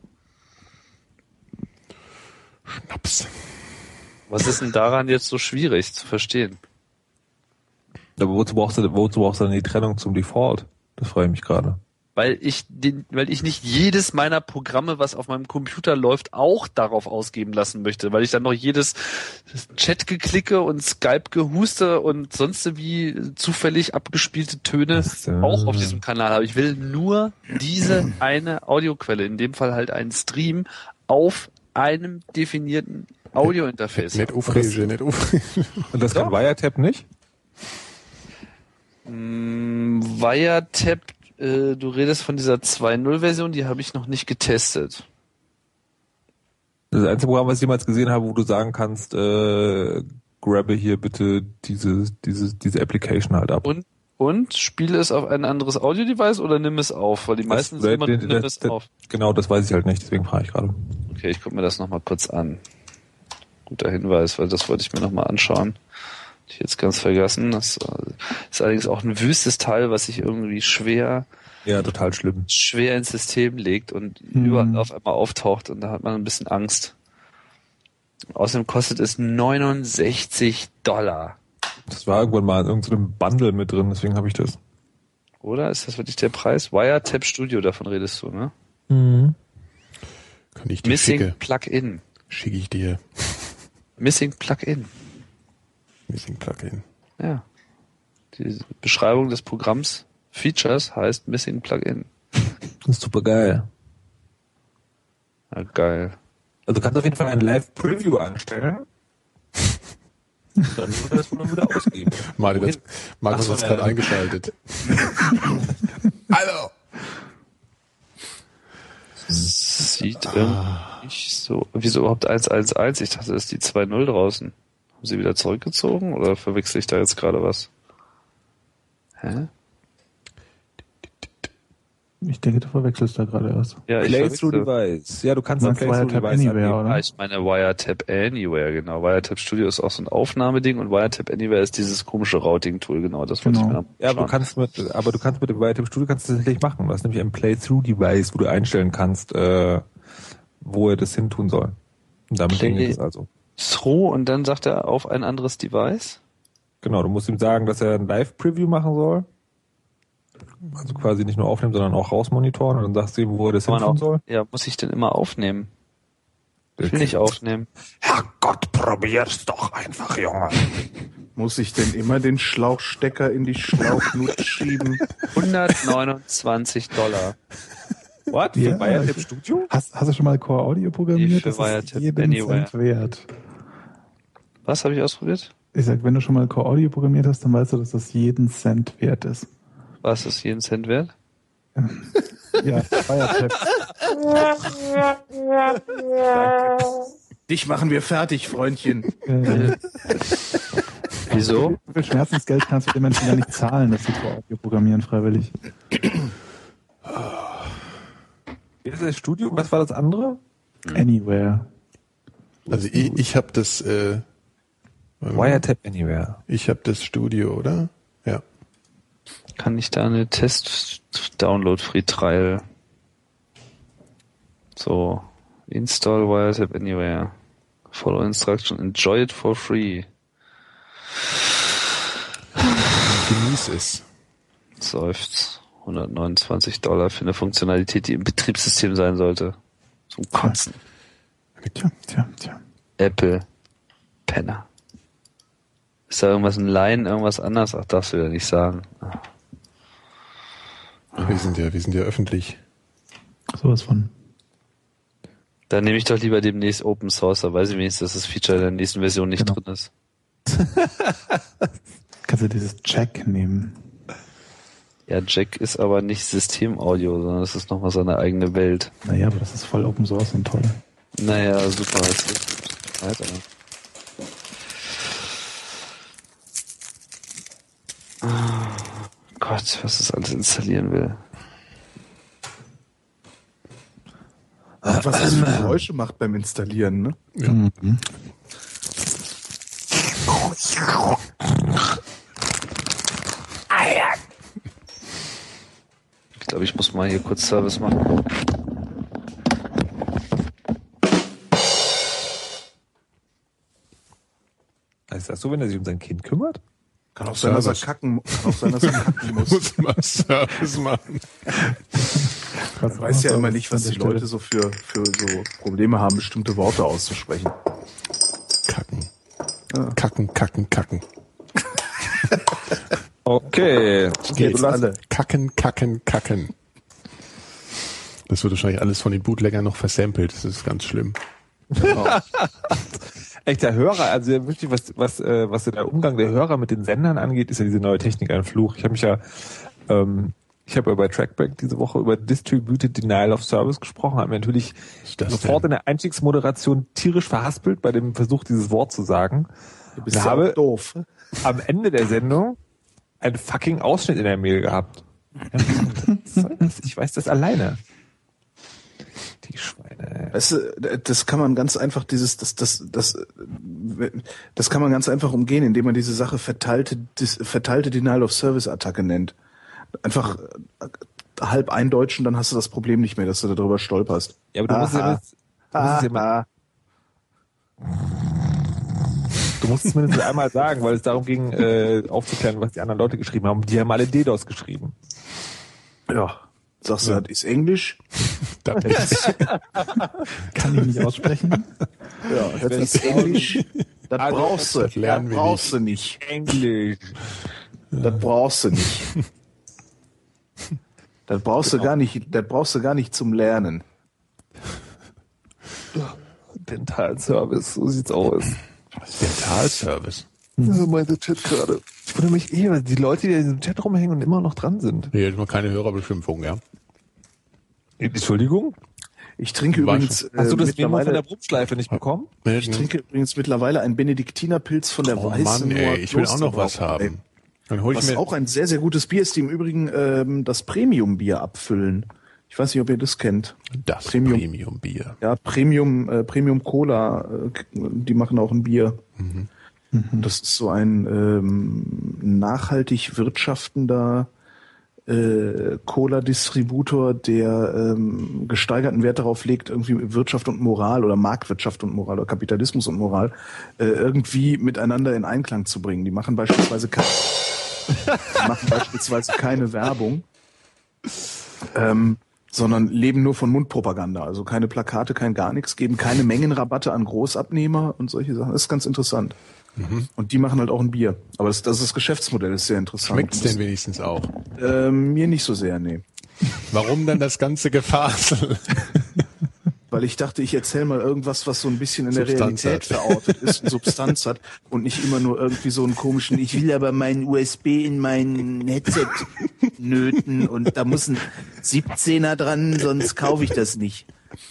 Schnaps. Was ist denn daran jetzt so schwierig zu verstehen? Aber wozu brauchst du, wozu brauchst du denn die Trennung zum Default? Das freue ich mich gerade. Weil ich den, weil ich nicht jedes meiner Programme, was auf meinem Computer läuft, auch darauf ausgeben lassen möchte, weil ich dann noch jedes Chat-Geklicke und Skype-Gehuste und sonst wie zufällig abgespielte Töne auch auf diesem Kanal habe. Ich will nur diese eine Audioquelle, in dem Fall halt einen Stream auf einem definierten Audio-Interface. Nicht aufregen, nicht aufregen. Und das kann Wiretap nicht? Mm, Wiretap, äh, du redest von dieser zwei Punkt null-Version, die habe ich noch nicht getestet. Das einzige Programm, was ich jemals gesehen habe, wo du sagen kannst, äh, grabbe hier bitte diese, diese, diese Application halt ab. Und, und spiele es auf ein anderes Audio-Device oder nimm es auf? Weil die meisten das, sind immer, den, nimm das, es das, auf. Genau, das weiß ich halt nicht, deswegen frage ich gerade. Okay, ich gucke mir das nochmal kurz an. Guter Hinweis, weil das wollte ich mir nochmal anschauen. Ich jetzt ganz vergessen. Das ist allerdings auch ein wüstes Teil, was sich irgendwie schwer, ja, total schlimm, schwer ins System legt und mhm. überall auf einmal auftaucht und da hat man ein bisschen Angst. Außerdem kostet es neunundsechzig Dollar. Das war irgendwann mal in irgendeinem Bundle mit drin, deswegen habe ich das. Oder? Ist das wirklich der Preis? Wiretap Studio, davon redest du, ne? Mhm. Kann ich dir Missing schicke. Plugin. Schicke ich dir. Missing Plugin. Missing Plugin. Ja. Die Beschreibung des Programms Features heißt Missing Plugin. Das ist super geil. Ja, geil. Also du kannst auf jeden Fall ein Live-Preview anstellen. Dann würde das nur wieder ausgeben. Martin, Markus hat es gerade eingeschaltet. Hallo! Sieht irgendwie nicht so. Wieso überhaupt eins eins eins? Ich dachte, das ist die zwei null draußen. Haben sie wieder zurückgezogen oder verwechsel ich da jetzt gerade was? Hä? Ich denke, du verwechselst da gerade was. Ja, ich Play-through verwechsel. Device. Ja, du kannst dann Meinst Play-through Wiretap Device Anywhere, angeben. oder? Ah, ich meine Wiretap Anywhere, genau. Wiretap Studio ist auch so ein Aufnahmeding und Wiretap Anywhere ist dieses komische Routing-Tool, genau. Das wollte Genau. ich mir Ja, aber du kannst mit, aber du kannst mit dem Wiretap Studio kannst du das tatsächlich machen. Du hast nämlich ein Play-through Device, wo du einstellen kannst, äh, wo er das hin tun soll. Und damit Play- ging es also. Through und dann sagt er auf ein anderes Device. Genau, du musst ihm sagen, dass er ein Live-Preview machen soll. Also quasi nicht nur aufnehmen, sondern auch rausmonitoren und dann sagst du ihm, wo er das Kann hin man tun auch, soll. ja, muss ich denn immer aufnehmen? Ich will nicht aufnehmen. Herrgott, probier's doch einfach, Junge. Muss ich denn immer den Schlauchstecker in die Schlauchnut schieben? hundertneunundzwanzig Dollar. What? Ja, Für Wiretap Studio? Hast, hast du schon mal Core Audio programmiert? Für Das ist Wiretap jeden Anywhere. Cent wert. Was habe ich ausprobiert? Ich sag, wenn du schon mal Core Audio programmiert hast, dann weißt du, dass das jeden Cent wert ist. Was ist jeden Cent wert? Ja, Wiretap. Dich machen wir fertig, Freundchen. Äh, Wieso? Wie viel Schmerzensgeld kannst du den Menschen gar nicht zahlen, dass sie Core Audio programmieren freiwillig? Wie ist das Studio? Was war das andere? Anywhere. Also ich, ich habe das äh, Wiretap Anywhere. ich habe das Studio, oder? Ja. Kann ich da eine Test-Download-Free-Trial? So, install Wiretap Anywhere. Follow instruction, enjoy it for free. Genieß es. Seufzt. hundertneunundzwanzig Dollar für eine Funktionalität, die im Betriebssystem sein sollte. Zum Kotzen. Tja, tja, tja. Apple. Penner. Ist da irgendwas ein Line, irgendwas anders? Ach, darfst du ja nicht sagen. Ach, wir sind ja, wir sind ja öffentlich. Sowas von. Dann nehme ich doch lieber demnächst Open Source, da weiß ich wenigstens, dass das Feature in der nächsten Version nicht Genau. drin ist. Kannst du dieses Jack nehmen? Ja, Jack ist aber nicht Systemaudio, sondern das ist nochmal seine eigene Welt. Naja, aber das ist voll Open Source und toll. Naja, super. Das ist Alter. Oh Gott, was das alles installieren will. Was das für Geräusche macht beim Installieren, ne? Ja. Mhm. Ich glaube, ich muss mal hier kurz Service machen. Ist das so, wenn er sich um sein Kind kümmert? Kann auch sein, dass er Service. kacken, kann auch sein, dass er kacken muss. Muss mal Service machen. Man weiß ja immer nicht, was die Leute so für, für so Probleme haben, bestimmte Worte auszusprechen. Kacken. Ja. Kacken, kacken, kacken. Okay. Geht du lass- alle. Kacken, kacken, kacken. Das wird wahrscheinlich alles von den Bootleggern noch versampelt. Das ist ganz schlimm. Echt, der Hörer, also wirklich, was, was, äh, was der Umgang der Hörer mit den Sendern angeht, ist ja diese neue Technik ein Fluch. Ich habe mich ja, ähm, ich habe ja bei Trackback diese Woche über Distributed Denial of Service gesprochen, habe mir natürlich das sofort denn? in der Einstiegsmoderation tierisch verhaspelt bei dem Versuch, dieses Wort zu sagen. Du bist Ich ja habe auch doof. am Ende der Sendung einen fucking Ausschnitt in der Mail gehabt. Ja, was soll das? Ich weiß das alleine. Die Schweine. Weißt du, das kann man ganz einfach, dieses, das, das, das, das kann man ganz einfach umgehen, indem man diese Sache verteilte, dis, verteilte Denial of Service Attacke nennt. Einfach halb eindeutschen, dann hast du das Problem nicht mehr, dass du darüber stolperst. Ja, aber du musst, ja, jetzt- du, musst es ja mal, du musst es mindestens einmal sagen, weil es darum ging, äh, aufzuklären, was die anderen Leute geschrieben haben. Die haben alle DDoS geschrieben. Ja. Sagst du, das ist Englisch? Das ist Kann ich nicht aussprechen. Ja, das ist Englisch. Das Also, brauchst du. das lernen das wir brauchst du nicht. Englisch. Das brauchst du nicht. Das brauchst du gar nicht, das brauchst du gar nicht zum Lernen. Dentalservice, so sieht's aus. Dentalservice. Also meinte Chat gerade. Ich wundere mich eh, weil die Leute, die in diesem Chat rumhängen und immer noch dran sind. Hier ist mal keine Hörerbeschimpfung, ja. Entschuldigung? Ich trinke War übrigens. schon. Hast du äh, das Memo von der mittlerweile, Brummschleife nicht bekommen? ich trinke übrigens mittlerweile einen Benediktinerpilz von der Oh Weißen Mann, ey, ich will auch noch was Klosterbrauerei. haben. Dann hol ich Was mir auch ein sehr, sehr gutes Bier ist, die im Übrigen ähm, das Premium-Bier abfüllen. Ich weiß nicht, ob ihr das kennt. das Premium. Premium-Bier. Ja, Premium, äh, Premium Cola, äh, die machen auch ein Bier. Mhm. Das ist so ein ähm, nachhaltig wirtschaftender äh, Cola-Distributor, der ähm, gesteigerten Wert darauf legt, irgendwie Wirtschaft und Moral oder Marktwirtschaft und Moral oder Kapitalismus und Moral äh, irgendwie miteinander in Einklang zu bringen. Die machen beispielsweise keine, die machen beispielsweise keine Werbung, ähm, sondern leben nur von Mundpropaganda. Also keine Plakate, kein gar nichts, geben keine Mengenrabatte an Großabnehmer und solche Sachen. Das ist ganz interessant. Mhm. Und die machen halt auch ein Bier. Aber das, das, ist das Geschäftsmodell ist sehr interessant. Schmeckt's denn wenigstens auch? Ähm, mir nicht so sehr, nee. Warum dann das ganze Gefasel? Weil ich dachte, ich erzähle mal irgendwas, was so ein bisschen in der Substanz Realität hat. verortet ist, und Substanz hat und nicht immer nur irgendwie so einen komischen, ich will aber meinen U S B in mein Headset nöten und da muss ein siebzehner dran, sonst kaufe ich das nicht.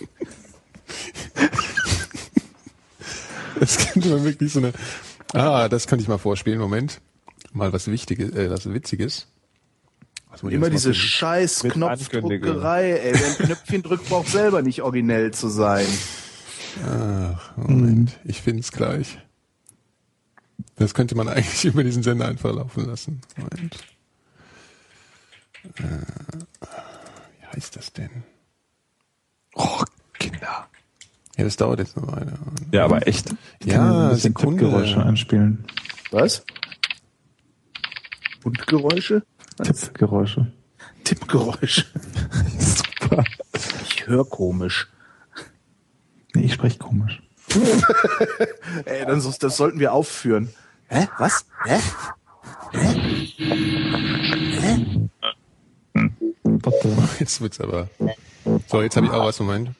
Das könnte man wirklich so eine... Ah, das könnte ich mal vorspielen. Moment. Mal was Wichtiges, äh, was Witziges. Was muss ich Immer jetzt mal diese finden? scheiß Mit Knopfdruckerei, ey. Wer ein Knöpfchen drückt, braucht selber nicht originell zu sein. Ach, Moment. Ich finde es gleich. Das könnte man eigentlich über diesen Sender einfach laufen lassen. Moment. Äh, wie heißt das denn? Oh, Kinder. Ja, das dauert jetzt noch eine. Ja, aber echt. Ja, ein bisschen Sekunde. Tippgeräusche einspielen. Was? Mundgeräusche? Tippgeräusche. Tippgeräusche. Super. Ich höre komisch. Nee, ich spreche komisch. Ey, dann, so- das sollten wir aufführen. Hä? Was? Hä? Warte. Jetzt wird's aber. So, jetzt habe ich auch was. Moment.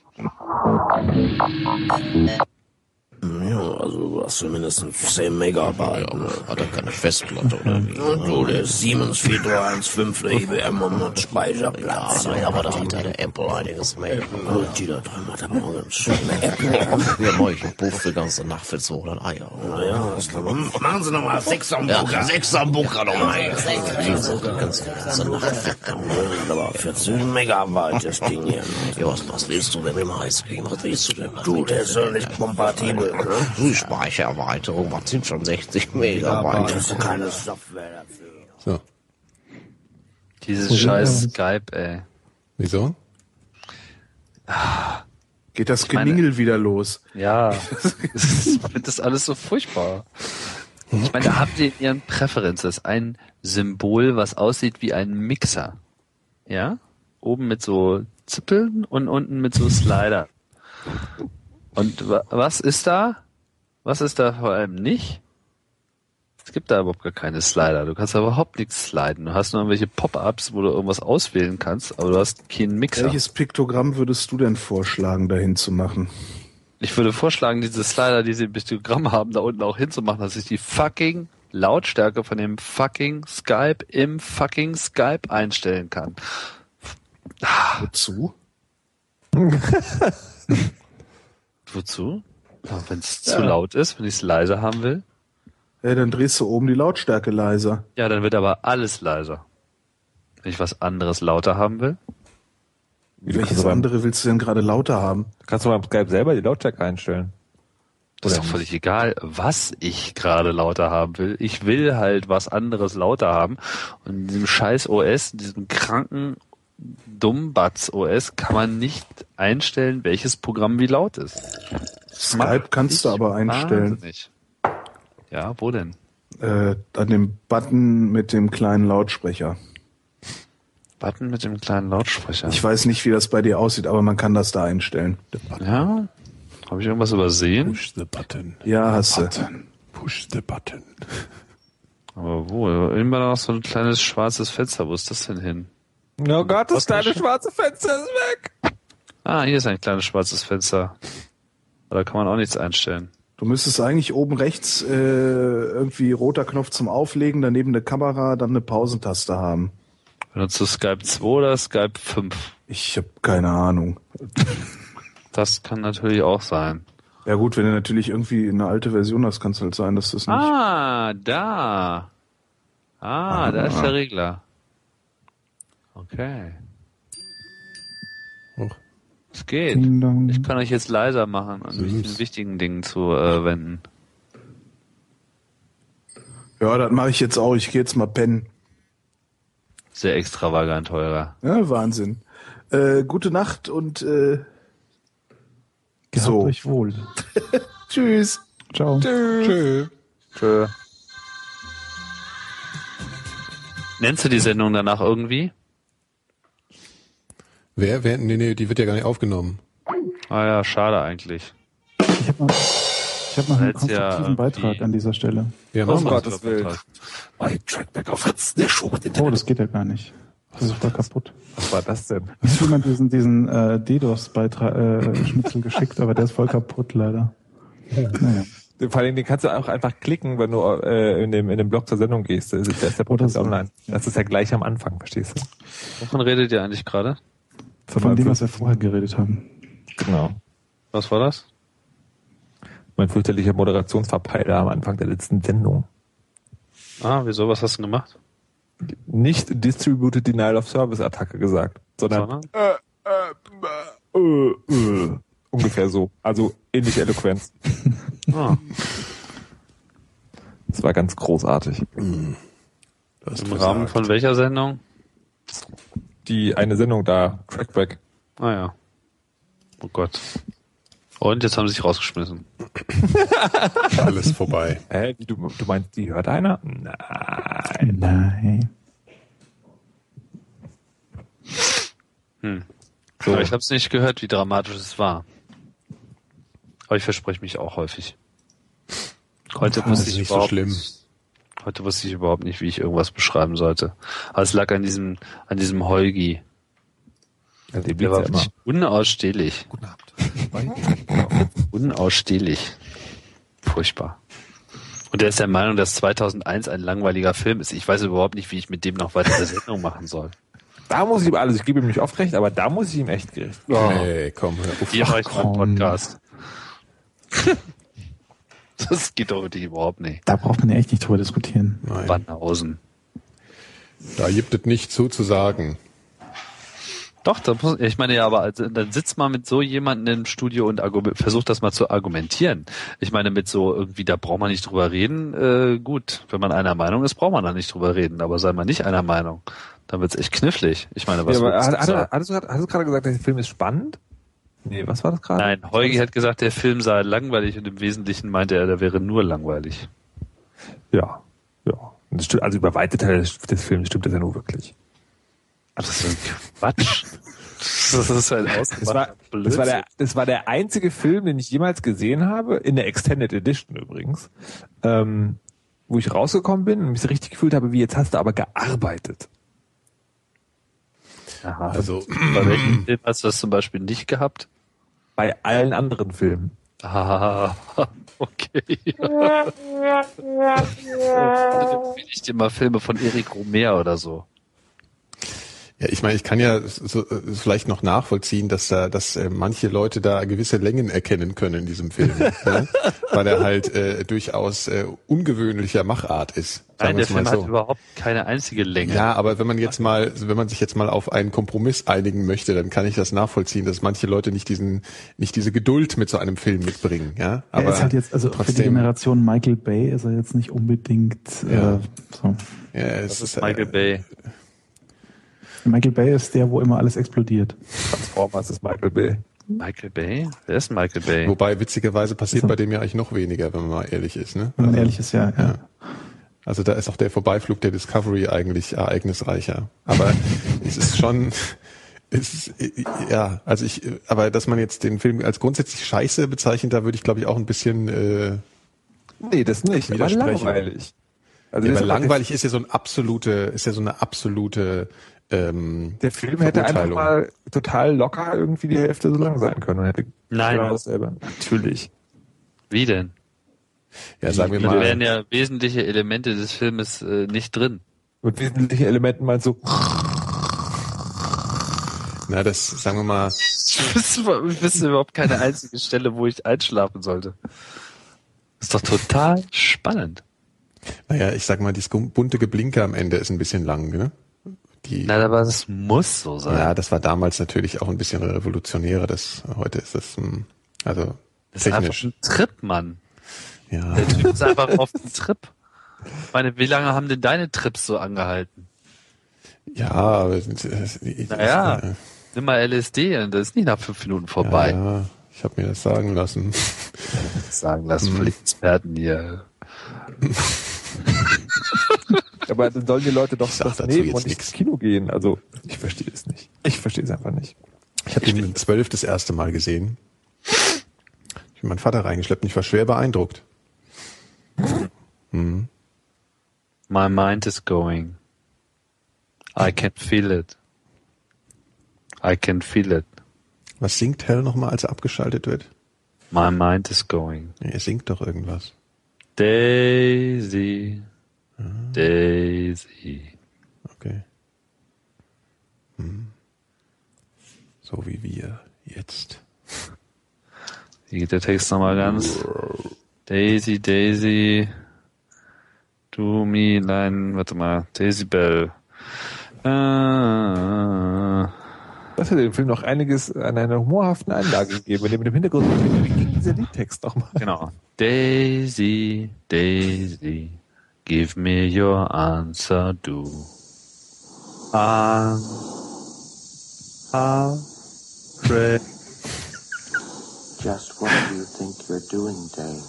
Ja, also du hast zumindest zehn Megabyte. Ne? Hat er keine Festplatte oder wie? Und du, der Siemens vier drei eins fünf, der I B M und Speicherplatz. Ja, aber da hat der Apple einiges mehr. Und die da drin hat er morgens schon eine Apple. Wir morgen Puff die ganze Nacht für zweihundert Eier. Ja, das kann man. Machen Sie nochmal sechs am Bunker, sechs am Bunker nochmal. Die ganze Nacht. Aber vierzehn Megabyte das Ding hier. Ja, was, was willst du denn im Eiscreme? Was willst du denn? Du, der ist ja nicht kompatibel. Die Speichererweiterung, was sind schon sechzig Megabyte? Das ist keine Software dafür. So. Dieses scheiß Skype, ey. Wieso? Geht das Ich meine- Gemingel wieder los? Ja, ich finde das alles so furchtbar. Ich meine, da habt ihr in ihren Präferences ein Symbol, was aussieht wie ein Mixer. Ja? Oben mit so Zippeln und unten mit so Slider. Und wa- was ist da? Was ist da vor allem nicht? Es gibt da überhaupt gar keine Slider. Du kannst da überhaupt nichts sliden. Du hast nur irgendwelche Pop-ups, wo du irgendwas auswählen kannst, aber du hast keinen Mixer. Welches Piktogramm würdest du denn vorschlagen, dahin zu machen? Ich würde vorschlagen, diese Slider, die sie im Piktogramm haben, da unten auch hinzumachen, dass ich die fucking Lautstärke von dem fucking Skype im fucking Skype einstellen kann. Wozu? Wozu? Wenn es zu laut ist, wenn ich es leiser haben will. Ja, dann drehst du oben die Lautstärke leiser. Ja, dann wird aber alles leiser. Wenn ich was anderes lauter haben will. Welches andere willst du denn gerade lauter haben? Kannst du beim Skype selber die Lautstärke einstellen? Das ist doch völlig egal, was ich gerade lauter haben will. Ich will halt was anderes lauter haben. Und in diesem scheiß O S, in diesem kranken Dummbatz-O S, kann man nicht einstellen, welches Programm wie laut ist. Skype kannst du aber einstellen. Wahnsinnig. Ja, wo denn? Äh, an dem Button mit dem kleinen Lautsprecher. Button mit dem kleinen Lautsprecher. Ich weiß nicht, wie das bei dir aussieht, aber man kann das da einstellen. Ja? Habe ich irgendwas übersehen? Push the button. Ja, hast du. Push the button. Aber wo? Immer noch so ein kleines schwarzes Fenster. Wo ist das denn hin? Oh Gott, das kleine schwarze Fenster ist weg. Ah, hier ist ein kleines schwarzes Fenster. Da kann man auch nichts einstellen. Du müsstest eigentlich oben rechts äh, irgendwie roter Knopf zum Auflegen, daneben eine Kamera, dann eine Pausentaste haben. Benutzt du Skype zwei oder Skype fünf? Ich habe keine Ahnung. Das kann natürlich auch sein. Ja gut, wenn du natürlich irgendwie eine alte Version hast, kann es halt sein, dass das nicht... Ah, da. Ah, ah, da ist der Regler. Okay. Och. Es geht. Ding dong. Ich kann euch jetzt leiser machen und mich den wichtigen Dingen zu äh, wenden. Ja, das mache ich jetzt auch. Ich gehe jetzt mal pennen. Sehr extravagant teurer. Ja, Wahnsinn. Äh, gute Nacht und äh, Gehabt so. euch wohl. Tschüss. Ciao. Tschö. Tschö. Nennst du die Sendung danach irgendwie? Wer? Wer? Nee, nee, die wird ja gar nicht aufgenommen. Ah ja, schade eigentlich. Ich habe noch, ich hab noch einen Jetzt ja konstruktiven Beitrag die- an dieser Stelle. Ja, Oh mach mal. Gottes Willen. Oh, das geht ja gar nicht. Das ist voll kaputt. Was war das denn? Ich habe jemand diesen, diesen äh, DDoS-Beitrag äh, Schnitzel geschickt, aber der ist voll kaputt leider. Naja. Vor allem, den kannst du auch einfach klicken, wenn du äh, in dem in dem Blog zur Sendung gehst. Da ist der Oder Podcast so. online. Das ist ja gleich am Anfang, verstehst du? Wovon redet ihr eigentlich gerade? Von dem, was wir vorher geredet haben. Genau. Was war das? Mein fürchterlicher Moderationsverpeiler am Anfang der letzten Sendung. Ah, wieso? Was hast du gemacht? Nicht Distributed Denial of Service Attacke gesagt, sondern Sondern? äh, äh, äh, äh, ungefähr so. Also ähnliche Eloquenz. Ah. Das war ganz großartig. Im Rahmen von welcher Sendung? Die eine Sendung da, Trackback. Ah ja. Oh Gott. Und jetzt haben sie sich rausgeschmissen. Alles vorbei. Hä? Du, du meinst, die hört einer? Nein. Nein. Hm. So. Aber ich habe es nicht gehört, wie dramatisch es war. Aber ich verspreche mich auch häufig. Heute Das wusste ist ich nicht so überhaupt, schlimm. Heute wusste ich überhaupt nicht, wie ich irgendwas beschreiben sollte. Aber es lag an diesem, an diesem Holgi. Ja, den Der war ja immer. wirklich unausstehlich. Guten Abend. Unausstehlich. Furchtbar. Und der ist der Meinung, dass zweitausendeins ein langweiliger Film ist. Ich weiß überhaupt nicht, wie ich mit dem noch weiter eine Sendung machen soll. Da muss ich ihm, also ich gebe ihm nicht oft recht, aber da muss ich ihm echt gerecht. Oh. Hey, komm, hör auf. Hier mache ich mal einen komm. Podcast. Das geht doch wirklich überhaupt nicht. Da braucht man ja echt nicht drüber diskutieren. Nein, Banhausen. da gibt es nichts so zu sagen. Doch, da muss, ich meine ja, aber also, dann sitzt mal mit so jemandem im Studio und argument, versucht das mal zu argumentieren. Ich meine, mit so irgendwie, da braucht man nicht drüber reden. Äh, gut, wenn man einer Meinung ist, braucht man da nicht drüber reden. Aber sei mal nicht einer Meinung, dann wird's echt knifflig. Ich meine, was Ja, aber willst du hat, hat, sagen? hattest, du grad, hattest du gerade gesagt, der Film ist spannend? Nee, was war das gerade? Nein, Heugi hat gesagt, der Film sei langweilig und im Wesentlichen meinte er, der wäre nur langweilig. Ja, ja. Und das stimmt, also über weite Teile des, des Films stimmt das ja nur wirklich. Ach, das ist ein Quatsch. Das ist halt Das war, das, war der, das war der einzige Film, den ich jemals gesehen habe, in der Extended Edition übrigens, ähm, wo ich rausgekommen bin und mich so richtig gefühlt habe, wie jetzt hast du aber gearbeitet. Aha. Also, Bei welchem Film hast du das zum Beispiel nicht gehabt? Bei allen anderen Filmen. Ah, okay. Dann empfehle ich dir mal Filme von Eric Romer oder so. ja, ich meine, ich kann ja so, äh, vielleicht noch nachvollziehen, dass da, dass äh, manche Leute da gewisse Längen erkennen können in diesem Film, ne? Weil er halt äh, durchaus äh, ungewöhnlicher Machart ist. Nein, der wir's mal Film so. hat überhaupt keine einzige Länge. Ja, aber wenn man jetzt mal, wenn man sich jetzt mal auf einen Kompromiss einigen möchte, dann kann ich das nachvollziehen, dass manche Leute nicht diesen, nicht diese Geduld mit so einem Film mitbringen, ja. Aber er ist halt jetzt, also für die trotzdem, Generation Michael Bay ist er jetzt nicht unbedingt Ja. äh, so. ja, es Das ist Michael äh, Bay. Michael Bay ist der, wo immer alles explodiert. Transformers ist Michael Bay. Michael Bay? Wer ist Michael Bay? Wobei witzigerweise passiert So. bei dem ja eigentlich noch weniger, wenn man mal ehrlich ist, ne? Wenn man Also, ehrlich ist, ja. ja. ja. Also da ist auch der Vorbeiflug der Discovery eigentlich ereignisreicher. Aber es ist schon, Ist, ja, also ich, aber dass man jetzt den Film als grundsätzlich scheiße bezeichnet, da würde ich glaube ich auch ein bisschen äh, nee, das nicht, aber langweilig. Also ja, aber langweilig ist ja so ein absolute, ist ja so eine absolute ähm, der Film hätte einfach mal total locker irgendwie die Hälfte so lang sein können und hätte Nein, genau dasselbe. Natürlich. Wie denn? Ja, sagen wir da mal. Da wären ja wesentliche Elemente des Filmes äh, nicht drin. Und wesentliche Elemente mal so. Na, das, sagen wir mal. Ich wüsste, ich wüsste überhaupt keine einzige Stelle, wo ich einschlafen sollte. Das ist doch total spannend. Naja, ich sag mal, dieses bunte Geblinke am Ende ist ein bisschen lang, ne? Die, Na, aber das muss so sein. Ja, das war damals natürlich auch ein bisschen revolutionärer. Das, heute ist das, also, das technisch. ist einfach ein Trip, Mann. Ja. Der Typ ist einfach auf dem Trip. Ich meine, wie lange haben denn deine Trips so angehalten? Ja, aber, äh, naja, äh, nimm mal L S D und das ist nicht nach fünf Minuten vorbei. Ja, ja. Ich habe mir das sagen lassen. Sagen lassen von Experten hier. Aber dann sollen die Leute doch das nehmen und nicht nix. ins Kino gehen. Also, ich verstehe es nicht. Ich verstehe es einfach nicht. Ich habe ihn mit zwölf das erste Mal gesehen. Ich habe meinen Vater reingeschleppt und ich war schwer beeindruckt. Mhm. My mind is going. I can feel it. I can feel it. Was singt Hell nochmal, als er abgeschaltet wird? My mind is going. Ja, er singt doch irgendwas. Daisy. Ah. Daisy. Okay. Hm. So wie wir jetzt. Wie geht der Text nochmal ganz? Daisy, Daisy. Du, me, line, warte mal. Daisy Bell. Ah. Das hätte dem Film noch einiges an einer humorhaften Einlage gegeben, wenn ihr mit dem Hintergrund, wie ging dieser Liedtext nochmal? Genau. Daisy, Daisy, give me your answer, do. I'm afraid. Just what do you think you're doing, Dave?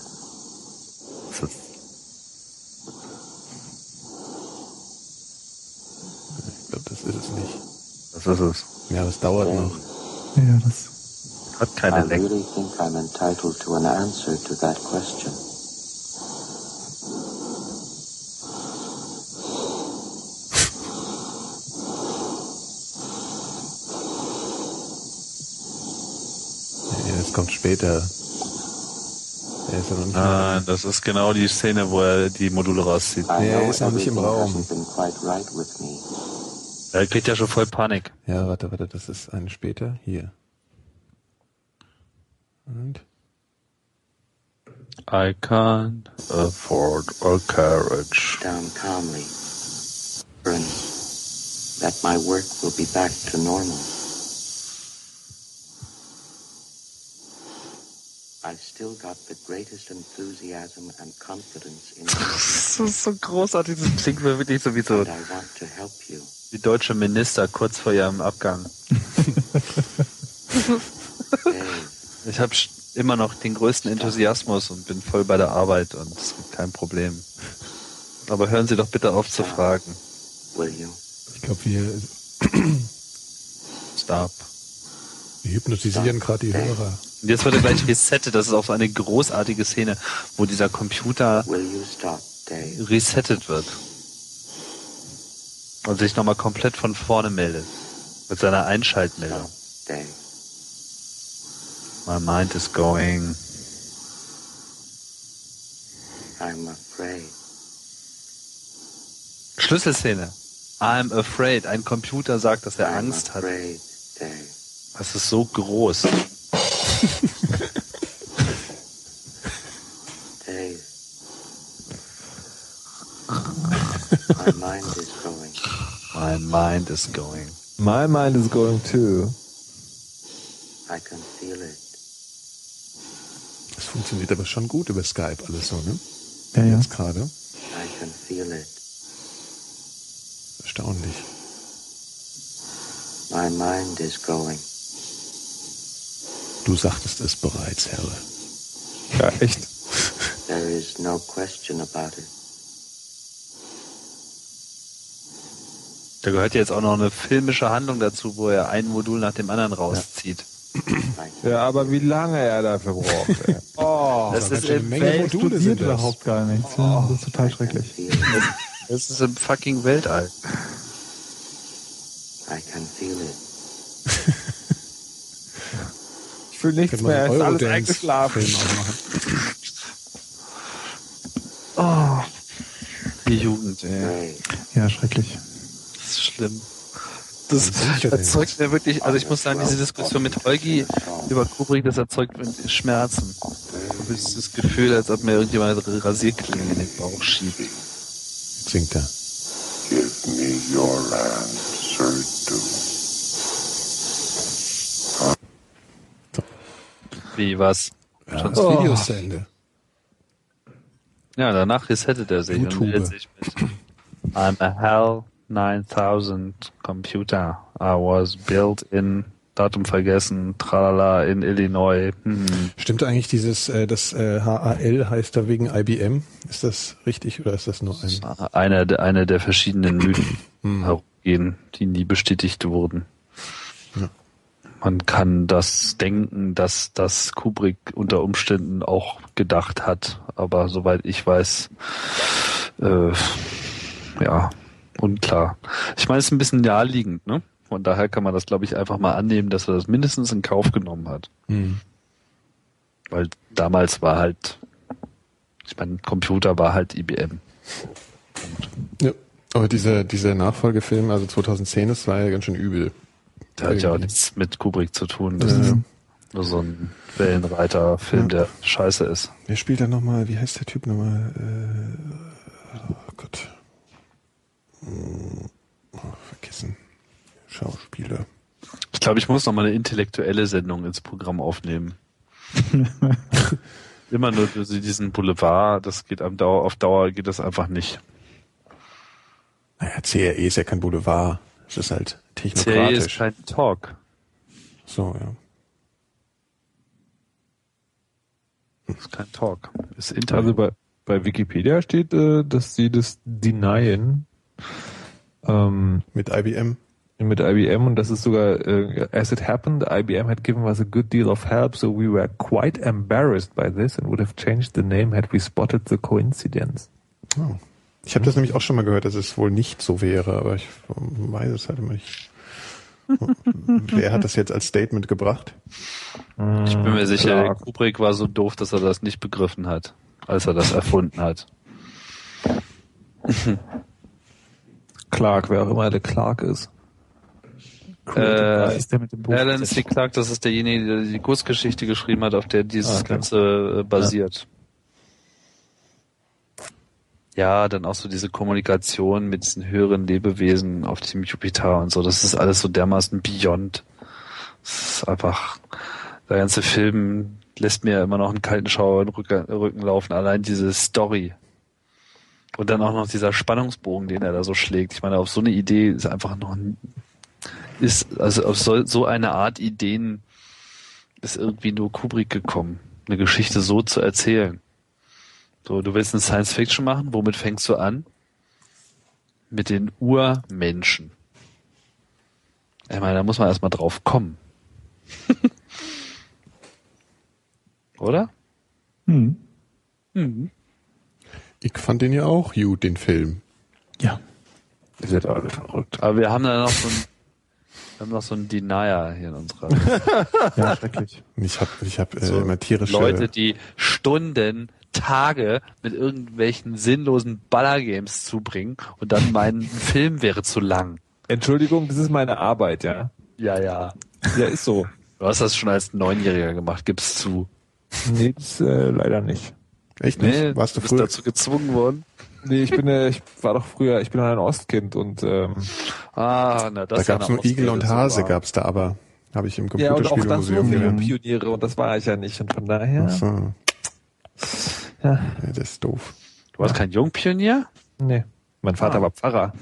Ich glaube, das ist es nicht. Das ist es. Ja, das dauert Dave. noch. Ja, das hat keine I Länge. really think I'm entitled to an answer to that question. Ja, das kommt später. Er ist ja noch nicht Ah, das ist genau die Szene, wo er die Module rauszieht. Nee, er ist noch nicht im Raum. Hasn't been quite right with me. Er kriegt ja schon voll Panik. Ja, warte, warte, das ist eine später. Hier. Und? I can't afford a carriage. Down calmly. Bernie, that my work will be back to normal. I've still got the greatest enthusiasm and confidence in Das ist so großartig, das klingt mir wirklich so wie so and I want to help you. die deutsche Minister kurz vor ihrem Abgang. Ich habe immer noch den größten Enthusiasmus und bin voll bei der Arbeit und es gibt kein Problem. Aber hören Sie doch bitte auf zu fragen. Will you? Ich glaube, wir, Stop. wir hypnotisieren gerade die Hörer. Und jetzt wird er gleich resettet. Das ist auch so eine großartige Szene, wo dieser Computer Will you stop, Dave? resettet wird. Und sich nochmal komplett von vorne meldet. Mit seiner Einschaltmeldung. Dave. My mind is going. I'm afraid. Schlüsselszene. I'm afraid. Ein Computer sagt, dass er I'm Angst hat. afraid, Dave. Das ist so groß. Dave. My mind is going. My mind is going. My mind is going too. I can feel it. Das funktioniert aber schon gut über Skype alles so, ne? Ja, ja. Jetzt gerade. I can feel it. Erstaunlich. My mind is going. Du sagtest es bereits, Herr. Ja, echt. There is no question about it. Da gehört ja jetzt auch noch eine filmische Handlung dazu, wo er ein Modul nach dem anderen rauszieht. Ja, aber wie lange er dafür braucht. Ey. Oh, das, das ist im Welt explodiert überhaupt gar nichts. Ja, das ist total schrecklich. Das ist im fucking Weltall. I can feel it. Ich fühle nichts mehr, es ist alles eingeschlafen. Oh, die Jugend, ey. Ja, schrecklich. Das ist schlimm. Das erzeugt mir wirklich, also ich muss sagen, diese Diskussion mit Holgi über Kubrick, das erzeugt mir Schmerzen. Ich habe das Gefühl, als ob mir irgendjemand eine Rasierklinge in den Bauch schiebt. Singt er. Give me your land, Sir Du. Wie, was? Ja, Schon das Video ist zu Ende. Ja, danach resettet er sich YouTube. und meldet sich mit I'm a HAL nine thousand computer. I was built in, Datum vergessen, tralala, in Illinois. Hm. Stimmt eigentlich dieses, äh, das äh, H A L heißt da wegen I B M? Ist das richtig oder ist das nur ein... Einer der, eine der verschiedenen Mythen herumgehen, die nie bestätigt wurden. Ja. Man kann das denken, dass das Kubrick unter Umständen auch gedacht hat, aber soweit ich weiß, äh, ja, unklar. Ich meine, es ist ein bisschen naheliegend, ne? Von daher kann man das, glaube ich, einfach mal annehmen, dass er das mindestens in Kauf genommen hat. Mhm. Weil damals war halt, ich meine, Computer war halt I B M. Ja, aber dieser, dieser Nachfolgefilm, also zweitausendzehn, das war ja ganz schön übel. Der hat ja auch nichts mit Kubrick zu tun. Das ja. ist nur so ein Wellenreiter-Film, ja. der scheiße ist. Wer spielt da nochmal, wie heißt der Typ nochmal? Äh, oh Gott. Oh, vergessen. Schauspieler. Ich glaube, ich muss noch mal eine intellektuelle Sendung ins Programm aufnehmen. Immer nur diesen Boulevard, das geht am Dauer, auf Dauer geht das einfach nicht. Naja, C R E ist ja kein Boulevard. Es ist halt technokratisch. C R E ist kein Talk. So, ja. Das ist kein Talk. Das ist Interview. Also bei, bei Wikipedia steht, äh, dass sie das denyen ähm, mit I B M. Mit I B M und das ist sogar, äh, as it happened, I B M had given us a good deal of help, so we were quite embarrassed by this and would have changed the name had we spotted the coincidence. Oh. Ich habe das nämlich auch schon mal gehört, dass es wohl nicht so wäre, aber ich weiß es halt immer nicht. Wer hat das jetzt als Statement gebracht? Ich bin mir sicher, Clark. Kubrick war so doof, dass er das nicht begriffen hat, als er das erfunden hat. Clark, wer auch immer der Clark ist. Äh, ist der mit dem Buch Alan C. Clark, das ist derjenige, der die Kurzgeschichte geschrieben hat, auf der dieses ah, okay. Ganze äh, basiert. Ja. ja, dann auch so diese Kommunikation mit diesen höheren Lebewesen auf dem Jupiter und so, das ist alles so dermaßen beyond. Das ist einfach, der ganze Film lässt mir immer noch einen kalten Schauer in den Rücken, Rücken laufen, allein diese Story. Und dann auch noch dieser Spannungsbogen, den er da so schlägt. Ich meine, auf so eine Idee ist einfach noch ein ist, also auf so, so eine Art Ideen ist irgendwie nur Kubrick gekommen, eine Geschichte so zu erzählen. So, du willst eine Science Fiction machen, womit fängst du an? Mit den Urmenschen. Ich meine, da muss man erstmal drauf kommen. Oder? Hm. Mhm. Ich fand den ja auch gut, den Film. Ja. Ihr seid alle verrückt. Aber wir haben da noch so ein Wir haben noch so einen Denier hier in unserer. Ja, schrecklich. Ich habe ich hab, äh, so immer tierische... Leute, die Stunden, Tage mit irgendwelchen sinnlosen Ballergames zubringen und dann meinen, ein Film wäre zu lang. Entschuldigung, das ist meine Arbeit, ja? Ja, ja. Ja, ist so. Du hast das schon als Neunjähriger gemacht, gib's zu. Nee, das äh, leider nicht. Echt nicht? Nee, Warst du, du früher? bist dazu gezwungen worden? Nee, ich bin, äh, ich war doch früher, ich bin ein Ostkind und ähm, ah, na, das da gab's nur Igel und Hase, war. gab's da aber. Habe ich im ja, und auch das nur Computerspielemuseum gelernt. Pioniere und das war ich ja nicht und von daher. Ach so. Ja. Ja, das ist doof. Du warst kein Jungpionier? Nee. Mein Vater Ah. war Pfarrer.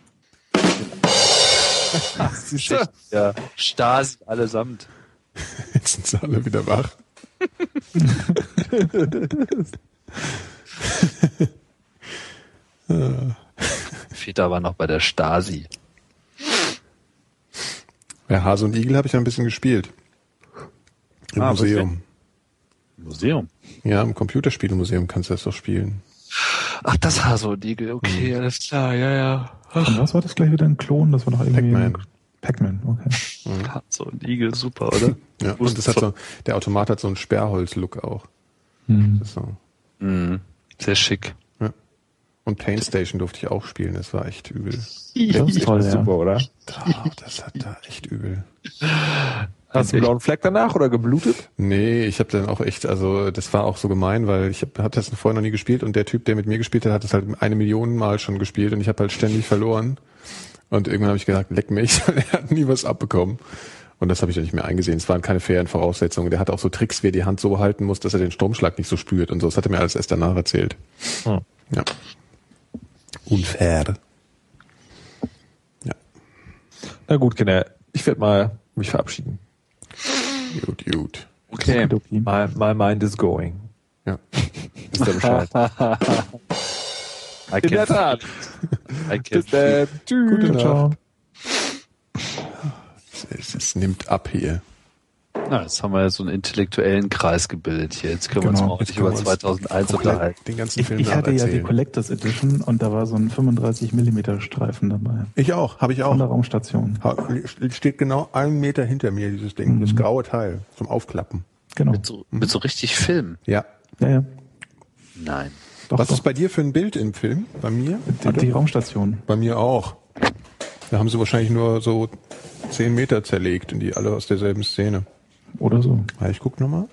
Ja, Stasi allesamt. Jetzt sind sie alle wieder wach. Väter war noch bei der Stasi. Ja, Hase und Igel habe ich ja ein bisschen gespielt. Im Ah, Museum. Museum? Ja, im Computerspielmuseum kannst du das doch spielen. Ach, das Hase und Igel, okay, Mhm. alles klar, ja, ja. Und was war das gleich wieder ein Klon? Das war doch irgendwie Pac-Man. ein Pac-Man, okay. Mhm. Hase und Igel, super, oder? Ja, und das hat so, der Automat hat so einen Sperrholz-Look auch. Mhm. Das ist so. Mhm. Sehr schick. Ja. Und Pain Station durfte ich auch spielen, das war echt übel. Das ist toll, ja. Super, oder? Oh, das hat da echt übel. Hast du einen blauen Fleck danach oder geblutet? Nee, ich habe dann auch echt, also das war auch so gemein, weil ich habe hab das vorher noch nie gespielt und der Typ, der mit mir gespielt hat, hat das halt eine Million Mal schon gespielt und ich habe halt ständig verloren. Und irgendwann habe ich gesagt, leck mich, er hat nie was abbekommen. Und das habe ich dann nicht mehr eingesehen. Es waren keine fairen Voraussetzungen. Der hat auch so Tricks, wie er die Hand so halten muss, dass er den Stromschlag nicht so spürt und so. Das hat er mir alles erst danach erzählt. Hm. Ja. Unfair. Ja. Na gut, Kinder, ich werde mal mich verabschieden. Gut, gut. Okay, my, my mind is going. Ja. Ist der Bescheid. I In der Tat. I Bis dann. Tschüss. Gute Ciao. Nacht. Es, es nimmt ab hier. Na, jetzt haben wir ja so einen intellektuellen Kreis gebildet hier. Jetzt können wir uns Genau. mal richtig Jetzt können über wir uns zweitausendeins komplett unterhalten. Den ganzen Ich, Film ich hatte ja die nacherzählen. Collectors Edition und da war so ein fünfunddreißig Millimeter Streifen dabei. Ich auch, habe ich Von der auch. Raumstation. Ha- Steht genau einen Meter hinter mir, dieses Ding. Das graue Teil zum Aufklappen. Genau. Mit so, mit so richtig Film. Ja. Ja, ja. Nein. Doch, Was doch. ist bei dir für ein Bild im Film? Bei mir? Die, die Raumstation. Bei mir auch. Da haben sie wahrscheinlich nur so zehn Meter zerlegt und die alle aus derselben Szene. Oder so. Ja, ich guck nochmal.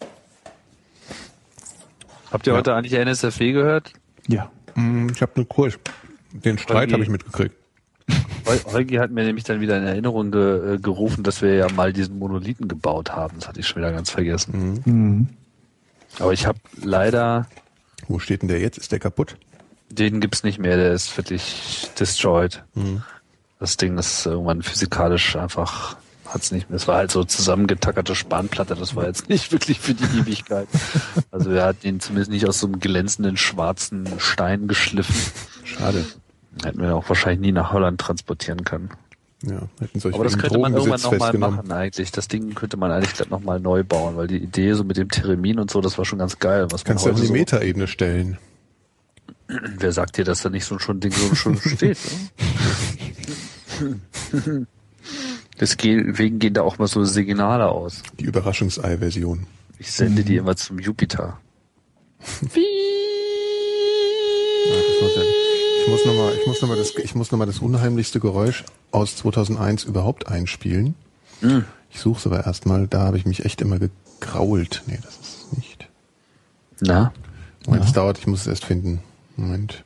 Habt ihr Ja. heute eigentlich N S F W gehört? Ja. Hm, Ich habe einen Kurs. Den Streit Holgi. habe ich mitgekriegt. Hol- Holgi hat mir nämlich dann wieder in Erinnerung ge, äh, gerufen, dass wir ja mal diesen Monolithen gebaut haben. Das hatte ich schon wieder ganz vergessen. Mhm. Aber ich habe leider, Wo steht denn der jetzt? Ist der kaputt? den gibt's nicht mehr, der ist wirklich destroyed. Mhm. Das Ding ist irgendwann physikalisch einfach, hat's nicht mehr. Es war halt so zusammengetackerte Spanplatte, das war jetzt nicht wirklich für die Ewigkeit. Also er hat ihn zumindest nicht aus so einem glänzenden schwarzen Stein geschliffen. Schade. Hätten wir auch wahrscheinlich nie nach Holland transportieren können. Ja, hätten solche Aber das könnte man irgendwann nochmal festgenommen. machen eigentlich. Das Ding könnte man eigentlich gleich nochmal neu bauen, weil die Idee so mit dem Theremin und so, das war schon ganz geil. Was man Kannst du auf heute die so, Metaebene stellen. wer sagt dir, dass da nicht so schon ein Ding so schon steht? Ne? Deswegen gehen da auch mal so Signale aus. Die Überraschungsei-Version. Ich sende die immer zum Jupiter. Ja, das muss ja- Ich muss nochmal, ich muss noch mal das, ich muss noch mal das unheimlichste Geräusch aus zweitausendeins überhaupt einspielen. Mhm. Ich suche es aber erstmal, da habe ich mich echt immer gegrault. Nee, das ist nicht. Na? Moment, Ja. es dauert, ich muss es erst finden. Moment.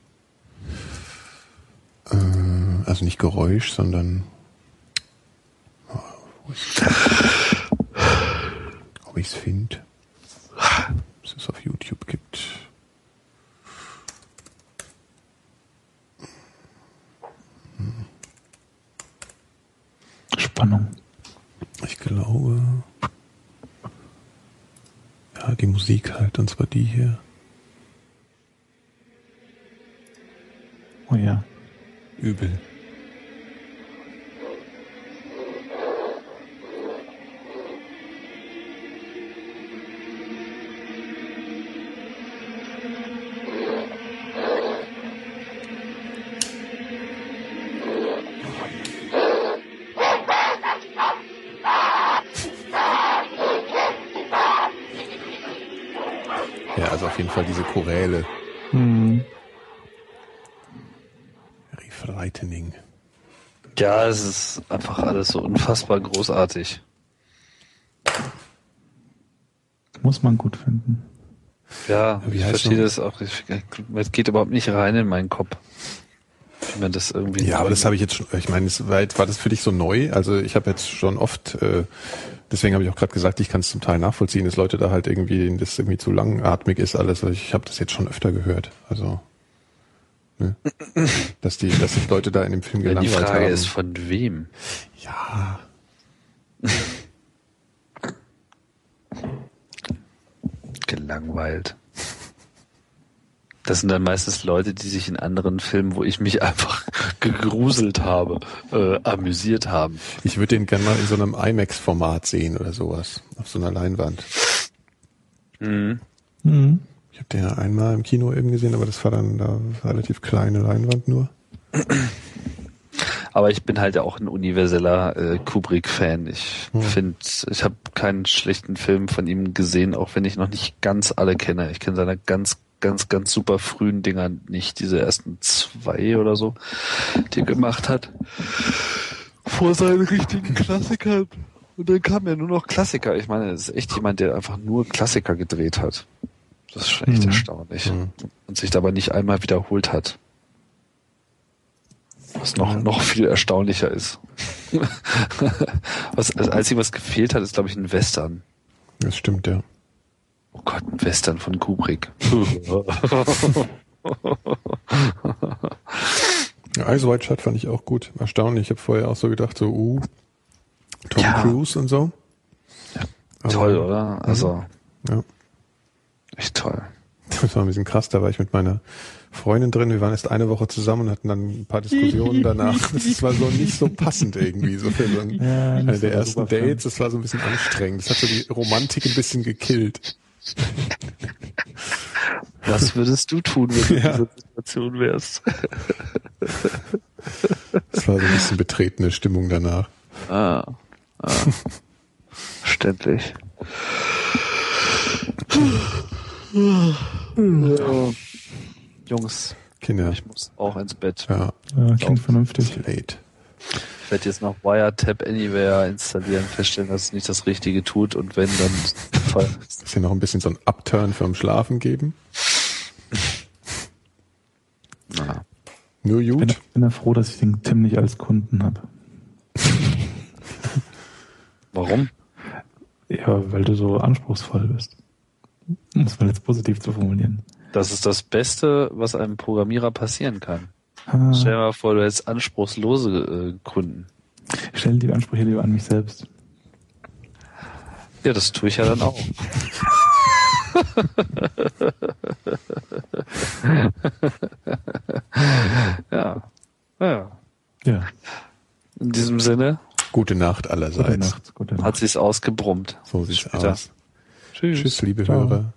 Äh, also nicht Geräusch, sondern oh, wo ist ob ich es finde. Was es auf YouTube gibt. Spannung. Ich glaube. Ja, die Musik halt, und zwar die hier. Oh ja. Übel. Ja, also auf jeden Fall diese Choräle. Hm. Very frightening. Ja, es ist einfach alles so unfassbar großartig. Muss man gut finden. Ja, Wie ich heißt verstehe noch? das auch. Ich, es geht überhaupt nicht rein in meinen Kopf. Wie man das irgendwie. Ja, aber das habe ich jetzt schon, ich meine, es war, war das für dich so neu? Also ich habe jetzt schon oft, äh, deswegen habe ich auch gerade gesagt, ich kann es zum Teil nachvollziehen, dass Leute da halt irgendwie, denen das irgendwie zu langatmig ist alles. Also ich habe das jetzt schon öfter gehört. Also, ne? dass die, dass sich Leute da in dem Film Ja, die gelangweilt Frage haben. ist, von wem? Ja. Gelangweilt. Das sind dann meistens Leute, die sich in anderen Filmen, wo ich mich einfach gegruselt habe, äh, amüsiert haben. Ich würde den gerne mal in so einem IMAX-Format sehen oder sowas. Auf so einer Leinwand. Mhm. Mhm. Ich habe den ja einmal im Kino eben gesehen, aber das war dann da relativ kleine Leinwand nur. Aber ich bin halt auch ein universeller äh, Kubrick-Fan. Ich Hm. finde, ich habe keinen schlechten Film von ihm gesehen, auch wenn ich noch nicht ganz alle kenne. Ich kenne seine ganz, ganz, ganz super frühen Dinger nicht, diese ersten zwei oder so, die er gemacht hat. Vor seinen richtigen Klassikern. Und dann kamen ja nur noch Klassiker. Ich meine, das ist echt jemand, der einfach nur Klassiker gedreht hat. Das ist schon echt Mhm. erstaunlich. Mhm. Und sich dabei nicht einmal wiederholt hat. Was noch, noch viel erstaunlicher ist. was, das Einzige, was gefehlt hat, ist, glaube ich, ein Western. Das stimmt, ja. Oh Gott, ein Western von Kubrick. Ja, Eyes Wide Shut fand ich auch gut. Erstaunlich. Ich habe vorher auch so gedacht, so, uh, Tom Ja. Cruise und so. Ja, Aber- toll, oder? Also, Ja. echt toll. Das war ein bisschen krass, da war ich mit meiner Freundin drin, wir waren erst eine Woche zusammen und hatten dann ein paar Diskussionen danach. Das war so nicht so passend irgendwie, so für so ein, Ja, nicht eine so der der ersten Superfan. Dates, das war so ein bisschen anstrengend. Das hat so die Romantik ein bisschen gekillt. Was würdest du tun, wenn du in Ja. dieser Situation wärst? Das war so ein bisschen betretene Stimmung danach. Ah, ah. Verständlich. Ja. Jungs, Kinder. ich muss auch ins Bett. Ja, Ja, klingt vernünftig. late. Ich werde jetzt noch Wiretap Anywhere installieren, feststellen, dass es nicht das Richtige tut und wenn, dann voll. Dass wir noch ein bisschen so ein Upturn fürs Schlafen geben. Na. Nur Ich bin, gut. bin ja froh, dass ich den Tim nicht als Kunden habe. Warum? Ja, weil du so anspruchsvoll bist. Muss man jetzt positiv zu formulieren. Das ist das Beste, was einem Programmierer passieren kann. Ah, Stell dir mal vor, du hättest anspruchslose äh, Kunden. ich stelle die Ansprüche lieber an mich selbst. Ja, das tue ich ja dann auch. ja. Ja. Ja. In diesem Sinne Gute Nacht allerseits. Gute Nacht. Gute Nacht. hat sich's ausgebrummt. So sieht's Später. aus. Tschüss. Tschüss, liebe Ciao. Hörer.